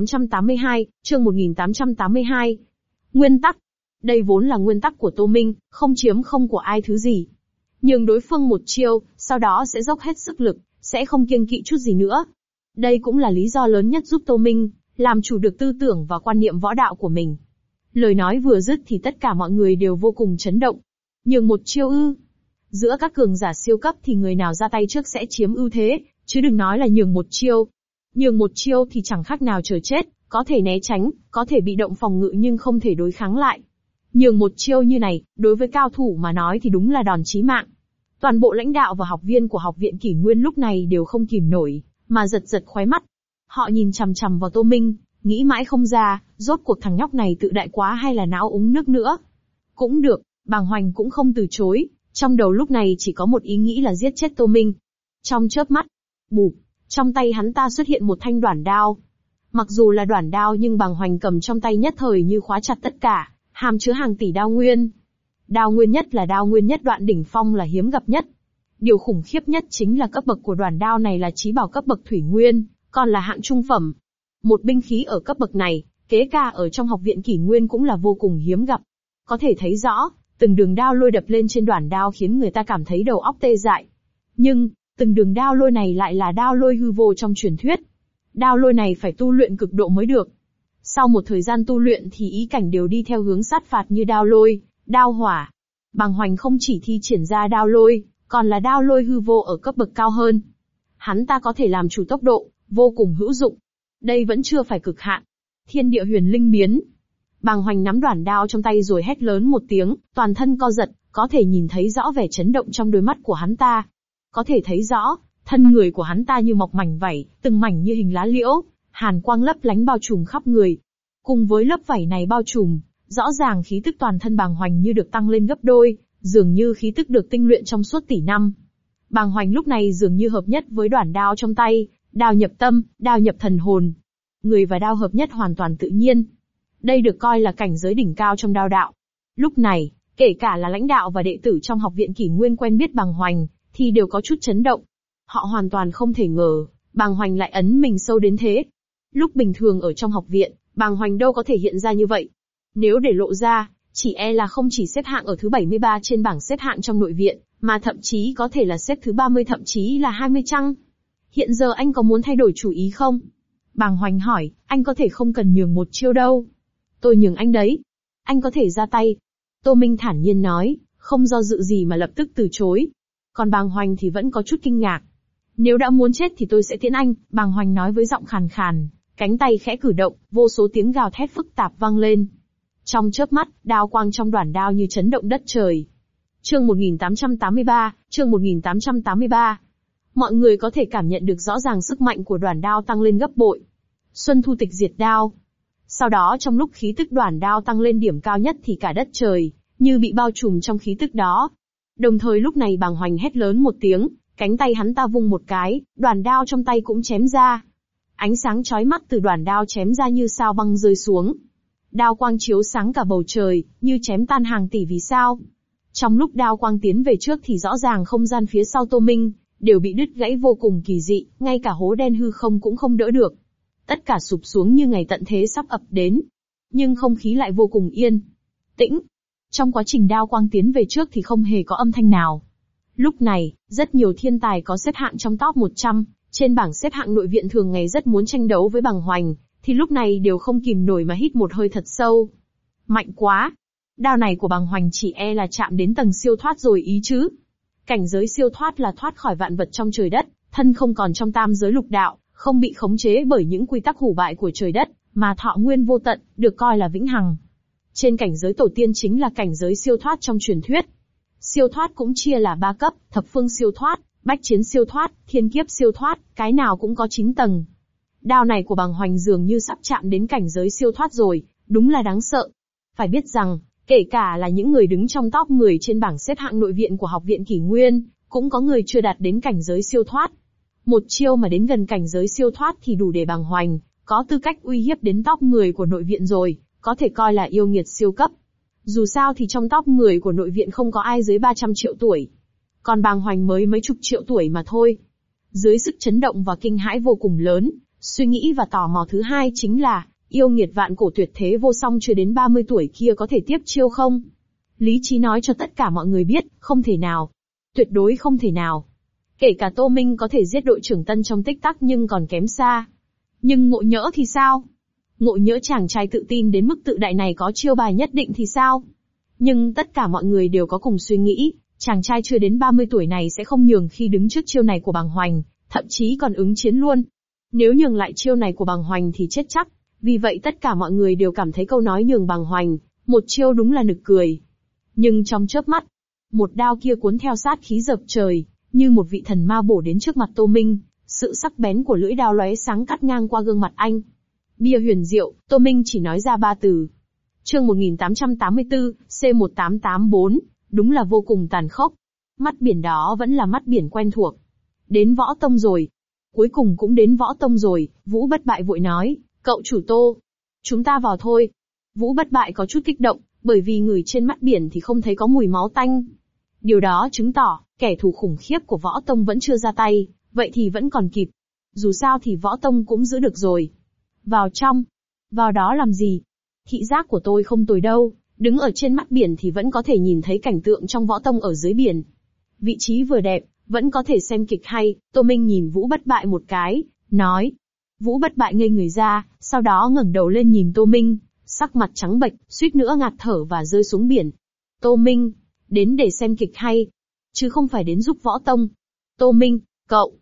1882. Nguyên tắc. Đây vốn là nguyên tắc của Tô Minh, không chiếm không của ai thứ gì. Nhưng đối phương một chiêu, sau đó sẽ dốc hết sức lực, sẽ không kiêng kỵ chút gì nữa. Đây cũng là lý do lớn nhất giúp Tô Minh làm chủ được tư tưởng và quan niệm võ đạo của mình. Lời nói vừa dứt thì tất cả mọi người đều vô cùng chấn động. Nhường một chiêu ư? Giữa các cường giả siêu cấp thì người nào ra tay trước sẽ chiếm ưu thế, chứ đừng nói là nhường một chiêu. Nhường một chiêu thì chẳng khác nào chờ chết, có thể né tránh, có thể bị động phòng ngự nhưng không thể đối kháng lại. Nhường một chiêu như này, đối với cao thủ mà nói thì đúng là đòn chí mạng. Toàn bộ lãnh đạo và học viên của Học viện Kỷ Nguyên lúc này đều không kìm nổi, mà giật giật khóe mắt. Họ nhìn chằm chằm vào Tô Minh, nghĩ mãi không ra, rốt cuộc thằng nhóc này tự đại quá hay là não uống nước nữa. Cũng được, Bàng Hoành cũng không từ chối, trong đầu lúc này chỉ có một ý nghĩ là giết chết Tô Minh. Trong chớp mắt, bụp, trong tay hắn ta xuất hiện một thanh đoản đao. Mặc dù là đoản đao nhưng Bàng Hoành cầm trong tay nhất thời như khóa chặt tất cả, hàm chứa hàng tỷ đao nguyên. Đao nguyên nhất là đao nguyên nhất đoạn đỉnh phong là hiếm gặp nhất. Điều khủng khiếp nhất chính là cấp bậc của đoản đao này là chí bảo cấp bậc thủy nguyên, còn là hạng trung phẩm. Một binh khí ở cấp bậc này, kể cả ở trong Học viện Kỷ Nguyên cũng là vô cùng hiếm gặp. Có thể thấy rõ, từng đường đao lôi đập lên trên đoản đao khiến người ta cảm thấy đầu óc tê dại. Nhưng, từng đường đao lôi này lại là đao lôi hư vô trong truyền thuyết. Đao lôi này phải tu luyện cực độ mới được. Sau một thời gian tu luyện thì ý cảnh đều đi theo hướng sát phạt như đao lôi, đao hỏa. Bàng Hoành không chỉ thi triển ra đao lôi, còn là đao lôi hư vô ở cấp bậc cao hơn. Hắn ta có thể làm chủ tốc độ, vô cùng hữu dụng. Đây vẫn chưa phải cực hạn. Thiên địa huyền linh biến. Bàng Hoành nắm đoản đao trong tay rồi hét lớn một tiếng, toàn thân co giật, có thể nhìn thấy rõ vẻ chấn động trong đôi mắt của hắn ta. Có thể thấy rõ, thân người của hắn ta như mọc mảnh vảy, từng mảnh như hình lá liễu, hàn quang lấp lánh bao trùm khắp người. Cùng với lớp vảy này bao trùm, rõ ràng khí tức toàn thân Bàng Hoành như được tăng lên gấp đôi, dường như khí tức được tinh luyện trong suốt tỷ năm. Bàng Hoành lúc này dường như hợp nhất với đoản đao trong tay, đao nhập tâm, đao nhập thần hồn. Người và đao hợp nhất hoàn toàn tự nhiên. Đây được coi là cảnh giới đỉnh cao trong đao đạo. Lúc này, kể cả là lãnh đạo và đệ tử trong Học viện Kỷ Nguyên quen biết Bàng Hoành, thì đều có chút chấn động. Họ hoàn toàn không thể ngờ, Bàng Hoành lại ấn mình sâu đến thế. Lúc bình thường ở trong học viện, Bàng Hoành đâu có thể hiện ra như vậy. Nếu để lộ ra, chỉ e là không chỉ xếp hạng ở thứ 73 trên bảng xếp hạng trong nội viện, mà thậm chí có thể là xếp thứ 30 thậm chí là 20 chăng? Hiện giờ anh có muốn thay đổi chủ ý không? Bàng Hoành hỏi, anh có thể không cần nhường một chiêu đâu. Tôi nhường anh đấy. Anh có thể ra tay. Tô Minh thản nhiên nói, không do dự gì mà lập tức từ chối. Còn Bàng Hoành thì vẫn có chút kinh ngạc. Nếu đã muốn chết thì tôi sẽ tiễn anh, Bàng Hoành nói với giọng khàn khàn, cánh tay khẽ cử động, vô số tiếng gào thét phức tạp vang lên. Trong chớp mắt, đao quang trong đoản đao như chấn động đất trời. Chương 1883, chương 1883. Mọi người có thể cảm nhận được rõ ràng sức mạnh của đoản đao tăng lên gấp bội. Xuân thu tịch diệt đao. Sau đó trong lúc khí tức đoản đao tăng lên điểm cao nhất thì cả đất trời, như bị bao trùm trong khí tức đó. Đồng thời lúc này Bàng Hoành hét lớn một tiếng, cánh tay hắn ta vung một cái, đoản đao trong tay cũng chém ra. Ánh sáng chói mắt từ đoản đao chém ra như sao băng rơi xuống. Đao quang chiếu sáng cả bầu trời, như chém tan hàng tỷ vì sao. Trong lúc đao quang tiến về trước thì rõ ràng không gian phía sau Tô Minh đều bị đứt gãy vô cùng kỳ dị, ngay cả hố đen hư không cũng không đỡ được. Tất cả sụp xuống như ngày tận thế sắp ập đến. Nhưng không khí lại vô cùng yên tĩnh. Trong quá trình đao quang tiến về trước thì không hề có âm thanh nào. Lúc này, rất nhiều thiên tài có xếp hạng trong top 100, trên bảng xếp hạng nội viện thường ngày rất muốn tranh đấu với Bàng Hoành, thì lúc này đều không kìm nổi mà hít một hơi thật sâu. Mạnh quá! Đao này của Bàng Hoành chỉ e là chạm đến tầng siêu thoát rồi ý chứ. Cảnh giới siêu thoát là thoát khỏi vạn vật trong trời đất, thân không còn trong tam giới lục đạo, không bị khống chế bởi những quy tắc hủ bại của trời đất, mà thọ nguyên vô tận, được coi là vĩnh hằng. Trên cảnh giới tổ tiên chính là cảnh giới siêu thoát trong truyền thuyết. Siêu thoát cũng chia là 3 cấp, thập phương siêu thoát, bách chiến siêu thoát, thiên kiếp siêu thoát, cái nào cũng có 9 tầng. Đao này của Bàng Hoành dường như sắp chạm đến cảnh giới siêu thoát rồi, đúng là đáng sợ. Phải biết rằng, kể cả là những người đứng trong top 10 trên bảng xếp hạng nội viện của Học viện Kỷ Nguyên, cũng có người chưa đạt đến cảnh giới siêu thoát. Một chiêu mà đến gần cảnh giới siêu thoát thì đủ để Bàng Hoành có tư cách uy hiếp đến top 10 của nội viện rồi, có thể coi là yêu nghiệt siêu cấp. Dù sao thì trong top 10 của nội viện không có ai dưới 300 triệu tuổi. Còn Bàng Hoành mới mấy chục triệu tuổi mà thôi. Dưới sức chấn động và kinh hãi vô cùng lớn, suy nghĩ và tò mò thứ hai chính là, yêu nghiệt vạn cổ tuyệt thế vô song chưa đến 30 tuổi kia có thể tiếp chiêu không? Lý trí nói cho tất cả mọi người biết, không thể nào. Tuyệt đối không thể nào. Kể cả Tô Minh có thể giết đội trưởng Tân trong tích tắc nhưng còn kém xa. Nhưng Ngộ Nhỡ thì sao? Ngộ Nhỡ chàng trai tự tin đến mức tự đại này có chiêu bài nhất định thì sao? Nhưng tất cả mọi người đều có cùng suy nghĩ, chàng trai chưa đến 30 tuổi này sẽ không nhường khi đứng trước chiêu này của Bàng Hoành, thậm chí còn ứng chiến luôn. Nếu nhường lại chiêu này của Bàng Hoành thì chết chắc. Vì vậy tất cả mọi người đều cảm thấy câu nói nhường Bàng Hoành, một chiêu đúng là nực cười. Nhưng trong chớp mắt, một đao kia cuốn theo sát khí dập trời, như một vị thần ma bổ đến trước mặt Tô Minh, sự sắc bén của lưỡi đao lóe sáng cắt ngang qua gương mặt anh. Bia huyền diệu, Tô Minh chỉ nói ra 3 từ. Chương 1884, C1884, đúng là vô cùng tàn khốc. Mắt biển đó vẫn là mắt biển quen thuộc. Đến Võ Tông rồi. Cuối cùng cũng đến Võ Tông rồi, Vũ Bất Bại vội nói, cậu chủ Tô. Chúng ta vào thôi. Vũ Bất Bại có chút kích động, bởi vì ngửi trên mắt biển thì không thấy có mùi máu tanh. Điều đó chứng tỏ, kẻ thù khủng khiếp của Võ Tông vẫn chưa ra tay, vậy thì vẫn còn kịp. Dù sao thì Võ Tông cũng giữ được rồi. Vào trong. Vào đó làm gì? Thị giác của tôi không tồi đâu, đứng ở trên mắt biển thì vẫn có thể nhìn thấy cảnh tượng trong Võ Tông ở dưới biển. Vị trí vừa đẹp, vẫn có thể xem kịch hay. Tô Minh nhìn Vũ Bất Bại một cái, nói. Vũ Bất Bại ngây người ra, sau đó ngẩng đầu lên nhìn Tô Minh, sắc mặt trắng bệch, suýt nữa ngạt thở và rơi xuống biển. Tô Minh, đến để xem kịch hay, chứ không phải đến giúp Võ Tông. Tô Minh, cậu,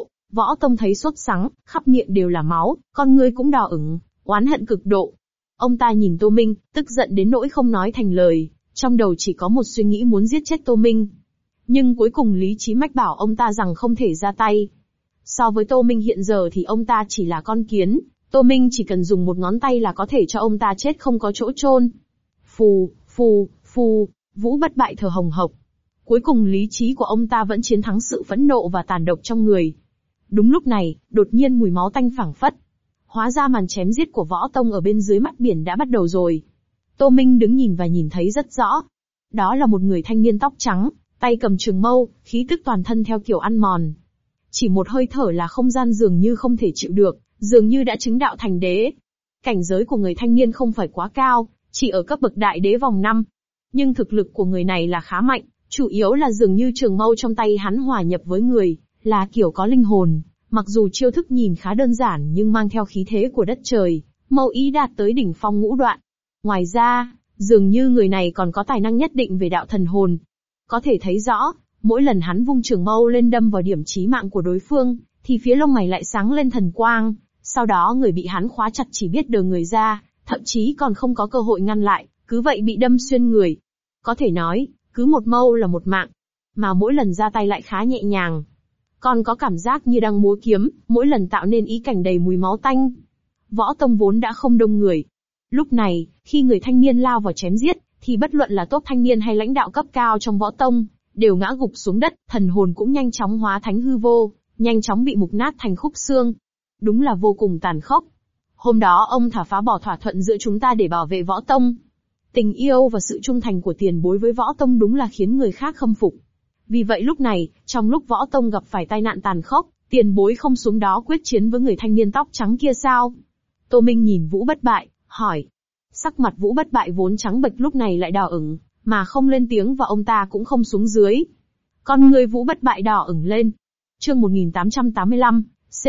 Võ Tông thấy sốt sắng, khắp miệng đều là máu, con ngươi cũng đỏ ửng, oán hận cực độ. Ông ta nhìn Tô Minh, tức giận đến nỗi không nói thành lời, trong đầu chỉ có một suy nghĩ muốn giết chết Tô Minh. Nhưng cuối cùng lý trí mách bảo ông ta rằng không thể ra tay. So với Tô Minh hiện giờ thì ông ta chỉ là con kiến, Tô Minh chỉ cần dùng một ngón tay là có thể cho ông ta chết không có chỗ chôn. Phù, phù, phù, Vũ Bất Bại thở hồng hộc. Cuối cùng lý trí của ông ta vẫn chiến thắng sự phẫn nộ và tàn độc trong người. Đúng lúc này, đột nhiên mùi máu tanh phảng phất. Hóa ra màn chém giết của Võ Tông ở bên dưới mắt biển đã bắt đầu rồi. Tô Minh đứng nhìn và nhìn thấy rất rõ. Đó là một người thanh niên tóc trắng, tay cầm trường mâu, khí tức toàn thân theo kiểu ăn mòn. Chỉ một hơi thở là không gian dường như không thể chịu được, dường như đã chứng đạo thành đế. Cảnh giới của người thanh niên không phải quá cao, chỉ ở cấp bậc đại đế vòng 5. Nhưng thực lực của người này là khá mạnh, chủ yếu là dường như trường mâu trong tay hắn hòa nhập với người, là kiểu có linh hồn. Mặc dù chiêu thức nhìn khá đơn giản nhưng mang theo khí thế của đất trời, mâu ý đạt tới đỉnh phong ngũ đoạn. Ngoài ra, dường như người này còn có tài năng nhất định về đạo thần hồn. Có thể thấy rõ, mỗi lần hắn vung trường mâu lên đâm vào điểm chí mạng của đối phương, thì phía lông mày lại sáng lên thần quang, sau đó người bị hắn khóa chặt chỉ biết đờ người ra, thậm chí còn không có cơ hội ngăn lại, cứ vậy bị đâm xuyên người. Có thể nói, cứ một mâu là một mạng, mà mỗi lần ra tay lại khá nhẹ nhàng. Còn có cảm giác như đang múa kiếm, mỗi lần tạo nên ý cảnh đầy mùi máu tanh. Võ Tông vốn đã không đông người. Lúc này, khi người thanh niên lao vào chém giết, thì bất luận là tốt thanh niên hay lãnh đạo cấp cao trong Võ Tông, đều ngã gục xuống đất, thần hồn cũng nhanh chóng hóa thánh hư vô, nhanh chóng bị mục nát thành khúc xương. Đúng là vô cùng tàn khốc. Hôm đó ông thả phá bỏ thỏa thuận giữa chúng ta để bảo vệ Võ Tông. Tình yêu và sự trung thành của tiền bối với Võ Tông đúng là khiến người khác khâm phục. Vì vậy lúc này, trong lúc Võ Tông gặp phải tai nạn tàn khốc, tiền bối không xuống đó quyết chiến với người thanh niên tóc trắng kia sao? Tô Minh nhìn Vũ Bất Bại, hỏi. Sắc mặt Vũ Bất Bại vốn trắng bệch lúc này lại đỏ ửng, mà không lên tiếng và ông ta cũng không xuống dưới. Con người Vũ Bất Bại đỏ ửng lên. Chương 1885,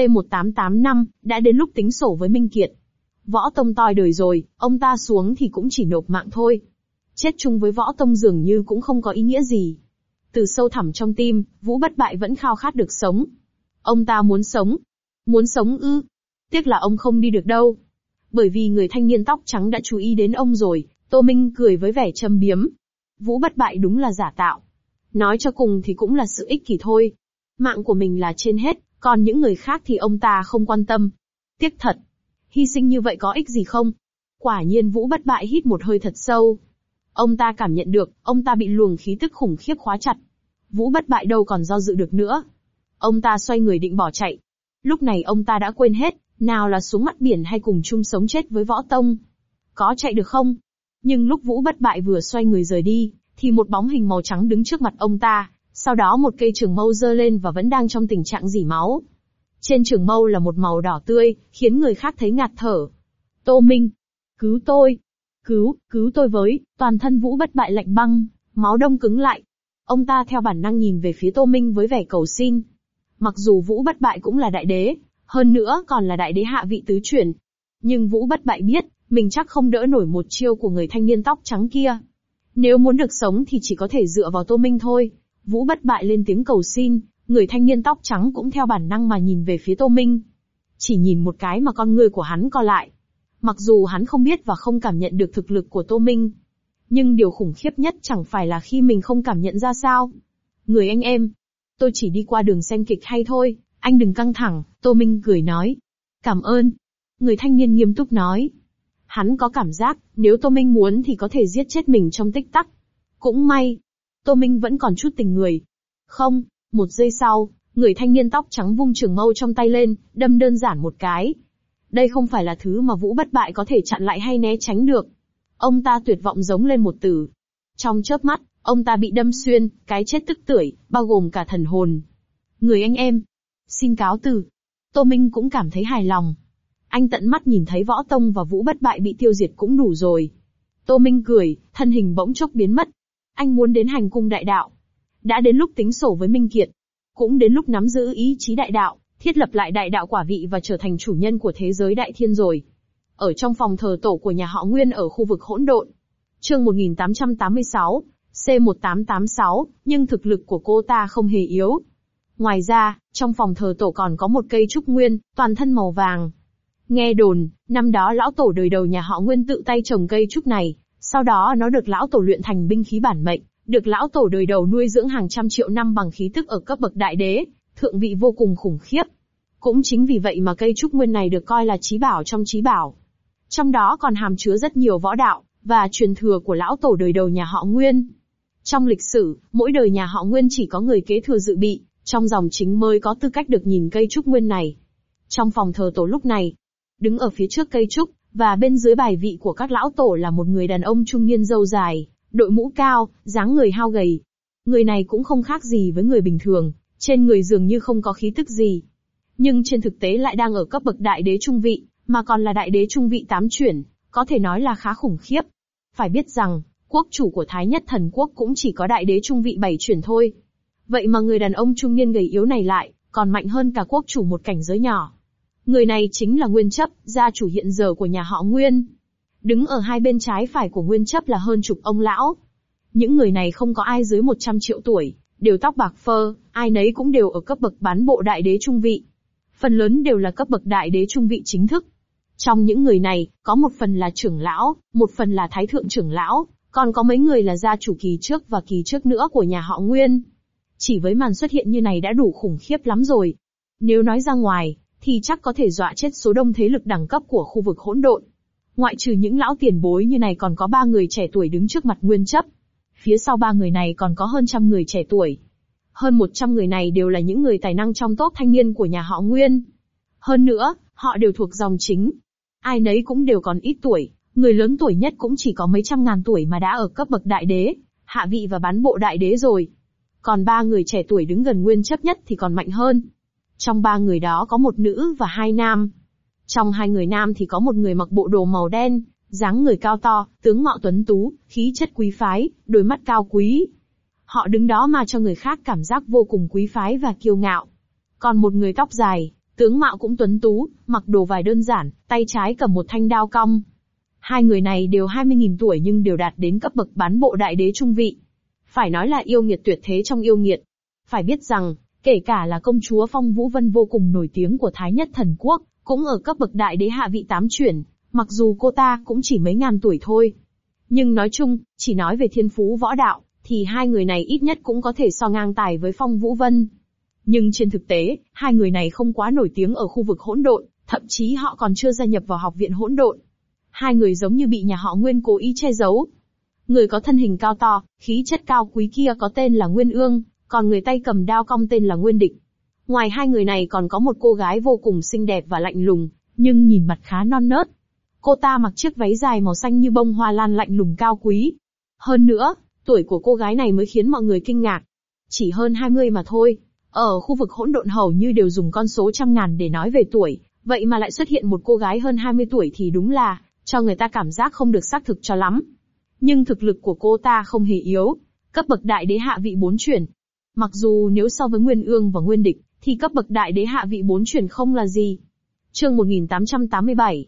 C1885, đã đến lúc tính sổ với Minh Kiệt. Võ Tông toi đời rồi, ông ta xuống thì cũng chỉ nộp mạng thôi. Chết chung với Võ Tông dường như cũng không có ý nghĩa gì. Từ sâu thẳm trong tim, Vũ Bất Bại vẫn khao khát được sống. Ông ta muốn sống. Muốn sống ư? Tiếc là ông không đi được đâu. Bởi vì người thanh niên tóc trắng đã chú ý đến ông rồi, Tô Minh cười với vẻ châm biếm. Vũ Bất Bại đúng là giả tạo. Nói cho cùng thì cũng là sự ích kỷ thôi. Mạng của mình là trên hết, còn những người khác thì ông ta không quan tâm. Tiếc thật. Hy sinh như vậy có ích gì không? Quả nhiên Vũ Bất Bại hít một hơi thật sâu. Ông ta cảm nhận được, ông ta bị luồng khí tức khủng khiếp khóa chặt. Vũ Bất Bại đâu còn do dự được nữa. Ông ta xoay người định bỏ chạy. Lúc này ông ta đã quên hết, nào là xuống mắt biển hay cùng chung sống chết với Võ Tông. Có chạy được không? Nhưng lúc Vũ Bất Bại vừa xoay người rời đi, thì một bóng hình màu trắng đứng trước mặt ông ta, sau đó một cây trường mâu giơ lên và vẫn đang trong tình trạng rỉ máu. Trên trường mâu là một màu đỏ tươi, khiến người khác thấy ngạt thở. Tô Minh! Cứu tôi! Cứu tôi với! Toàn thân Vũ Bất Bại lạnh băng, máu đông cứng lại. Ông ta theo bản năng nhìn về phía Tô Minh với vẻ cầu xin. Mặc dù Vũ Bất Bại cũng là đại đế, hơn nữa còn là đại đế hạ vị tứ chuyển. Nhưng Vũ Bất Bại biết, mình chắc không đỡ nổi một chiêu của người thanh niên tóc trắng kia. Nếu muốn được sống thì chỉ có thể dựa vào Tô Minh thôi. Vũ Bất Bại lên tiếng cầu xin, người thanh niên tóc trắng cũng theo bản năng mà nhìn về phía Tô Minh. Chỉ nhìn một cái mà con ngươi của hắn co lại. Mặc dù hắn không biết và không cảm nhận được thực lực của Tô Minh. Nhưng điều khủng khiếp nhất chẳng phải là khi mình không cảm nhận ra sao. Người anh em, tôi chỉ đi qua đường xem kịch hay thôi, anh đừng căng thẳng, Tô Minh cười nói. Cảm ơn. Người thanh niên nghiêm túc nói. Hắn có cảm giác, nếu Tô Minh muốn thì có thể giết chết mình trong tích tắc. Cũng may, Tô Minh vẫn còn chút tình người. Không, một giây sau, người thanh niên tóc trắng vung trường mâu trong tay lên, đâm đơn giản một cái. Đây không phải là thứ mà Vũ Bất Bại có thể chặn lại hay né tránh được. Ông ta tuyệt vọng giống lên một từ. Trong chớp mắt, ông ta bị đâm xuyên, cái chết tức tưởi, bao gồm cả thần hồn. Người anh em, xin cáo từ. Tô Minh cũng cảm thấy hài lòng. Anh tận mắt nhìn thấy Võ Tông và Vũ Bất Bại bị tiêu diệt cũng đủ rồi. Tô Minh cười, thân hình bỗng chốc biến mất. Anh muốn đến hành cung đại đạo. Đã đến lúc tính sổ với Minh Kiệt. Cũng đến lúc nắm giữ ý chí đại đạo, thiết lập lại đại đạo quả vị và trở thành chủ nhân của thế giới đại thiên rồi. Ở trong phòng thờ tổ của nhà họ Nguyên ở khu vực hỗn độn. Chương 1886, C1886, nhưng thực lực của cô ta không hề yếu. Ngoài ra, trong phòng thờ tổ còn có một cây trúc nguyên, toàn thân màu vàng. Nghe đồn, năm đó lão tổ đời đầu nhà họ Nguyên tự tay trồng cây trúc này, sau đó nó được lão tổ luyện thành binh khí bản mệnh, được lão tổ đời đầu nuôi dưỡng hàng trăm triệu năm bằng khí tức ở cấp bậc đại đế, thượng vị vô cùng khủng khiếp. Cũng chính vì vậy mà cây trúc nguyên này được coi là chí bảo trong chí bảo. Trong đó còn hàm chứa rất nhiều võ đạo, và truyền thừa của lão tổ đời đầu nhà họ Nguyên. Trong lịch sử, mỗi đời nhà họ Nguyên chỉ có người kế thừa dự bị, trong dòng chính mới có tư cách được nhìn cây trúc nguyên này. Trong phòng thờ tổ lúc này, đứng ở phía trước cây trúc, và bên dưới bài vị của các lão tổ là một người đàn ông trung niên râu dài, đội mũ cao, dáng người hao gầy. Người này cũng không khác gì với người bình thường, trên người dường như không có khí tức gì. Nhưng trên thực tế lại đang ở cấp bậc đại đế trung vị, mà còn là đại đế trung vị 8 chuyển, có thể nói là khá khủng khiếp. Phải biết rằng, quốc chủ của Thái Nhất Thần Quốc cũng chỉ có đại đế trung vị 7 chuyển thôi. Vậy mà người đàn ông trung niên gầy yếu này lại, còn mạnh hơn cả quốc chủ một cảnh giới nhỏ. Người này chính là Nguyên Chấp, gia chủ hiện giờ của nhà họ Nguyên. Đứng ở hai bên trái phải của Nguyên Chấp là hơn chục ông lão. Những người này không có ai dưới 100 triệu tuổi, đều tóc bạc phơ, ai nấy cũng đều ở cấp bậc bán bộ đại đế trung vị. Phần lớn đều là cấp bậc đại đế trung vị chính thức. Trong những người này, có một phần là trưởng lão, một phần là thái thượng trưởng lão, còn có mấy người là gia chủ kỳ trước và kỳ trước nữa của nhà họ Nguyên. Chỉ với màn xuất hiện như này đã đủ khủng khiếp lắm rồi. Nếu nói ra ngoài, thì chắc có thể dọa chết số đông thế lực đẳng cấp của khu vực hỗn độn. Ngoại trừ những lão tiền bối như này còn có 3 người trẻ tuổi đứng trước mặt Nguyên Chấp. Phía sau 3 người này còn có hơn trăm người trẻ tuổi. Hơn 100 người này đều là những người tài năng trong top thanh niên của nhà họ Nguyên. Hơn nữa, họ đều thuộc dòng chính. Ai nấy cũng đều còn ít tuổi, người lớn tuổi nhất cũng chỉ có mấy trăm ngàn tuổi mà đã ở cấp bậc đại đế, hạ vị và bán bộ đại đế rồi. Còn 3 người trẻ tuổi đứng gần Nguyên Chấp nhất thì còn mạnh hơn. Trong 3 người đó có một nữ và 2 nam. Trong 2 người nam thì có một người mặc bộ đồ màu đen, dáng người cao to, tướng mạo tuấn tú, khí chất quý phái, đôi mắt cao quý. Họ đứng đó mà cho người khác cảm giác vô cùng quý phái và kiêu ngạo. Còn một người tóc dài, tướng mạo cũng tuấn tú, mặc đồ vải đơn giản, tay trái cầm một thanh đao cong. 2 người này đều 20.000 tuổi nhưng đều đạt đến cấp bậc bán bộ đại đế trung vị. Phải nói là yêu nghiệt tuyệt thế trong yêu nghiệt. Phải biết rằng, kể cả là công chúa Phong Vũ Vân vô cùng nổi tiếng của Thái Nhất Thần Quốc, cũng ở cấp bậc đại đế hạ vị 8 chuyển, mặc dù cô ta cũng chỉ mấy ngàn tuổi thôi. Nhưng nói chung, chỉ nói về thiên phú võ đạo, thì 2 người này ít nhất cũng có thể so ngang tài với Phong Vũ Vân. Nhưng trên thực tế, 2 người này không quá nổi tiếng ở khu vực hỗn độn, thậm chí họ còn chưa gia nhập vào học viện hỗn độn. 2 người giống như bị nhà họ Nguyên cố ý che giấu. Người có thân hình cao to, khí chất cao quý kia có tên là Nguyên Ương, còn người tay cầm đao cong tên là Nguyên Địch. Ngoài 2 người này còn có một cô gái vô cùng xinh đẹp và lạnh lùng, nhưng nhìn mặt khá non nớt. Cô ta mặc chiếc váy dài màu xanh như bông hoa lan lạnh lùng cao quý. Hơn nữa, tuổi của cô gái này mới khiến mọi người kinh ngạc. Chỉ hơn 20 mà thôi. Ở khu vực hỗn độn hầu như đều dùng con số trăm ngàn để nói về tuổi, vậy mà lại xuất hiện một cô gái hơn 20 tuổi thì đúng là, cho người ta cảm giác không được xác thực cho lắm. Nhưng thực lực của cô ta không hề yếu, cấp bậc đại đế hạ vị 4 chuyển. Mặc dù nếu so với Nguyên Ương và Nguyên Địch, thì cấp bậc đại đế hạ vị 4 chuyển không là gì. Chương 1887,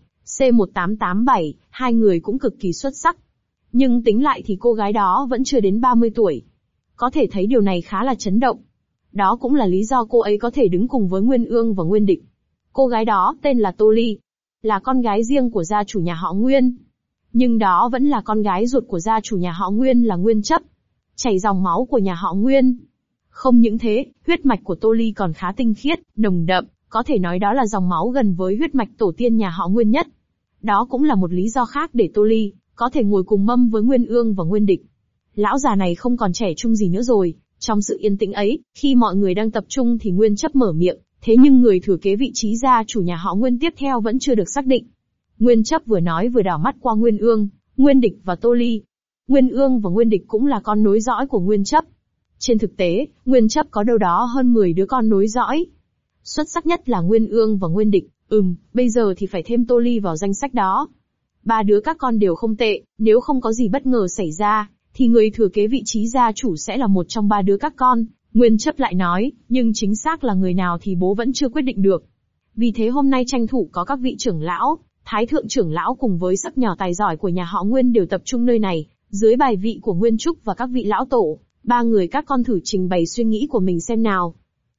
C1887, hai người cũng cực kỳ xuất sắc. Nhưng tính lại thì cô gái đó vẫn chưa đến 30 tuổi. Có thể thấy điều này khá là chấn động. Đó cũng là lý do cô ấy có thể đứng cùng với Nguyên Ương và Nguyên Địch. Cô gái đó tên là Tô Ly, là con gái riêng của gia chủ nhà họ Nguyên. Nhưng đó vẫn là con gái ruột của gia chủ nhà họ Nguyên là Nguyên Chấp, chảy dòng máu của nhà họ Nguyên. Không những thế, huyết mạch của Tô Ly còn khá tinh khiết, nồng đậm, có thể nói đó là dòng máu gần với huyết mạch tổ tiên nhà họ Nguyên nhất. Đó cũng là một lý do khác để Tô Ly có thể ngồi cùng mâm với Nguyên Ương và Nguyên Địch. Lão già này không còn trẻ trung gì nữa rồi. Trong sự yên tĩnh ấy, khi mọi người đang tập trung thì Nguyên Chấp mở miệng, thế nhưng người thừa kế vị trí gia chủ nhà họ Nguyên tiếp theo vẫn chưa được xác định. Nguyên Chấp vừa nói vừa đảo mắt qua Nguyên Ương, Nguyên Địch và Tô Ly. Nguyên Ương và Nguyên Địch cũng là con nối dõi của Nguyên Chấp. Trên thực tế, Nguyên Chấp có đâu đó hơn 10 đứa con nối dõi. Xuất sắc nhất là Nguyên Ương và Nguyên Địch, bây giờ thì phải thêm Tô Ly vào danh sách đó. Ba đứa các con đều không tệ, nếu không có gì bất ngờ xảy ra, thì người thừa kế vị trí gia chủ sẽ là một trong ba đứa các con. Nguyên Chấp lại nói, nhưng chính xác là người nào thì bố vẫn chưa quyết định được. Vì thế hôm nay tranh thủ có các vị trưởng lão, thái thượng trưởng lão cùng với sắc nhỏ tài giỏi của nhà họ Nguyên đều tập trung nơi này, dưới bài vị của Nguyên Trúc và các vị lão tổ, ba người các con thử trình bày suy nghĩ của mình xem nào.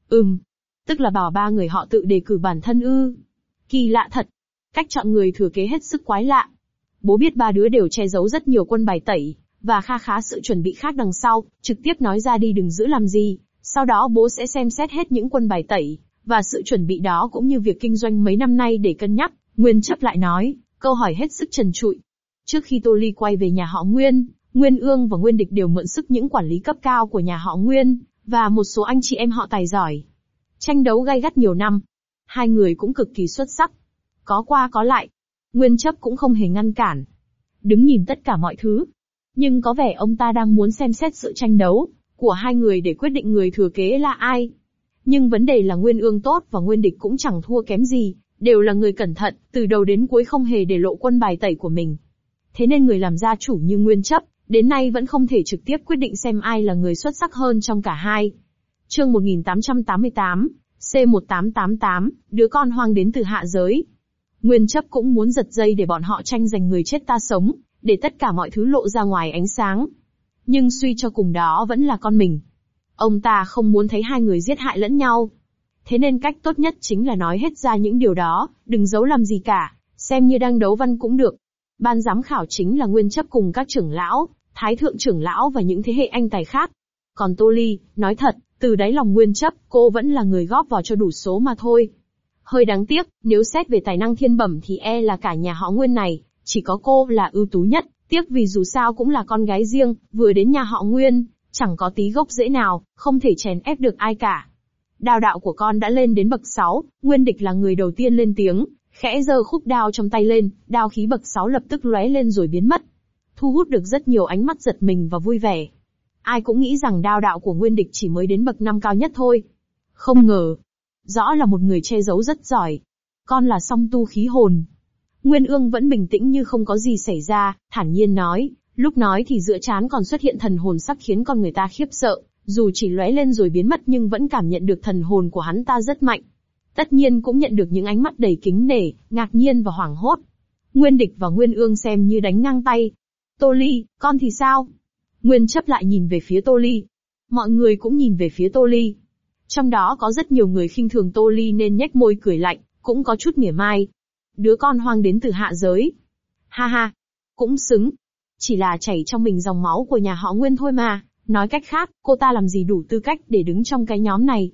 Tức là bảo ba người họ tự đề cử bản thân ư? Kỳ lạ thật. Cách chọn người thừa kế hết sức quái lạ. Bố biết ba đứa đều che giấu rất nhiều quân bài tẩy, và kha khá sự chuẩn bị khác đằng sau, trực tiếp nói ra đi đừng giữ làm gì, sau đó bố sẽ xem xét hết những quân bài tẩy, và sự chuẩn bị đó cũng như việc kinh doanh mấy năm nay để cân nhắc. Nguyên Chấp lại nói, câu hỏi hết sức trần trụi. Trước khi Tô Ly quay về nhà họ Nguyên, Nguyên Ương và Nguyên Địch đều mượn sức những quản lý cấp cao của nhà họ Nguyên, và một số anh chị em họ tài giỏi. Tranh đấu gay gắt nhiều năm. Hai người cũng cực kỳ xuất sắc. Có qua có lại. Nguyên Chấp cũng không hề ngăn cản. Đứng nhìn tất cả mọi thứ. Nhưng có vẻ ông ta đang muốn xem xét sự tranh đấu của hai người để quyết định người thừa kế là ai. Nhưng vấn đề là Nguyên Ương tốt và Nguyên Địch cũng chẳng thua kém gì, đều là người cẩn thận, từ đầu đến cuối không hề để lộ quân bài tẩy của mình. Thế nên người làm gia chủ như Nguyên Chấp, đến nay vẫn không thể trực tiếp quyết định xem ai là người xuất sắc hơn trong cả hai. Chương 1888, C1888, đứa con hoang đến từ hạ giới. Nguyên Chấp cũng muốn giật dây để bọn họ tranh giành người chết ta sống, để tất cả mọi thứ lộ ra ngoài ánh sáng. Nhưng suy cho cùng đó vẫn là con mình. Ông ta không muốn thấy hai người giết hại lẫn nhau. Thế nên cách tốt nhất chính là nói hết ra những điều đó, đừng giấu làm gì cả, xem như đang đấu văn cũng được. Ban giám khảo chính là Nguyên Chấp cùng các trưởng lão, thái thượng trưởng lão và những thế hệ anh tài khác. Còn Tô Ly, nói thật, từ đáy lòng Nguyên Chấp, cô vẫn là người góp vào cho đủ số mà thôi. Hơi đáng tiếc, nếu xét về tài năng thiên bẩm thì là cả nhà họ Nguyên này, chỉ có cô là ưu tú nhất. Tiếc vì dù sao cũng là con gái riêng, vừa đến nhà họ Nguyên, chẳng có tí gốc rễ nào, không thể chèn ép được ai cả. Đao đạo của con đã lên đến bậc 6, Nguyên Địch là người đầu tiên lên tiếng, khẽ giơ khúc đao trong tay lên, đao khí bậc 6 lập tức lóe lên rồi biến mất. Thu hút được rất nhiều ánh mắt giật mình và vui vẻ. Ai cũng nghĩ rằng đao đạo của Nguyên Địch chỉ mới đến bậc 5 cao nhất thôi. Không ngờ, rõ là một người che giấu rất giỏi. Con là song tu khí hồn. Nguyên Ương vẫn bình tĩnh như không có gì xảy ra, thản nhiên nói, lúc nói thì giữa trán còn xuất hiện thần hồn sắc khiến con người ta khiếp sợ, dù chỉ lóe lên rồi biến mất nhưng vẫn cảm nhận được thần hồn của hắn ta rất mạnh. Tất nhiên cũng nhận được những ánh mắt đầy kính nể, ngạc nhiên và hoảng hốt. Nguyên Địch và Nguyên Ương xem như đánh ngang tay. Tô Ly, con thì sao? Nguyên Chấp lại nhìn về phía Tô Ly. Mọi người cũng nhìn về phía Tô Ly. Trong đó có rất nhiều người khinh thường Tô Ly nên nhếch môi cười lạnh, cũng có chút mỉa mai. Đứa con hoang đến từ hạ giới. Ha ha, cũng xứng. Chỉ là chảy trong mình dòng máu của nhà họ Nguyên thôi mà. Nói cách khác, cô ta làm gì đủ tư cách để đứng trong cái nhóm này.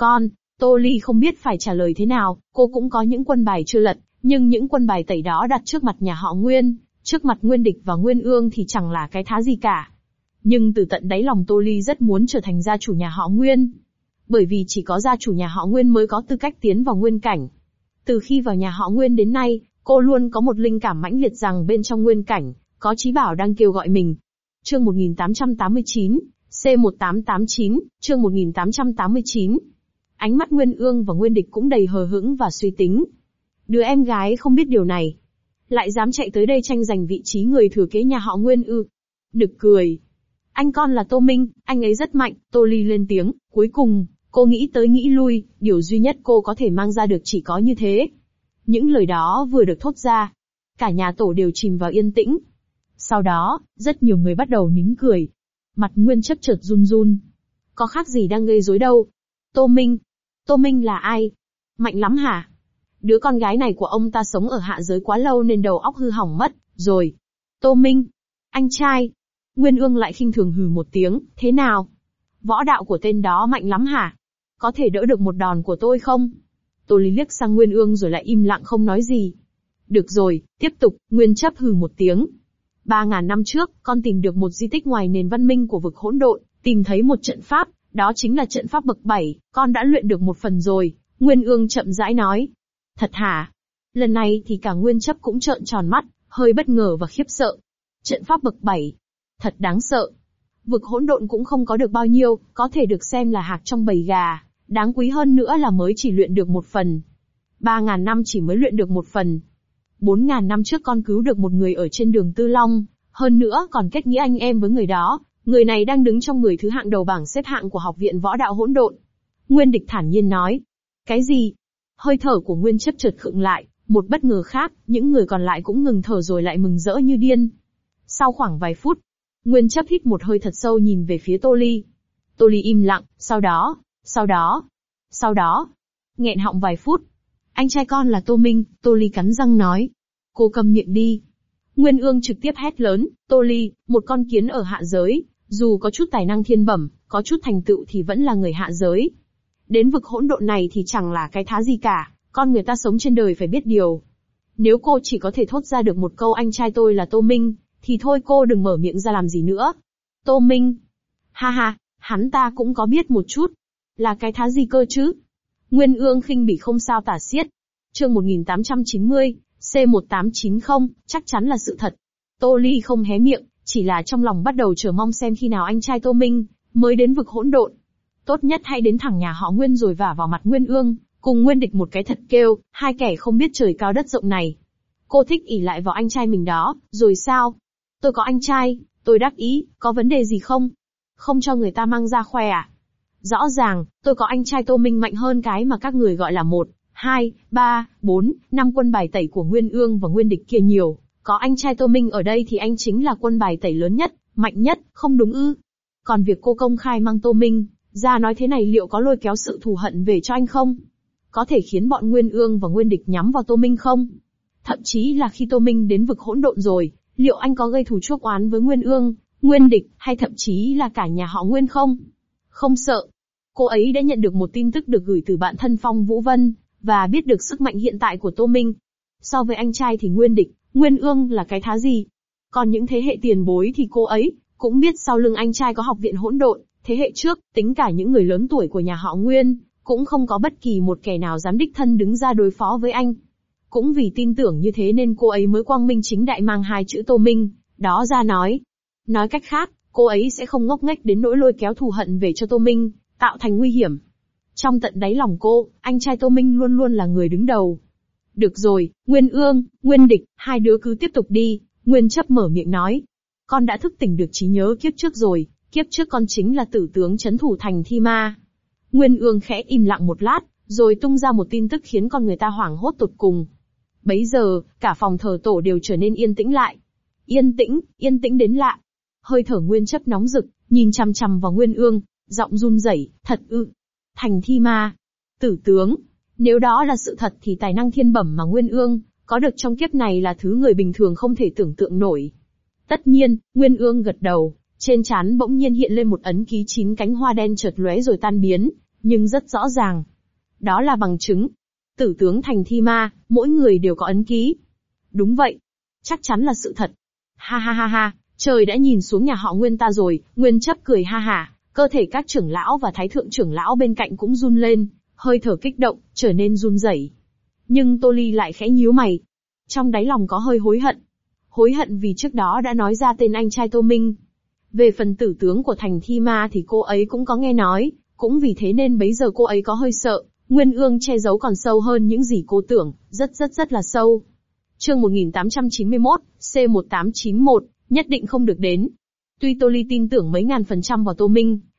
Tô Ly không biết phải trả lời thế nào, cô cũng có những quân bài chưa lật, nhưng những quân bài tẩy đó đặt trước mặt nhà họ Nguyên, trước mặt Nguyên Địch và Nguyên Ương thì chẳng là cái thá gì cả. Nhưng từ tận đáy lòng Tô Ly rất muốn trở thành gia chủ nhà họ Nguyên. Bởi vì chỉ có gia chủ nhà họ Nguyên mới có tư cách tiến vào nguyên cảnh. Từ khi vào nhà họ Nguyên đến nay, cô luôn có một linh cảm mãnh liệt rằng bên trong nguyên cảnh, có chí bảo đang kêu gọi mình. Chương 1889, C1889, chương 1889. Ánh mắt Nguyên Ương và Nguyên Địch cũng đầy hờ hững và suy tính. Đứa em gái không biết điều này, lại dám chạy tới đây tranh giành vị trí người thừa kế nhà họ Nguyên ư? Nực cười. Anh con là Tô Minh, anh ấy rất mạnh, Tô Ly lên tiếng, cuối cùng, Cô nghĩ tới nghĩ lui, điều duy nhất cô có thể mang ra được chỉ có như thế. Những lời đó vừa được thốt ra, cả nhà Tổ đều chìm vào yên tĩnh. Sau đó, rất nhiều người bắt đầu nín cười. Mặt Nguyên Chấp chợt run run. Có khác gì đang gây rối đâu. Tô Minh. Tô Minh là ai? Mạnh lắm hả? Đứa con gái này của ông ta sống ở hạ giới quá lâu nên đầu óc hư hỏng mất, rồi. Tô Minh. Anh trai. Nguyên Ương lại khinh thường hừ một tiếng, thế nào? Võ đạo của tên đó mạnh lắm hả? Có thể đỡ được một đòn của tôi không? Tô Ly liếc sang Nguyên Ương rồi lại im lặng không nói gì. Được rồi, tiếp tục, Nguyên Chấp hừ một tiếng. 3.000 năm trước, con tìm được một di tích ngoài nền văn minh của vực hỗn độn, tìm thấy một trận pháp, đó chính là trận pháp bậc 7, con đã luyện được một phần rồi, Nguyên Ương chậm rãi nói. Thật hả? Lần này thì cả Nguyên Chấp cũng trợn tròn mắt, hơi bất ngờ và khiếp sợ. Trận pháp bậc 7. Thật đáng sợ. Vực hỗn độn cũng không có được bao nhiêu, có thể được xem là hạc trong bầy gà, đáng quý hơn nữa là mới chỉ luyện được một phần. 3.000 năm chỉ mới luyện được một phần. 4.000 năm trước con cứu được một người ở trên đường Tư Long, hơn nữa còn kết nghĩa anh em với người đó, người này đang đứng trong 10 thứ hạng đầu bảng xếp hạng của Học viện Võ đạo Hỗn độn. Nguyên Địch thản nhiên nói. Cái gì? Hơi thở của Nguyên Chấp chợt khựng lại, một bất ngờ khác, những người còn lại cũng ngừng thở rồi lại mừng rỡ như điên. Sau khoảng vài phút, Nguyên Chấp hít một hơi thật sâu nhìn về phía Tô Ly. Tô Ly im lặng, sau đó, nghẹn họng vài phút. Anh trai con là Tô Minh, Tô Ly cắn răng nói. Cô câm miệng đi. Nguyên Ương trực tiếp hét lớn, Tô Ly, một con kiến ở hạ giới, dù có chút tài năng thiên bẩm, có chút thành tựu thì vẫn là người hạ giới. Đến vực hỗn độn này thì chẳng là cái thá gì cả, con người ta sống trên đời phải biết điều. Nếu cô chỉ có thể thốt ra được một câu anh trai tôi là Tô Minh, thì thôi cô đừng mở miệng ra làm gì nữa. Tô Minh. Ha ha, hắn ta cũng có biết một chút. Là cái thá gì cơ chứ? Nguyên Ương khinh bỉ không sao tả xiết. Chương 1890, C1890, chắc chắn là sự thật. Tô Ly không hé miệng, chỉ là trong lòng bắt đầu chờ mong xem khi nào anh trai Tô Minh mới đến vực hỗn độn. Tốt nhất hãy đến thẳng nhà họ Nguyên rồi vả vào mặt Nguyên Ương, cùng Nguyên Địch một cái thật kêu, hai kẻ không biết trời cao đất rộng này. Cô thích ỷ lại vào anh trai mình đó, rồi sao? Tôi có anh trai, tôi đắc ý, có vấn đề gì không? Không cho người ta mang ra khoe à? Rõ ràng, tôi có anh trai Tô Minh mạnh hơn cái mà các người gọi là 1, 2, 3, 4, 5 quân bài tẩy của Nguyên Ương và Nguyên Địch kia nhiều. Có anh trai Tô Minh ở đây thì anh chính là quân bài tẩy lớn nhất, mạnh nhất, không đúng ư? Còn việc cô công khai mang Tô Minh ra nói thế này liệu có lôi kéo sự thù hận về cho anh không? Có thể khiến bọn Nguyên Ương và Nguyên Địch nhắm vào Tô Minh không? Thậm chí là khi Tô Minh đến vực hỗn độn rồi, liệu anh có gây thù chuốc oán với Nguyên Ương, Nguyên Địch, hay thậm chí là cả nhà họ Nguyên không? Không sợ. Cô ấy đã nhận được một tin tức được gửi từ bạn thân Phong Vũ Vân, và biết được sức mạnh hiện tại của Tô Minh. So với anh trai thì Nguyên Địch, Nguyên Ương là cái thá gì? Còn những thế hệ tiền bối thì cô ấy cũng biết sau lưng anh trai có học viện hỗn độn, thế hệ trước, tính cả những người lớn tuổi của nhà họ Nguyên, cũng không có bất kỳ một kẻ nào dám đích thân đứng ra đối phó với anh. Cũng vì tin tưởng như thế nên cô ấy mới quang minh chính đại mang hai chữ Tô Minh đó ra nói. Nói cách khác, cô ấy sẽ không ngốc nghếch đến nỗi lôi kéo thù hận về cho Tô Minh, tạo thành nguy hiểm. Trong tận đáy lòng cô, anh trai Tô Minh luôn luôn là người đứng đầu. Được rồi, Nguyên Ương, Nguyên Địch, hai đứa cứ tiếp tục đi, Nguyên Chấp mở miệng nói. Con đã thức tỉnh được trí nhớ kiếp trước rồi, kiếp trước con chính là tử tướng trấn thủ thành Thi Ma. Nguyên Ương khẽ im lặng một lát, rồi tung ra một tin tức khiến con người ta hoảng hốt tột cùng. Bấy giờ, cả phòng thờ tổ đều trở nên yên tĩnh lại. Yên tĩnh đến lạ. Hơi thở Nguyên Chấp nóng rực, nhìn chằm chằm vào Nguyên Ương, giọng run rẩy, thật ư? Thành Thi Ma, tử tướng. Nếu đó là sự thật thì tài năng thiên bẩm mà Nguyên Ương có được trong kiếp này là thứ người bình thường không thể tưởng tượng nổi. Tất nhiên, Nguyên Ương gật đầu, trên trán bỗng nhiên hiện lên một ấn ký 9 cánh hoa đen chợt lóe rồi tan biến, nhưng rất rõ ràng. Đó là bằng chứng. Tử tướng Thành Thi Ma, mỗi người đều có ấn ký. Đúng vậy. Chắc chắn là sự thật. Ha ha ha ha, trời đã nhìn xuống nhà họ Nguyên ta rồi, Nguyên Chấp cười ha hả, cơ thể các trưởng lão và thái thượng trưởng lão bên cạnh cũng run lên, hơi thở kích động, trở nên run rẩy. Nhưng Tô Ly lại khẽ nhíu mày. Trong đáy lòng có hơi hối hận. Hối hận vì trước đó đã nói ra tên anh trai Tô Minh. Về phần tử tướng của Thành Thi Ma thì cô ấy cũng có nghe nói, cũng vì thế nên bấy giờ cô ấy có hơi sợ. Nguyên Ương che giấu còn sâu hơn những gì cô tưởng, rất là sâu. Chương 1891, C1891, nhất định không được đến. Tuy Tô Ly tin tưởng mấy ngàn % vào Tô Minh,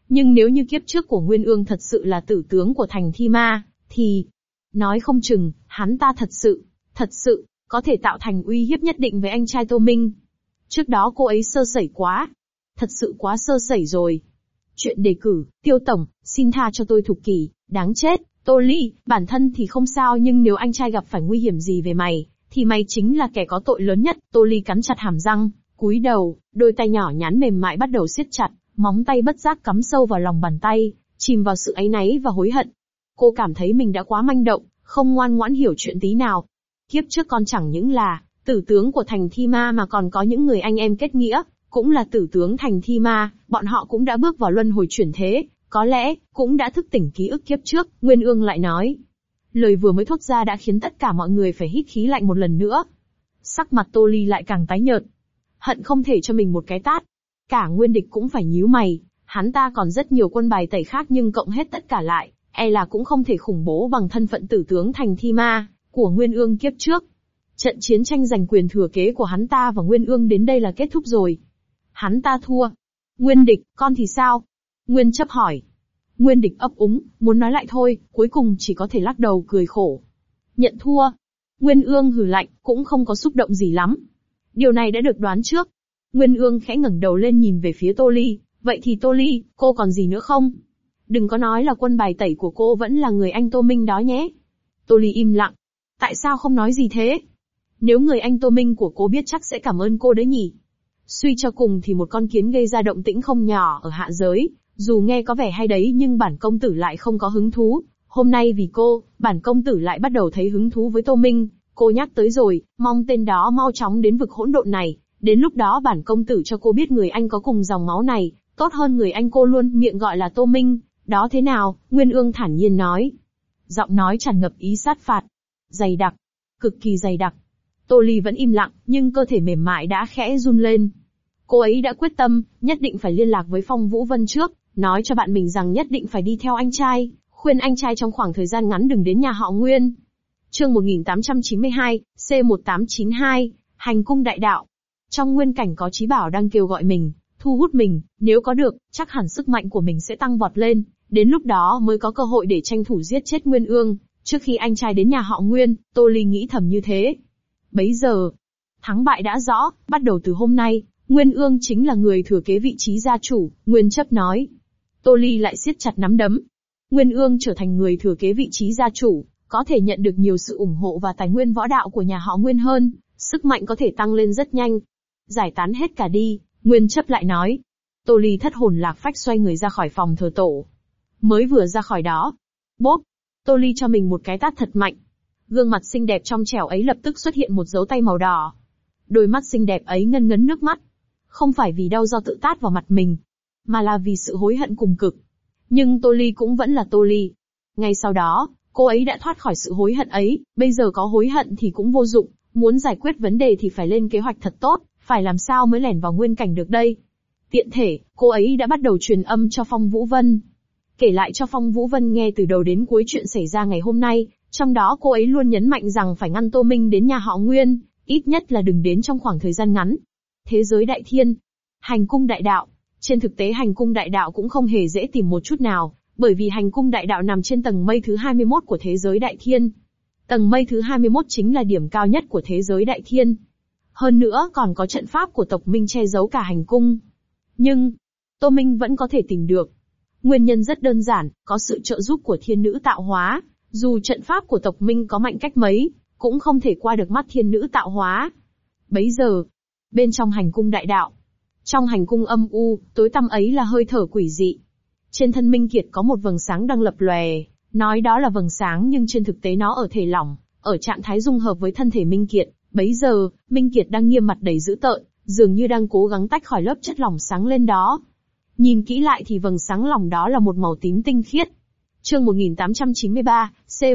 Nhưng nếu như kiếp trước của Nguyên Ương thật sự là tử tướng của thành thi ma, thì nói không chừng, hắn ta thật sự, có thể tạo thành uy hiếp nhất định với anh trai Tô Minh. Trước đó cô ấy sơ sẩy quá. Thật sự quá sơ sẩy rồi. Chuyện đề cử, Tiêu Tổng, xin tha cho tôi Thục Kỷ, đáng chết, Tô Ly, bản thân thì không sao nhưng nếu anh trai gặp phải nguy hiểm gì về mày, thì mày chính là kẻ có tội lớn nhất. Tô Ly cắn chặt hàm răng, cúi đầu, đôi tay nhỏ nhắn mềm mại bắt đầu siết chặt, móng tay bất giác cắm sâu vào lòng bàn tay, chìm vào sự áy náy và hối hận. Cô cảm thấy mình đã quá manh động, không ngoan ngoãn hiểu chuyện tí nào. Kiếp trước con chẳng những là tử tướng của thành thi ma mà còn có những người anh em kết nghĩa, cũng là tử tướng thành thi ma, bọn họ cũng đã bước vào luân hồi chuyển thế, có lẽ cũng đã thức tỉnh ký ức kiếp trước. Nguyên Ương lại nói. Lời vừa mới thốt ra đã khiến tất cả mọi người phải hít khí lạnh một lần nữa. Sắc mặt Tô Ly lại càng tái nhợt. Hận không thể cho mình một cái tát. Cả Nguyên Địch cũng phải nhíu mày, hắn ta còn rất nhiều quân bài tẩy khác nhưng cộng hết tất cả lại, e là cũng không thể khủng bố bằng thân phận tử tướng thành thi ma của Nguyên Ương kiếp trước. Trận chiến tranh giành quyền thừa kế của hắn ta và Nguyên Ương đến đây là kết thúc rồi. Hắn ta thua. Nguyên Địch, con thì sao? Nguyên Chấp hỏi. Nguyên Địch ấp úng, muốn nói lại thôi, cuối cùng chỉ có thể lắc đầu cười khổ. Nhận thua. Nguyên Ương hừ lạnh, cũng không có xúc động gì lắm. Điều này đã được đoán trước. Nguyên Ương khẽ ngẩng đầu lên nhìn về phía Tô Ly, vậy thì Tô Ly, cô còn gì nữa không? Đừng có nói là quân bài tẩy của cô vẫn là người anh Tô Minh đó nhé. Tô Ly im lặng. Tại sao không nói gì thế? Nếu người anh Tô Minh của cô biết chắc sẽ cảm ơn cô đấy nhỉ. Suy cho cùng thì một con kiến gây ra động tĩnh không nhỏ ở hạ giới, dù nghe có vẻ hay đấy nhưng bản công tử lại không có hứng thú. Hôm nay vì cô, bản công tử lại bắt đầu thấy hứng thú với Tô Minh. Cô nhắc tới rồi, mong tên đó mau chóng đến vực hỗn độn này. Đến lúc đó bản công tử cho cô biết người anh có cùng dòng máu này, tốt hơn người anh cô luôn miệng gọi là Tô Minh. Đó thế nào? Nguyên Ương thản nhiên nói. Giọng nói tràn ngập ý sát phạt. Dày đặc. Cực kỳ dày đặc. Tô Ly vẫn im lặng, nhưng cơ thể mềm mại đã khẽ run lên. Cô ấy đã quyết tâm, nhất định phải liên lạc với Phong Vũ Vân trước, nói cho bạn mình rằng nhất định phải đi theo anh trai, khuyên anh trai trong khoảng thời gian ngắn đừng đến nhà họ Nguyên. Chương 1892, C1892, Hành cung đại đạo. Trong nguyên cảnh có Chí Bảo đang kêu gọi mình, thu hút mình, nếu có được, chắc hẳn sức mạnh của mình sẽ tăng vọt lên, đến lúc đó mới có cơ hội để tranh thủ giết chết Nguyên Ương, trước khi anh trai đến nhà họ Nguyên. Tô Ly nghĩ thầm như thế. Bấy giờ, thắng bại đã rõ, bắt đầu từ hôm nay, Nguyên Ương chính là người thừa kế vị trí gia chủ, Nguyên Chấp nói. Tô Ly lại siết chặt nắm đấm. Nguyên Ương trở thành người thừa kế vị trí gia chủ, có thể nhận được nhiều sự ủng hộ và tài nguyên võ đạo của nhà họ Nguyên hơn, sức mạnh có thể tăng lên rất nhanh. Giải tán hết cả đi, Nguyên Chấp lại nói. Tô Ly thất hồn lạc phách xoay người ra khỏi phòng thờ tổ. Mới vừa ra khỏi đó, bốp, Tô Ly cho mình một cái tát thật mạnh. Gương mặt xinh đẹp trong trẻo ấy lập tức xuất hiện một dấu tay màu đỏ. Đôi mắt xinh đẹp ấy ngân ngấn nước mắt. Không phải vì đau do tự tát vào mặt mình, mà là vì sự hối hận cùng cực. Nhưng Tô Ly cũng vẫn là Tô Ly. Ngay sau đó, cô ấy đã thoát khỏi sự hối hận ấy, bây giờ có hối hận thì cũng vô dụng, muốn giải quyết vấn đề thì phải lên kế hoạch thật tốt, phải làm sao mới lẻn vào nguyên cảnh được đây. Tiện thể, cô ấy đã bắt đầu truyền âm cho Phong Vũ Vân. Kể lại cho Phong Vũ Vân nghe từ đầu đến cuối chuyện xảy ra ngày hôm nay, trong đó cô ấy luôn nhấn mạnh rằng phải ngăn Tô Minh đến nhà họ Nguyên, ít nhất là đừng đến trong khoảng thời gian ngắn. Thế giới đại thiên, hành cung đại đạo. Trên thực tế hành cung đại đạo cũng không hề dễ tìm một chút nào, bởi vì hành cung đại đạo nằm trên tầng mây thứ 21 của thế giới đại thiên. Tầng mây thứ 21 chính là điểm cao nhất của thế giới đại thiên. Hơn nữa còn có trận pháp của tộc Minh che giấu cả hành cung. Nhưng, Tô Minh vẫn có thể tìm được. Nguyên nhân rất đơn giản, có sự trợ giúp của thiên nữ tạo hóa. Dù trận pháp của tộc Minh có mạnh cách mấy, cũng không thể qua được mắt thiên nữ tạo hóa. Bấy giờ, bên trong hành cung đại đạo, trong hành cung âm u, tối tăm ấy là hơi thở quỷ dị. Trên thân Minh Kiệt có một vầng sáng đang lập lòe, nói đó là vầng sáng nhưng trên thực tế nó ở thể lỏng, ở trạng thái dung hợp với thân thể Minh Kiệt. Bấy giờ, Minh Kiệt đang nghiêm mặt đầy dữ tợn, dường như đang cố gắng tách khỏi lớp chất lỏng sáng lên đó. Nhìn kỹ lại thì vầng sáng lỏng đó là một màu tím tinh khiết. Chương 1893,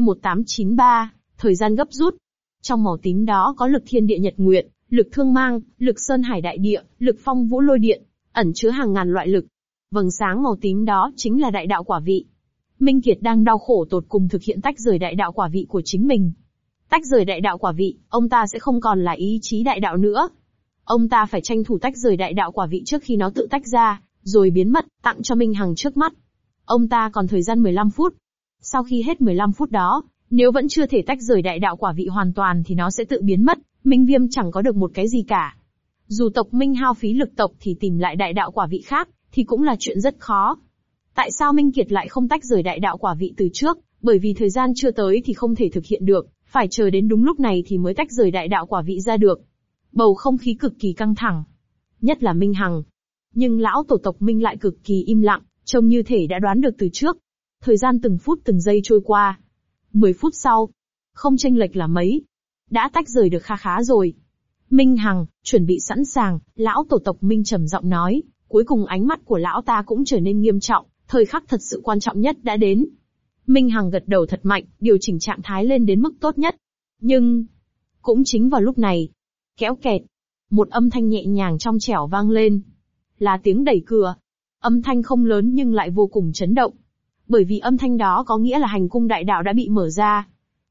C1893, thời gian gấp rút. Trong màu tím đó có lực thiên địa nhật nguyện, lực thương mang, lực sơn hải đại địa, lực phong vũ lôi điện, ẩn chứa hàng ngàn loại lực. Vầng sáng màu tím đó chính là đại đạo quả vị. Minh Kiệt đang đau khổ tột cùng thực hiện tách rời đại đạo quả vị của chính mình. Tách rời đại đạo quả vị, ông ta sẽ không còn là ý chí đại đạo nữa. Ông ta phải tranh thủ tách rời đại đạo quả vị trước khi nó tự tách ra, rồi biến mất, tặng cho Minh Hằng trước mắt. Ông ta còn thời gian 15 phút. Sau khi hết 15 phút đó, nếu vẫn chưa thể tách rời đại đạo quả vị hoàn toàn thì nó sẽ tự biến mất, Minh Viêm chẳng có được một cái gì cả. Dù tộc Minh hao phí lực tộc thì tìm lại đại đạo quả vị khác, thì cũng là chuyện rất khó. Tại sao Minh Kiệt lại không tách rời đại đạo quả vị từ trước? Bởi vì thời gian chưa tới thì không thể thực hiện được, phải chờ đến đúng lúc này thì mới tách rời đại đạo quả vị ra được. Bầu không khí cực kỳ căng thẳng. Nhất là Minh Hằng. Nhưng lão tổ tộc Minh lại cực kỳ im lặng, trông như thể đã đoán được từ trước. Thời gian từng phút từng giây trôi qua. 10 phút sau. Không chênh lệch là mấy. Đã tách rời được kha khá rồi. Minh Hằng, chuẩn bị sẵn sàng, lão tổ tộc Minh trầm giọng nói. Cuối cùng ánh mắt của lão ta cũng trở nên nghiêm trọng, thời khắc thật sự quan trọng nhất đã đến. Minh Hằng gật đầu thật mạnh, điều chỉnh trạng thái lên đến mức tốt nhất. Nhưng, cũng chính vào lúc này, kéo kẹt, một âm thanh nhẹ nhàng trong trẻo vang lên. Là tiếng đẩy cửa. Âm thanh không lớn nhưng lại vô cùng chấn động. Bởi vì âm thanh đó có nghĩa là hành cung đại đạo đã bị mở ra.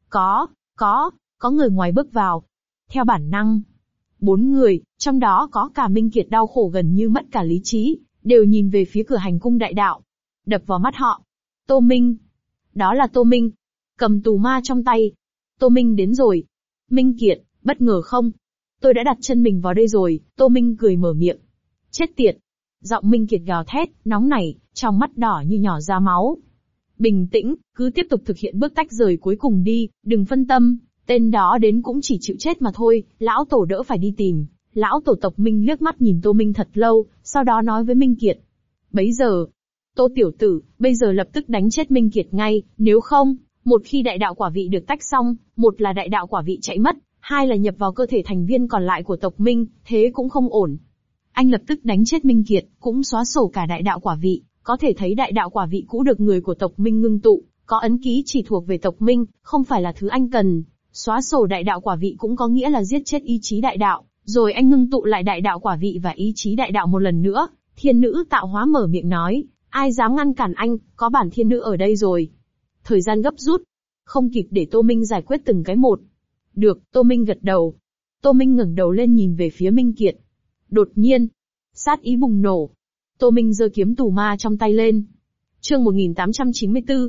Có người ngoài bước vào. Theo bản năng, 4 người, trong đó có cả Minh Kiệt đau khổ gần như mất cả lý trí, đều nhìn về phía cửa hành cung đại đạo. Đập vào mắt họ. Tô Minh. Đó là Tô Minh. Cầm tù ma trong tay. Tô Minh đến rồi. Minh Kiệt, bất ngờ không? Tôi đã đặt chân mình vào đây rồi, Tô Minh cười mở miệng. Chết tiệt. Giọng Minh Kiệt gào thét, nóng nảy, trong mắt đỏ như nhỏ ra máu. Bình tĩnh, cứ tiếp tục thực hiện bước tách rời cuối cùng đi, đừng phân tâm, tên đó đến cũng chỉ chịu chết mà thôi, lão tổ đỡ phải đi tìm. Lão tổ tộc Minh liếc mắt nhìn Tô Minh thật lâu, sau đó nói với Minh Kiệt. Bấy giờ, Tô tiểu tử, bây giờ lập tức đánh chết Minh Kiệt ngay, nếu không, một khi đại đạo quả vị được tách xong, một là đại đạo quả vị chạy mất, hai là nhập vào cơ thể thành viên còn lại của tộc Minh, thế cũng không ổn. Anh lập tức đánh chết Minh Kiệt, cũng xóa sổ cả đại đạo quả vị, có thể thấy đại đạo quả vị cũ được người của tộc Minh ngưng tụ, có ấn ký chỉ thuộc về tộc Minh, không phải là thứ anh cần. Xóa sổ đại đạo quả vị cũng có nghĩa là giết chết ý chí đại đạo, rồi anh ngưng tụ lại đại đạo quả vị và ý chí đại đạo một lần nữa. Thiên nữ tạo hóa mở miệng nói, ai dám ngăn cản anh, có bản thiên nữ ở đây rồi. Thời gian gấp rút, không kịp để Tô Minh giải quyết từng cái một. Được, Tô Minh gật đầu. Tô Minh ngẩng đầu lên nhìn về phía Minh Kiệt. Đột nhiên, sát ý bùng nổ. Tô Minh giơ kiếm tù ma trong tay lên. Chương 1894,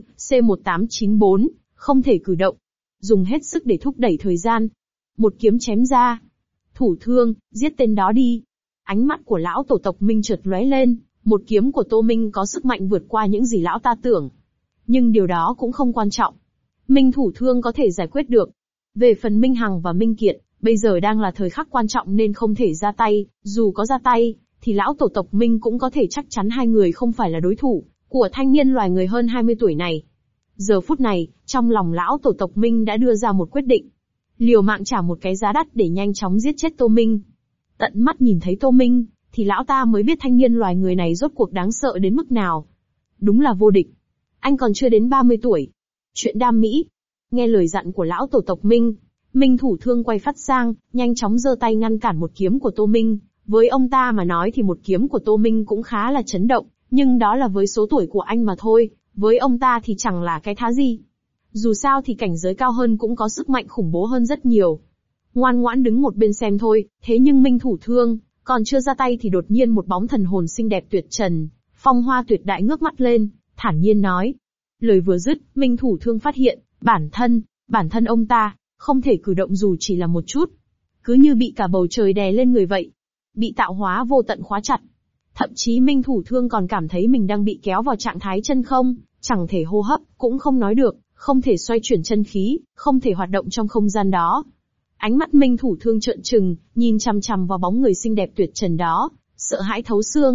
C1894, không thể cử động. Dùng hết sức để thúc đẩy thời gian. Một kiếm chém ra. Thủ thương, giết tên đó đi. Ánh mắt của lão tổ tộc Minh chợt lóe lên, một kiếm của Tô Minh có sức mạnh vượt qua những gì lão ta tưởng. Nhưng điều đó cũng không quan trọng. Minh thủ thương có thể giải quyết được. Về phần Minh Hằng và Minh Kiệt, bây giờ đang là thời khắc quan trọng nên không thể ra tay, dù có ra tay, thì lão tổ tộc Minh cũng có thể chắc chắn hai người không phải là đối thủ của thanh niên loài người hơn 20 tuổi này. Giờ phút này, trong lòng lão tổ tộc Minh đã đưa ra một quyết định. Liều mạng trả một cái giá đắt để nhanh chóng giết chết Tô Minh. Tận mắt nhìn thấy Tô Minh, thì lão ta mới biết thanh niên loài người này rốt cuộc đáng sợ đến mức nào. Đúng là vô địch. Anh còn chưa đến 30 tuổi. Chuyện đam mỹ. Nghe lời dặn của lão tổ tộc Minh, Minh thủ thương quay phát sang, nhanh chóng giơ tay ngăn cản một kiếm của Tô Minh. Với ông ta mà nói thì một kiếm của Tô Minh cũng khá là chấn động, nhưng đó là với số tuổi của anh mà thôi, với ông ta thì chẳng là cái thá gì. Dù sao thì cảnh giới cao hơn cũng có sức mạnh khủng bố hơn rất nhiều. Ngoan ngoãn đứng một bên xem thôi, thế nhưng Minh thủ thương, còn chưa ra tay thì đột nhiên một bóng thần hồn xinh đẹp tuyệt trần, phong hoa tuyệt đại ngước mắt lên, thản nhiên nói. Lời vừa dứt, Minh thủ thương phát hiện, bản thân ông ta, không thể cử động dù chỉ là một chút. Cứ như bị cả bầu trời đè lên người vậy. Bị tạo hóa vô tận khóa chặt. Thậm chí Minh thủ thương còn cảm thấy mình đang bị kéo vào trạng thái chân không, chẳng thể hô hấp, cũng không nói được, không thể xoay chuyển chân khí, không thể hoạt động trong không gian đó. Ánh mắt Minh thủ thương trợn trừng, nhìn chằm chằm vào bóng người xinh đẹp tuyệt trần đó, sợ hãi thấu xương.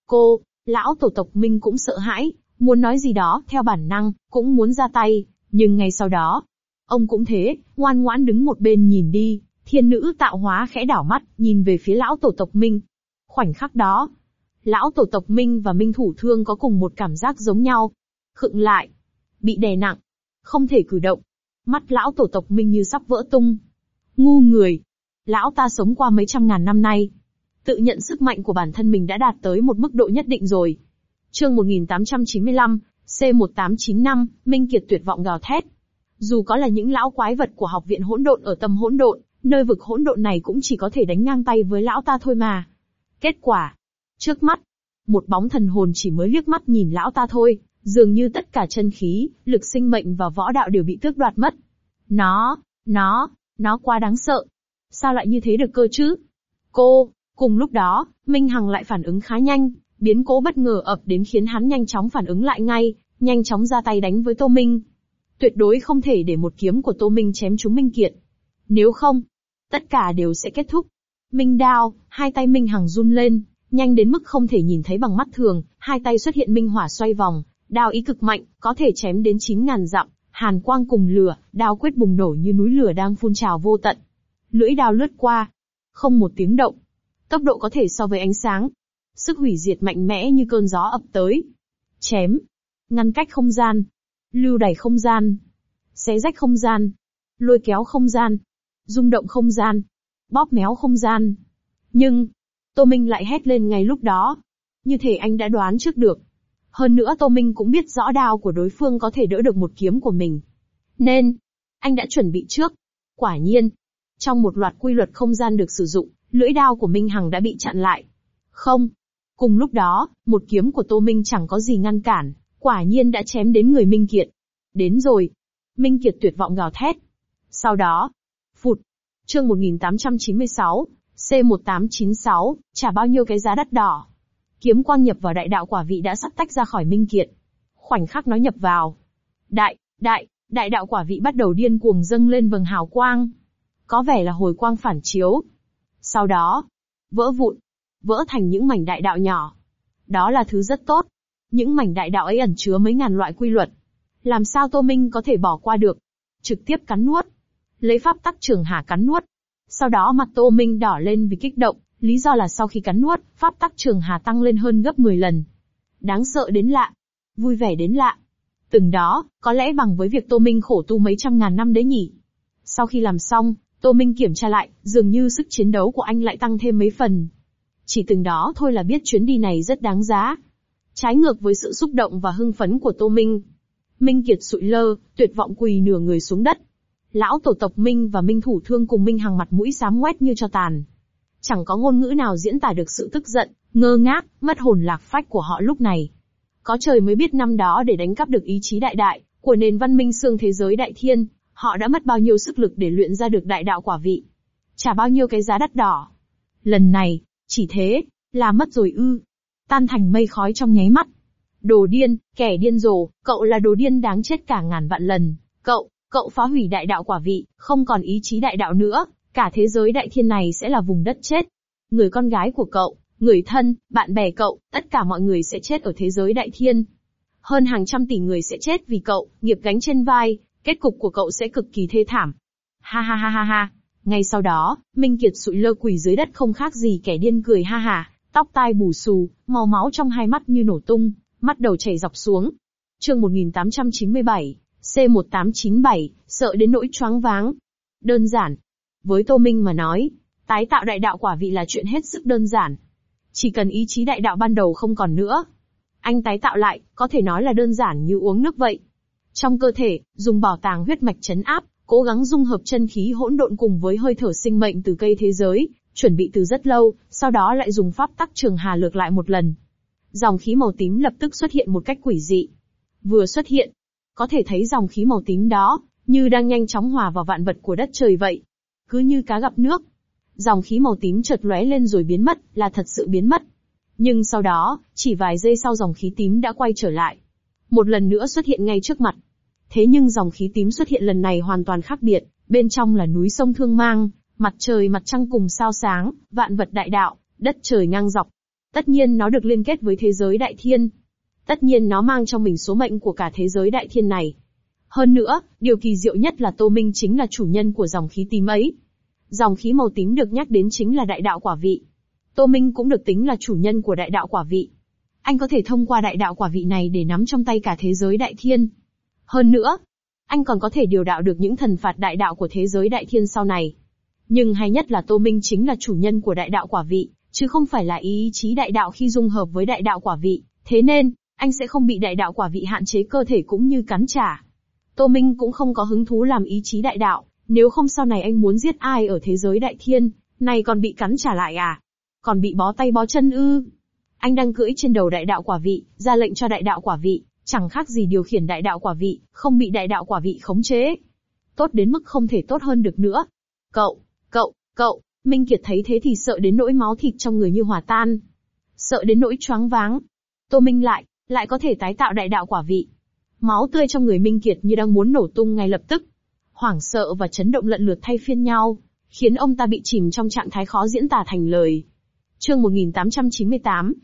Lão tổ tộc Minh cũng sợ hãi, muốn nói gì đó, theo bản năng, cũng muốn ra tay, nhưng ngay sau đó, ông cũng thế, ngoan ngoãn đứng một bên nhìn đi. Thiên nữ tạo hóa khẽ đảo mắt, nhìn về phía lão tổ tộc Minh. Khoảnh khắc đó, lão tổ tộc Minh và Minh thủ thương có cùng một cảm giác giống nhau. Khựng lại, bị đè nặng, không thể cử động. Mắt lão tổ tộc Minh như sắp vỡ tung. Ngu người, lão ta sống qua mấy trăm ngàn năm nay, tự nhận sức mạnh của bản thân mình đã đạt tới một mức độ nhất định rồi. Chương 1895, C1895, Minh Kiệt tuyệt vọng gào thét. Dù có là những lão quái vật của học viện hỗn độn ở tâm hỗn độn, nơi vực hỗn độn này cũng chỉ có thể đánh ngang tay với lão ta thôi mà. Kết quả, trước mắt, Một bóng thần hồn chỉ mới liếc mắt nhìn lão ta thôi, dường như tất cả chân khí, lực sinh mệnh và võ đạo đều bị tước đoạt mất. Nó quá đáng sợ. Sao lại như thế được cơ chứ? Cùng lúc đó, Minh Hằng lại phản ứng khá nhanh, biến cố bất ngờ ập đến khiến hắn nhanh chóng phản ứng lại ngay, nhanh chóng ra tay đánh với Tô Minh. Tuyệt đối không thể để một kiếm của Tô Minh chém trúng Minh Kiệt. Nếu không, tất cả đều sẽ kết thúc. Minh đao, hai tay Minh Hằng run lên, nhanh đến mức không thể nhìn thấy bằng mắt thường, hai tay xuất hiện minh hỏa xoay vòng, đao ý cực mạnh, có thể chém đến 9.000 dặm, hàn quang cùng lửa, đao quyết bùng nổ như núi lửa đang phun trào vô tận. Lưỡi đao lướt qua, không một tiếng động. Tốc độ có thể so với ánh sáng. Sức hủy diệt mạnh mẽ như cơn gió ập tới. Chém, ngăn cách không gian, lưu đày không gian, xé rách không gian, lôi kéo không gian, rung động không gian, bóp méo không gian. Nhưng, Tô Minh lại hét lên ngay lúc đó. Như thể anh đã đoán trước được. Hơn nữa Tô Minh cũng biết rõ đao của đối phương có thể đỡ được một kiếm của mình. Nên, anh đã chuẩn bị trước. Quả nhiên, trong một loạt quy luật không gian được sử dụng, lưỡi đao của Minh Hằng đã bị chặn lại. Không. Cùng lúc đó, một kiếm của Tô Minh chẳng có gì ngăn cản, quả nhiên đã chém đến người Minh Kiệt. Đến rồi. Minh Kiệt tuyệt vọng gào thét. Sau đó, phụt. Chương 1896, C1896, trả bao nhiêu cái giá đắt đỏ. Kiếm quang nhập vào đại đạo quả vị đã sắp tách ra khỏi Minh Kiệt. Khoảnh khắc nó nhập vào. Đại đạo quả vị bắt đầu điên cuồng dâng lên vầng hào quang. Có vẻ là hồi quang phản chiếu. Sau đó, vỡ vụn, vỡ thành những mảnh đại đạo nhỏ. Đó là thứ rất tốt. Những mảnh đại đạo ấy ẩn chứa mấy ngàn loại quy luật. Làm sao Tô Minh có thể bỏ qua được? Trực tiếp cắn nuốt. Lấy pháp tắc trường hà cắn nuốt. Sau đó mặt Tô Minh đỏ lên vì kích động, lý do là sau khi cắn nuốt, pháp tắc trường hà tăng lên hơn gấp 10 lần. Đáng sợ đến lạ. Vui vẻ đến lạ. Từng đó, có lẽ bằng với việc Tô Minh khổ tu mấy trăm ngàn năm đấy nhỉ. Sau khi làm xong, Tô Minh kiểm tra lại, dường như sức chiến đấu của anh lại tăng thêm mấy phần. Chỉ từng đó thôi là biết chuyến đi này rất đáng giá. Trái ngược với sự xúc động và hưng phấn của Tô Minh. Minh Kiệt sụi lơ, tuyệt vọng quỳ nửa người xuống đất. Lão tổ tộc Minh và Minh Thủ Thương cùng Minh Hằng mặt mũi xám ngoét như tro tàn. Chẳng có ngôn ngữ nào diễn tả được sự tức giận, ngơ ngác, mất hồn lạc phách của họ lúc này. Có trời mới biết năm đó để đánh cắp được ý chí đại của nền văn minh xương thế giới đại thiên, họ đã mất bao nhiêu sức lực để luyện ra được đại đạo quả vị. Trả bao nhiêu cái giá đắt đỏ. Lần này, chỉ thế, là mất rồi ư. Tan thành mây khói trong nháy mắt. Đồ điên, kẻ điên rồ, cậu là đồ điên đáng chết cả ngàn vạn lần. Cậu phá hủy đại đạo quả vị, không còn ý chí đại đạo nữa, cả thế giới đại thiên này sẽ là vùng đất chết. Người con gái của cậu, người thân, bạn bè cậu, tất cả mọi người sẽ chết ở thế giới đại thiên. Hơn hàng trăm tỷ người sẽ chết vì cậu, nghiệp gánh trên vai, kết cục của cậu sẽ cực kỳ thê thảm. Ha ha ha ha ha. Ngay sau đó, Minh Kiệt sụi lơ quỳ dưới đất không khác gì kẻ điên cười ha hả, tóc tai bù xù, màu máu trong hai mắt như nổ tung, mắt đầu chảy dọc xuống. Chương 1897, C1897, sợ đến nỗi choáng váng. Đơn giản. Với Tô Minh mà nói, tái tạo đại đạo quả vị là chuyện hết sức đơn giản. Chỉ cần ý chí đại đạo ban đầu không còn nữa, anh tái tạo lại, có thể nói là đơn giản như uống nước vậy. Trong cơ thể, dùng bảo tàng huyết mạch trấn áp, cố gắng dung hợp chân khí hỗn độn cùng với hơi thở sinh mệnh từ cây thế giới, chuẩn bị từ rất lâu, sau đó lại dùng pháp tắc trường hà lược lại một lần. Dòng khí màu tím lập tức xuất hiện một cách quỷ dị. Vừa xuất hiện, có thể thấy dòng khí màu tím đó, như đang nhanh chóng hòa vào vạn vật của đất trời vậy. Cứ như cá gặp nước. Dòng khí màu tím chợt lóe lên rồi biến mất, là thật sự biến mất. Nhưng sau đó, chỉ vài giây sau dòng khí tím đã quay trở lại. Một lần nữa xuất hiện ngay trước mặt. Thế nhưng dòng khí tím xuất hiện lần này hoàn toàn khác biệt, bên trong là núi sông Thương Mang, mặt trời mặt trăng cùng sao sáng, vạn vật đại đạo, đất trời ngang dọc. Tất nhiên nó được liên kết với thế giới đại thiên. Tất nhiên nó mang trong mình số mệnh của cả thế giới đại thiên này. Hơn nữa, điều kỳ diệu nhất là Tô Minh chính là chủ nhân của dòng khí tím ấy. Dòng khí màu tím được nhắc đến chính là đại đạo quả vị. Tô Minh cũng được tính là chủ nhân của đại đạo quả vị. Anh có thể thông qua đại đạo quả vị này để nắm trong tay cả thế giới đại thiên. Hơn nữa, anh còn có thể điều đạo được những thần phạt đại đạo của thế giới đại thiên sau này. Nhưng hay nhất là Tô Minh chính là chủ nhân của đại đạo quả vị, chứ không phải là ý chí đại đạo khi dung hợp với đại đạo quả vị. Thế nên, anh sẽ không bị đại đạo quả vị hạn chế cơ thể cũng như cắn trả. Tô Minh cũng không có hứng thú làm ý chí đại đạo, nếu không sau này anh muốn giết ai ở thế giới đại thiên, này còn bị cắn trả lại à? Còn bị bó tay bó chân ư? Anh đang cưỡi trên đầu đại đạo quả vị, ra lệnh cho đại đạo quả vị, chẳng khác gì điều khiển đại đạo quả vị, không bị đại đạo quả vị khống chế. Tốt đến mức không thể tốt hơn được nữa. Cậu, Minh Kiệt thấy thế thì sợ đến nỗi máu thịt trong người như hòa tan. Sợ đến nỗi choáng váng. Tô Minh lại có thể tái tạo đại đạo quả vị. Máu tươi trong người Minh Kiệt như đang muốn nổ tung ngay lập tức. Hoảng sợ và chấn động lần lượt thay phiên nhau, khiến ông ta bị chìm trong trạng thái khó diễn tả thành lời. Chương 1898,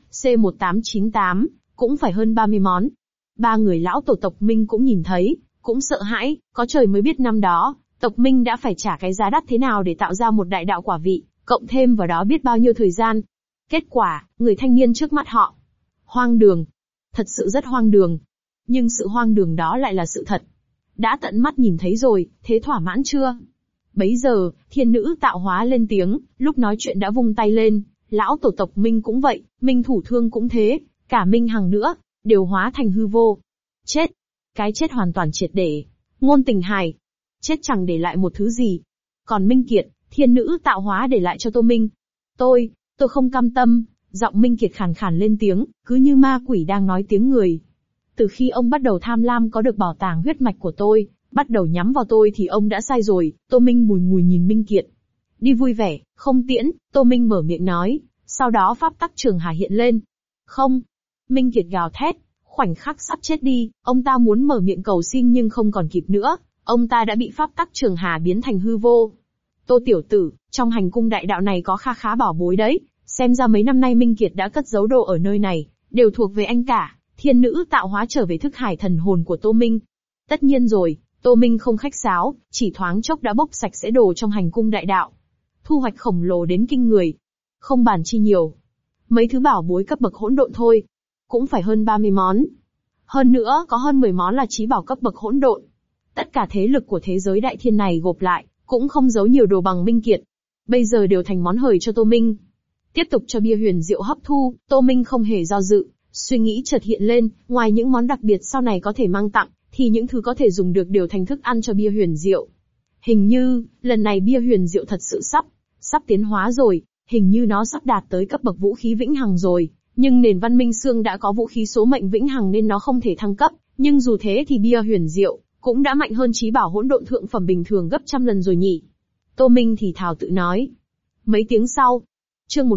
C1898, cũng phải hơn 30 món. Ba người lão tổ tộc Minh cũng nhìn thấy, cũng sợ hãi, có trời mới biết năm đó, tộc Minh đã phải trả cái giá đắt thế nào để tạo ra một đại đạo quả vị, cộng thêm vào đó biết bao nhiêu thời gian. Kết quả, người thanh niên trước mắt họ. Hoang đường. Thật sự rất hoang đường. Nhưng sự hoang đường đó lại là sự thật. Đã tận mắt nhìn thấy rồi, thế thỏa mãn chưa? Bấy giờ, thiên nữ tạo hóa lên tiếng, lúc nói chuyện đã vung tay lên, lão tổ tộc Minh cũng vậy, Minh Thủ Thương cũng thế, cả Minh Hằng nữa, đều hóa thành hư vô. Chết. Cái chết hoàn toàn triệt để. Ngôn Tình Hải. Chết chẳng để lại một thứ gì. Còn Minh Kiệt, thiên nữ tạo hóa để lại cho Tô Minh. Tôi không cam tâm, giọng Minh Kiệt khàn khàn lên tiếng, cứ như ma quỷ đang nói tiếng người. Từ khi ông bắt đầu tham lam có được bảo tàng huyết mạch của tôi, bắt đầu nhắm vào tôi thì ông đã sai rồi. Tô Minh bùi ngùi nhìn Minh Kiệt. Đi vui vẻ, không tiễn, Tô Minh mở miệng nói, sau đó pháp tắc Trường Hà hiện lên. Không. Minh Kiệt gào thét, khoảnh khắc sắp chết đi, ông ta muốn mở miệng cầu xin nhưng không còn kịp nữa, ông ta đã bị pháp tắc Trường Hà biến thành hư vô. Tô tiểu tử, trong hành cung đại đạo này có kha khá bảo bối đấy, xem ra mấy năm nay Minh Kiệt đã cất giấu đồ ở nơi này, đều thuộc về anh cả. Thiên nữ tạo hóa trở về thức hải thần hồn của Tô Minh. Tất nhiên rồi, Tô Minh không khách sáo, chỉ thoáng chốc đã bốc sạch sẽ đồ trong hành cung đại đạo. Thu hoạch khổng lồ đến kinh người. Không bàn chi nhiều. Mấy thứ bảo bối cấp bậc hỗn độn thôi, cũng phải hơn 30 món. Hơn nữa có hơn 10 món là chí bảo cấp bậc hỗn độn. Tất cả thế lực của thế giới đại thiên này gộp lại, cũng không giấu nhiều đồ bằng Minh Kiệt. Bây giờ đều thành món hời cho Tô Minh. Tiếp tục cho bia huyền diệu hấp thu, Tô Minh không hề do dự. Suy nghĩ chợt hiện lên, ngoài những món đặc biệt sau này có thể mang tặng, thì những thứ có thể dùng được đều thành thức ăn cho bia huyền diệu. Hình như, lần này bia huyền diệu thật sự sắp tiến hóa rồi, hình như nó sắp đạt tới cấp bậc vũ khí vĩnh hằng rồi, nhưng nền văn minh xương đã có vũ khí số mệnh vĩnh hằng nên nó không thể thăng cấp, nhưng dù thế thì bia huyền diệu cũng đã mạnh hơn chí bảo hỗn độn thượng phẩm bình thường gấp trăm lần rồi nhỉ. Tô Minh thì thào tự nói. Mấy tiếng sau, chương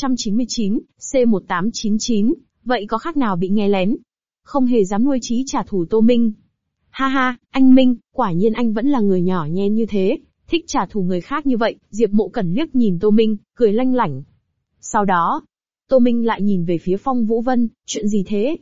1899, C1899, vậy có khác nào bị nghe lén? Không hề dám nuôi chí trả thù Tô Minh. Ha ha, anh Minh, quả nhiên anh vẫn là người nhỏ nhen như thế, thích trả thù người khác như vậy. Diệp Mộ Cẩn liếc nhìn Tô Minh, cười lanh lảnh. Sau đó, Tô Minh lại nhìn về phía Phong Vũ Vân, chuyện gì thế?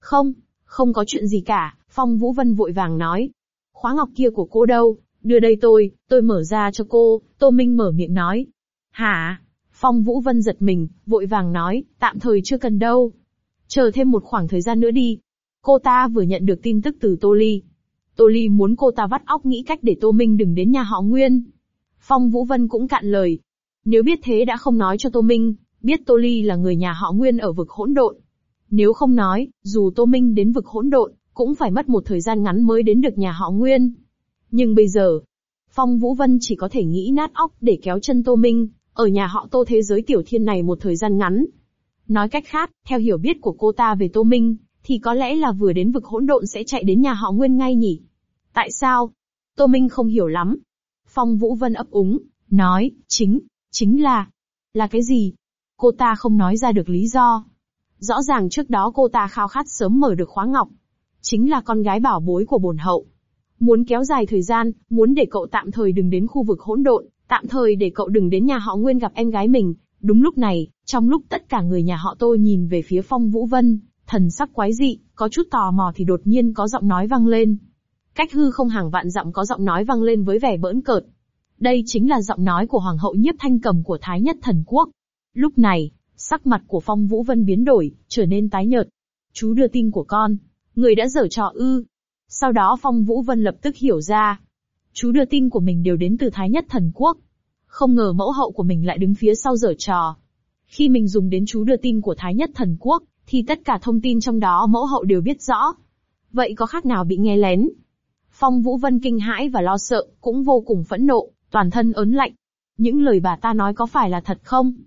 Không có chuyện gì cả, Phong Vũ Vân vội vàng nói. Khóa ngọc kia của cô đâu, đưa đây tôi mở ra cho cô. Tô Minh mở miệng nói. Hả? Phong Vũ Vân giật mình, vội vàng nói, tạm thời chưa cần đâu. Chờ thêm một khoảng thời gian nữa đi. Cô ta vừa nhận được tin tức từ Tô Ly. Tô Ly muốn cô ta vắt óc nghĩ cách để Tô Minh đừng đến nhà họ Nguyên. Phong Vũ Vân cũng cạn lời. Nếu biết thế đã không nói cho Tô Minh, biết Tô Ly là người nhà họ Nguyên ở vực hỗn độn. Nếu không nói, dù Tô Minh đến vực hỗn độn, cũng phải mất một thời gian ngắn mới đến được nhà họ Nguyên. Nhưng bây giờ, Phong Vũ Vân chỉ có thể nghĩ nát óc để kéo chân Tô Minh, ở nhà họ Tô thế giới tiểu thiên này một thời gian ngắn. Nói cách khác, theo hiểu biết của cô ta về Tô Minh, thì có lẽ là vừa đến vực hỗn độn sẽ chạy đến nhà họ Nguyên ngay nhỉ? Tại sao? Tô Minh không hiểu lắm. Phong Vũ Vân ấp úng, nói, chính là cái gì? Cô ta không nói ra được lý do. Rõ ràng trước đó cô ta khao khát sớm mở được khóa ngọc. Chính là con gái bảo bối của bổn hậu. Muốn kéo dài thời gian, muốn để cậu tạm thời đừng đến khu vực hỗn độn, tạm thời để cậu đừng đến nhà họ Nguyên gặp em gái mình. Đúng lúc này, trong lúc tất cả người nhà họ Tô nhìn về phía Phong Vũ Vân, thần sắc quái dị, có chút tò mò thì đột nhiên có giọng nói vang lên. Cách hư không hàng vạn dặm có giọng nói vang lên với vẻ bỡn cợt. Đây chính là giọng nói của Hoàng hậu Nhiếp Thanh Cầm của Thái Nhất Thần Quốc. Lúc này, sắc mặt của Phong Vũ Vân biến đổi, trở nên tái nhợt. Chú đưa tin của con, người đã giở trò ư? Sau đó Phong Vũ Vân lập tức hiểu ra. Chú đưa tin của mình đều đến từ Thái Nhất Thần Quốc. Không ngờ mẫu hậu của mình lại đứng phía sau giở trò. Khi mình dùng đến chú đưa tin của Thái Nhất Thần Quốc, thì tất cả thông tin trong đó mẫu hậu đều biết rõ. Vậy có khác nào bị nghe lén? Phong Vũ Vân kinh hãi và lo sợ, cũng vô cùng phẫn nộ, toàn thân ớn lạnh. Những lời bà ta nói có phải là thật không?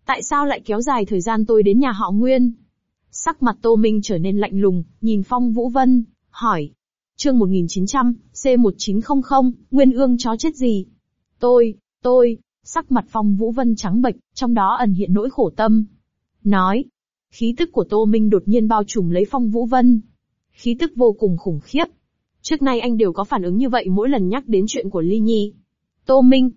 Tại sao lại kéo dài thời gian tôi đến nhà họ Nguyên? Sắc mặt Tô Minh trở nên lạnh lùng, nhìn Phong Vũ Vân, hỏi. Chương 1900, C1900, Nguyên Ương chó chết gì? Tôi, sắc mặt Phong Vũ Vân trắng bệch, trong đó ẩn hiện nỗi khổ tâm. Nói. Khí tức của Tô Minh đột nhiên bao trùm lấy Phong Vũ Vân. Khí tức vô cùng khủng khiếp. Trước nay anh đều có phản ứng như vậy mỗi lần nhắc đến chuyện của Ly Nhi. Tô Minh.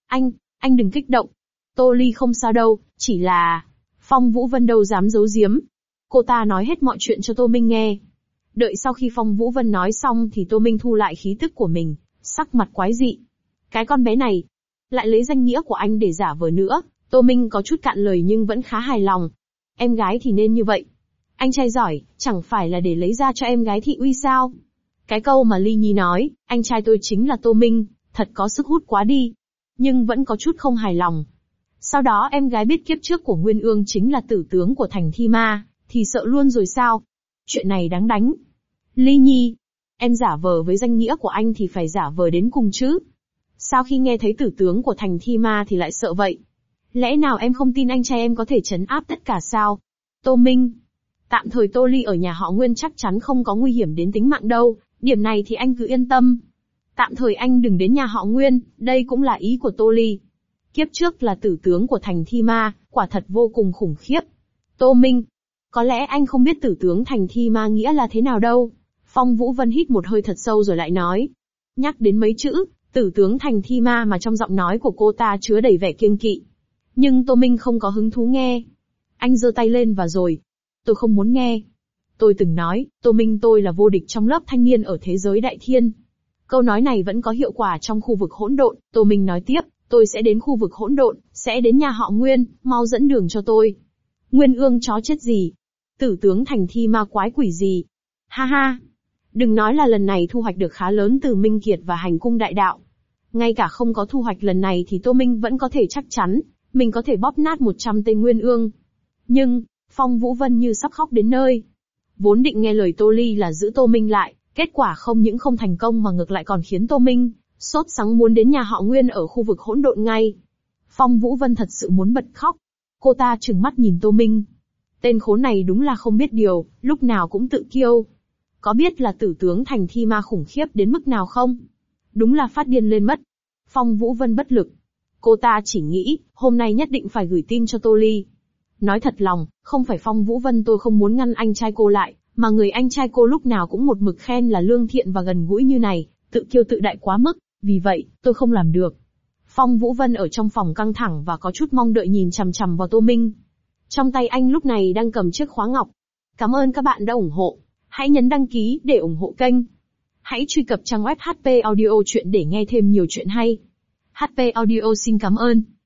Anh đừng kích động. Tô Ly không sao đâu, chỉ là... Phong Vũ Vân đâu dám giấu giếm. Cô ta nói hết mọi chuyện cho Tô Minh nghe. Đợi sau khi Phong Vũ Vân nói xong thì Tô Minh thu lại khí tức của mình, sắc mặt quái dị. Cái con bé này, lại lấy danh nghĩa của anh để giả vờ nữa. Tô Minh có chút cạn lời nhưng vẫn khá hài lòng. Em gái thì nên như vậy. Anh trai giỏi, chẳng phải là để lấy ra cho em gái thị uy sao? Cái câu mà Ly Nhi nói, anh trai tôi chính là Tô Minh, thật có sức hút quá đi. Nhưng vẫn có chút không hài lòng. Sau đó em gái biết kiếp trước của Nguyên Ương chính là tử tướng của thành Thi Ma, thì sợ luôn rồi sao? Chuyện này đáng đánh. Ly Nhi, em giả vờ với danh nghĩa của anh thì phải giả vờ đến cùng chứ. Sao khi nghe thấy tử tướng của thành Thi Ma thì lại sợ vậy? Lẽ nào em không tin anh trai em có thể trấn áp tất cả sao? Tô Minh, tạm thời Tô Ly ở nhà họ Nguyên chắc chắn không có nguy hiểm đến tính mạng đâu, điểm này thì anh cứ yên tâm. Tạm thời anh đừng đến nhà họ Nguyên, đây cũng là ý của Tô Ly. Kiếp trước là tử tướng của thành Thi Ma, quả thật vô cùng khủng khiếp. Tô Minh, có lẽ anh không biết tử tướng thành Thi Ma nghĩa là thế nào đâu. Phong Vũ Vân hít một hơi thật sâu rồi lại nói. Nhắc đến mấy chữ, tử tướng thành Thi Ma mà trong giọng nói của cô ta chứa đầy vẻ kiêng kỵ. Nhưng Tô Minh không có hứng thú nghe. Anh giơ tay lên và rồi. Tôi không muốn nghe. Tôi từng nói, Tô Minh tôi là vô địch trong lớp thanh niên ở thế giới đại thiên. Câu nói này vẫn có hiệu quả trong khu vực hỗn độn. Tô Minh nói tiếp, tôi sẽ đến khu vực hỗn độn, sẽ đến nhà họ Nguyên, mau dẫn đường cho tôi. Nguyên Ương chó chết gì? Tử tướng thành Thi Ma quái quỷ gì? Ha ha! Đừng nói là lần này thu hoạch được khá lớn từ Minh Kiệt và hành cung đại đạo. Ngay cả không có thu hoạch lần này thì Tô Minh vẫn có thể chắc chắn, mình có thể bóp nát 100 tên Nguyên Ương. Nhưng, Phong Vũ Vân như sắp khóc đến nơi. Vốn định nghe lời Tô Ly là giữ Tô Minh lại, kết quả không những không thành công mà ngược lại còn khiến Tô Minh sốt sắng muốn đến nhà họ Nguyên ở khu vực hỗn độn ngay. Phong Vũ Vân thật sự muốn bật khóc. Cô ta trừng mắt nhìn Tô Minh. Tên khốn này đúng là không biết điều, lúc nào cũng tự kiêu. Có biết là tử tướng thành Thi Ma khủng khiếp đến mức nào không? Đúng là phát điên lên mất. Phong Vũ Vân bất lực. Cô ta chỉ nghĩ, hôm nay nhất định phải gửi tin cho Tô Ly. Nói thật lòng, không phải Phong Vũ Vân tôi không muốn ngăn anh trai cô lại, mà người anh trai cô lúc nào cũng một mực khen là lương thiện và gần gũi như này, tự kiêu tự đại quá mức, vì vậy, tôi không làm được. Phong Vũ Vân ở trong phòng căng thẳng và có chút mong đợi nhìn chằm chằm vào Tô Minh. Trong tay anh lúc này đang cầm chiếc khóa ngọc. Cảm ơn các bạn đã ủng hộ. Hãy nhấn đăng ký để ủng hộ kênh. Hãy truy cập trang web HP Audio Chuyện để nghe thêm nhiều chuyện hay. HP Audio xin cảm ơn.